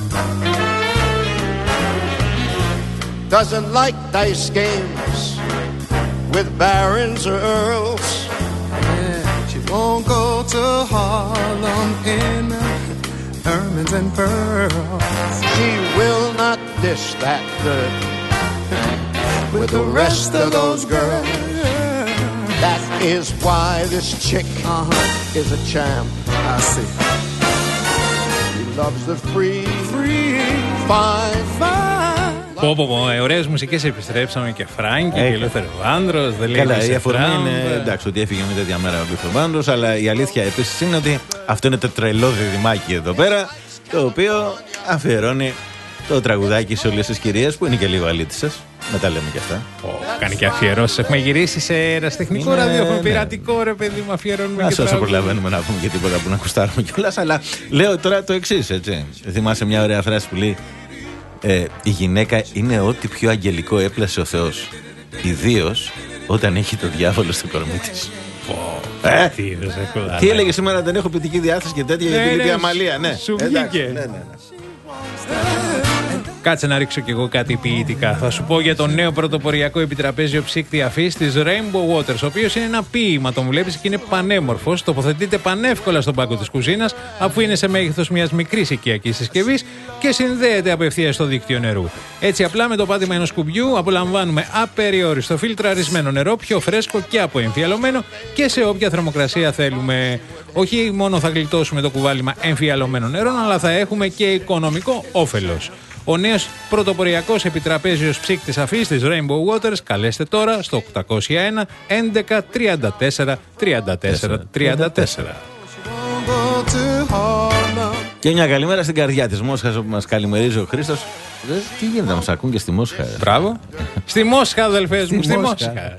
Doesn't like dice games with barons or earls. Yeah, she won't go to Harlem in ermines and pearls. She will not dish that good with the rest of those girls. That is why this chick uh-huh. is a champ. I see. She loves the free, free, fine, fine. Πω, πω, πω, ωραίες μουσικές επιστρέψαμε και Φράγκη και Ελεύθερο Βάνδρος. Καλά, η αφορμή είναι εντάξει ότι έφυγε με τέτοια μέρα ο Ελεύθερο Βάνδρος, αλλά η αλήθεια επίσης είναι ότι αυτό είναι το τρελό διδυμάκι εδώ πέρα, το οποίο αφιερώνει το τραγουδάκι σε όλες τις κυρίες που είναι και λίγο αλήτισσες. Μετά λέμε και αυτά. Oh, κάνει και αφιερώσεις. Έχουμε γυρίσει σε ερασιτεχνικό ναι, ραδιόφωνο. Ναι. Πειρατικό ρε παιδί μου, αφιερώνουμε. Ας όσο προλαβαίνουμε να πούμε και τίποτα που να κουστάρουμε κιόλας. Αλλά λέω τώρα το εξής, έτσι. Θυμάσαι μια ωραία φράση που λέει ε, η γυναίκα είναι ό,τι πιο αγγελικό έπλασε ο Θεός. Ιδίως όταν έχει το διάβολο στο κορμί της. Oh, ε, τι, τι έλεγε σήμερα, δεν έχω ποιητική διάθεση και τέτοια, ναι, γιατί λείπει αμαλία. Ναι, σου βγήκε. Ναι, ναι, ναι. Κάτσε να ρίξω κι εγώ κάτι ποιητικά. Θα σου πω για το νέο πρωτοποριακό επιτραπέζιο ψύκτη αφής της Rainbow Waters, ο οποίος είναι ένα ποίημα, τον βλέπεις και είναι πανέμορφος. Τοποθετείται πανεύκολα στον πάγκο της κουζίνας, αφού είναι σε μέγεθος μιας μικρής οικιακής συσκευής και συνδέεται απευθείας στο δίκτυο νερού. Έτσι, απλά με το πάτημα ενός κουμπιού απολαμβάνουμε απεριόριστο φιλτραρισμένο νερό, πιο φρέσκο και αποεμφιαλωμένο και σε όποια θερμοκρασία θέλουμε. Όχι μόνο θα γλιτώσουμε το κουβάλιμα εμφιαλωμένων νερών, αλλά θα έχουμε και οικονομικό όφελος. Ο νέος πρωτοποριακός επιτραπέζιος ψύκτης αφής της Rainbow Waters. Καλέστε τώρα στο οκτακόσια ένα έντεκα τριάντα τέσσερα τριάντα τέσσερα τριάντα τέσσερα. Και μια καλημέρα στην καρδιά της Μόσχας, όπου μας καλημερίζει ο Χρήστος. Τι γίνεται να μας ακούν και στη Μόσχα? Μπράβο. Στη Μόσχα, αδελφές μου, στη Μόσχα.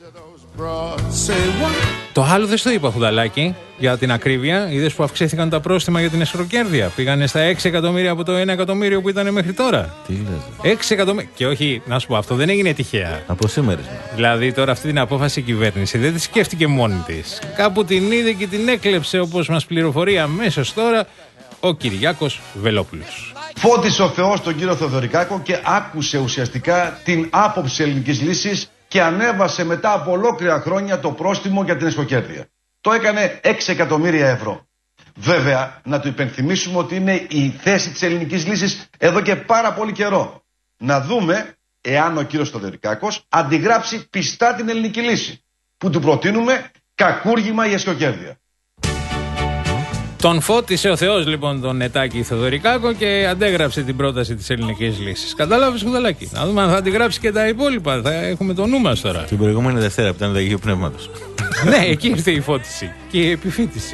Το άλλο δεν στο είπα, Χουδαλάκη, για την ακρίβεια. Είδες που αυξήθηκαν τα πρόστιμα για την εσχροκέρδεια. Πήγανε στα έξι εκατομμύρια από το ένα εκατομμύριο που ήταν μέχρι τώρα. Τι λες? έξι εκατομμύρια. Και όχι, να σου πω, αυτό δεν έγινε τυχαία. Από σήμερα. Δηλαδή τώρα αυτή την απόφαση η κυβέρνηση δεν τη σκέφτηκε μόνη της. Κάπου την είδε και την έκλεψε, όπως μας πληροφορεί αμέσως τώρα ο Κυριάκος Βελόπουλος. Φώτισε ο Θεός τον κύριο Θεοδωρικάκο και άκουσε ουσιαστικά την άποψη της ελληνικής λύσης και ανέβασε μετά από ολόκληρα χρόνια το πρόστιμο για την εσχροκέρδεια. Το έκανε έξι εκατομμύρια ευρώ. Βέβαια, να του υπενθυμίσουμε ότι είναι η θέση της ελληνικής λύσης εδώ και πάρα πολύ καιρό. Να δούμε εάν ο κύριος Θεοδωρικάκος αντιγράψει πιστά την ελληνική λύση, που του προτείνουμε κακούργημα η εσχροκέρδεια. Τον φώτισε ο Θεός λοιπόν τον Νετάκη Θεοδωρικάκο και αντέγραψε την πρόταση της ελληνικής λύσης. Κατάλαβες, Χουδαλάκη? Να δούμε αν θα αντιγράψει και τα υπόλοιπα. Θα έχουμε το νου μας τώρα. Την προηγούμενη Δευτέρα που ήταν το Αγίου Πνεύματος. Ναι, εκεί ήρθε η φώτιση και η επιφύτηση.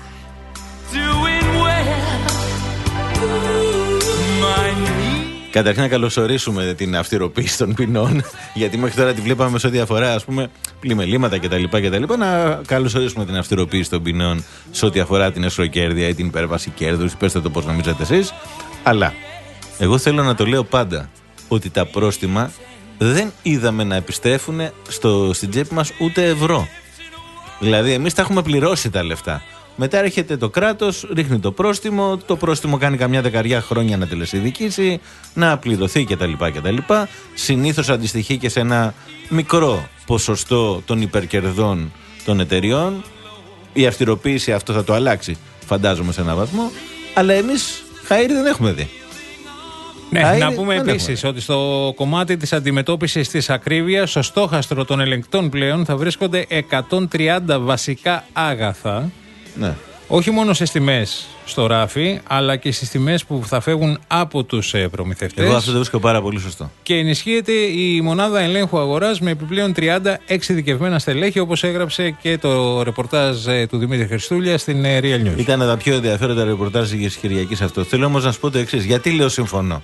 Καταρχήν να καλωσορίσουμε την αυστηροποίηση των ποινών, γιατί μέχρι τώρα τη βλέπαμε σε ό,τι αφορά, ας πούμε, πλημελήματα κτλ. κτλ. Να καλωσορίσουμε την αυστηροποίηση των ποινών σε ό,τι αφορά την εσχροκέρδεια ή την υπέρβαση κέρδους, πέστε το πώς νομίζετε εσείς. Αλλά εγώ θέλω να το λέω πάντα ότι τα πρόστιμα δεν είδαμε να επιστρέφουν στο, στην τσέπη μας ούτε ευρώ. Δηλαδή, εμείς τα έχουμε πληρώσει τα λεφτά. Μετά έρχεται το κράτος, ρίχνει το πρόστιμο, το πρόστιμο κάνει καμιά δεκαριά χρόνια να τελεσυνδικήσει, να πληρωθεί κτλ. κτλ. Συνήθως αντιστοιχεί και σε ένα μικρό ποσοστό των υπερκερδών των εταιριών. Η αυστηροποίηση αυτό θα το αλλάξει, φαντάζομαι, σε έναν βαθμό. Αλλά εμείς χαΐρι δεν έχουμε δει. Ναι, χαΐρι, να πούμε επίσης ότι στο κομμάτι της αντιμετώπισης της ακρίβειας, στο στόχαστρο των ελεγκτών πλέον θα βρίσκονται εκατόν τριάντα βασικά άγαθα. Ναι. Όχι μόνο στις τιμές στο ράφι, αλλά και στις τιμές που θα φεύγουν από τους προμηθευτές. Εγώ αυτό το βρίσκω πάρα πολύ σωστό. Και ενισχύεται η μονάδα ελέγχου αγοράς με επιπλέον τριάντα εξειδικευμένα στελέχη, όπως έγραψε και το ρεπορτάζ του Δημήτρη Χριστούλια στην Real News. Ήταν τα πιο ενδιαφέροντα ρεπορτάζ της Κυριακής αυτό. Θέλω όμως να σου πω το εξής. Γιατί λέω συμφωνώ?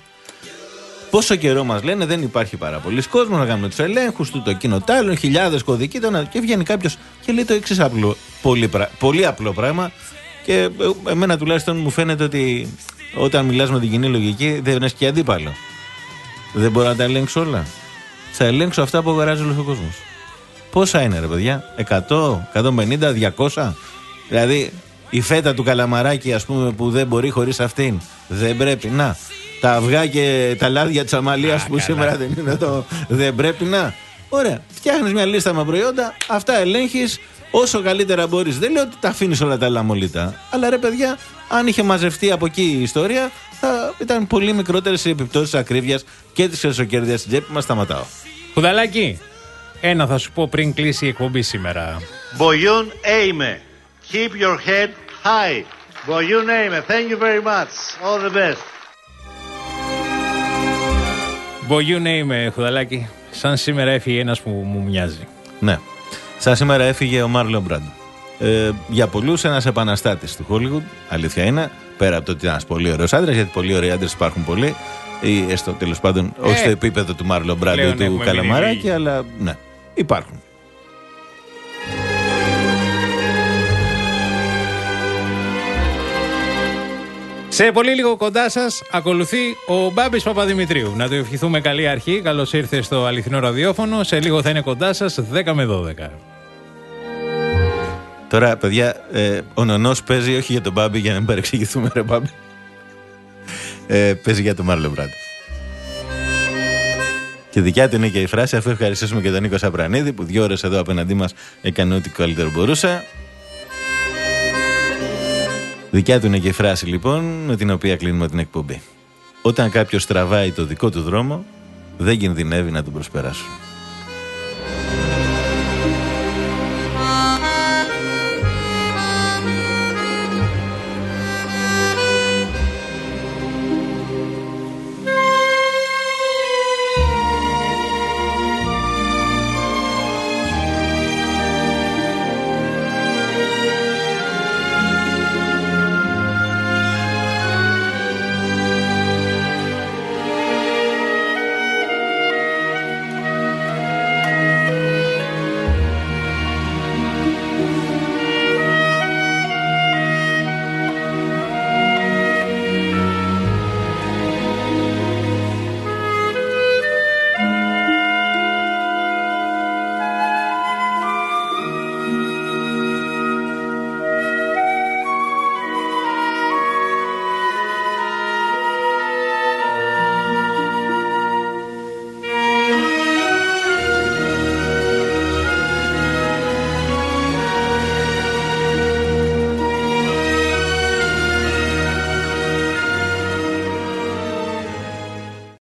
Πόσο καιρό μας λένε δεν υπάρχει πάρα πολλοί κόσμο να κάνουμε τους ελέγχους του, το εκείνο τ' άλλο, χιλιάδες κωδικοί, και βγαίνει κάποιος και λέει το εξής απλό, πολύ, πολύ απλό πράγμα. Και εμένα τουλάχιστον μου φαίνεται ότι όταν μιλάς με την κοινή λογική δεν είναι και αντίπαλο. Δεν μπορώ να τα ελέγξω όλα. Θα ελέγξω αυτά που αγοράζει όλος ο κόσμος. Πόσα είναι, ρε παιδιά? εκατό, εκατόν πενήντα, διακόσια. Δηλαδή η φέτα του καλαμαράκι, ας πούμε, που δεν μπορεί χωρίς αυτήν, δεν πρέπει να. Τα αυγά και τα λάδια της αμαλίας που καλά. Σήμερα δεν είναι εδώ, δεν πρέπει να. Ωραία, φτιάχνεις μια λίστα με προϊόντα, αυτά ελέγχεις όσο καλύτερα μπορείς. Δεν λέω ότι τα αφήνεις όλα τα λαμολίτα, αλλά ρε παιδιά, αν είχε μαζευτεί από εκεί η ιστορία, θα ήταν πολύ μικρότερες οι επιπτώσεις ακρίβειας και της εσχροκέρδειας στην τσέπη μας. Σταματάω. Χουδαλάκη, ένα θα σου πω πριν κλείσει η εκπομπή σήμερα. Boyun Eime. Keep your head high. Boyun Eime. Thank you very much. All the best. Μπογιού ναι είμαι, Χουδαλάκη. Σαν σήμερα έφυγε ένας που μου μοιάζει. Ναι. Σαν σήμερα έφυγε ο Μάρλον Μπράντο. Ε, για πολλούς ένας επαναστάτης του Hollywood, αλήθεια είναι. Πέρα από το ότι είναι ένας πολύ ωραίος άντρας, γιατί πολύ ωραίοι άντρες υπάρχουν πολλοί. Ή έστω τέλος πάντων, ε, όχι στο επίπεδο του Μάρλον Μπράντο ή του Καλαμαράκη, αλλά ναι, υπάρχουν. Σε πολύ λίγο κοντά σας ακολουθεί ο Μπάμπης Παπαδημητρίου. Να του ευχηθούμε καλή αρχή. Καλώς ήρθε στο αληθινό ραδιόφωνο. Σε λίγο θα είναι κοντά σας δέκα με δώδεκα. Τώρα, παιδιά, ε, ο Νονός παίζει όχι για τον Μπάμπη, για να μην παρεξηγηθούμε, ρε Μπάμπη. Ε, παίζει για τον Μάρλον Μπράντο. Και δικιά του είναι και η φράση, αφού ευχαριστήσουμε και τον Νίκο Σαπρανίδη που δύο ώρες εδώ απέναντί μας έκανε ό,τι καλύτερο μπορούσε. Δικιά του είναι και η φράση λοιπόν με την οποία κλείνουμε την εκπομπή. Όταν κάποιος τραβάει το δικό του δρόμο, δεν κινδυνεύει να τον προσπεράσουν.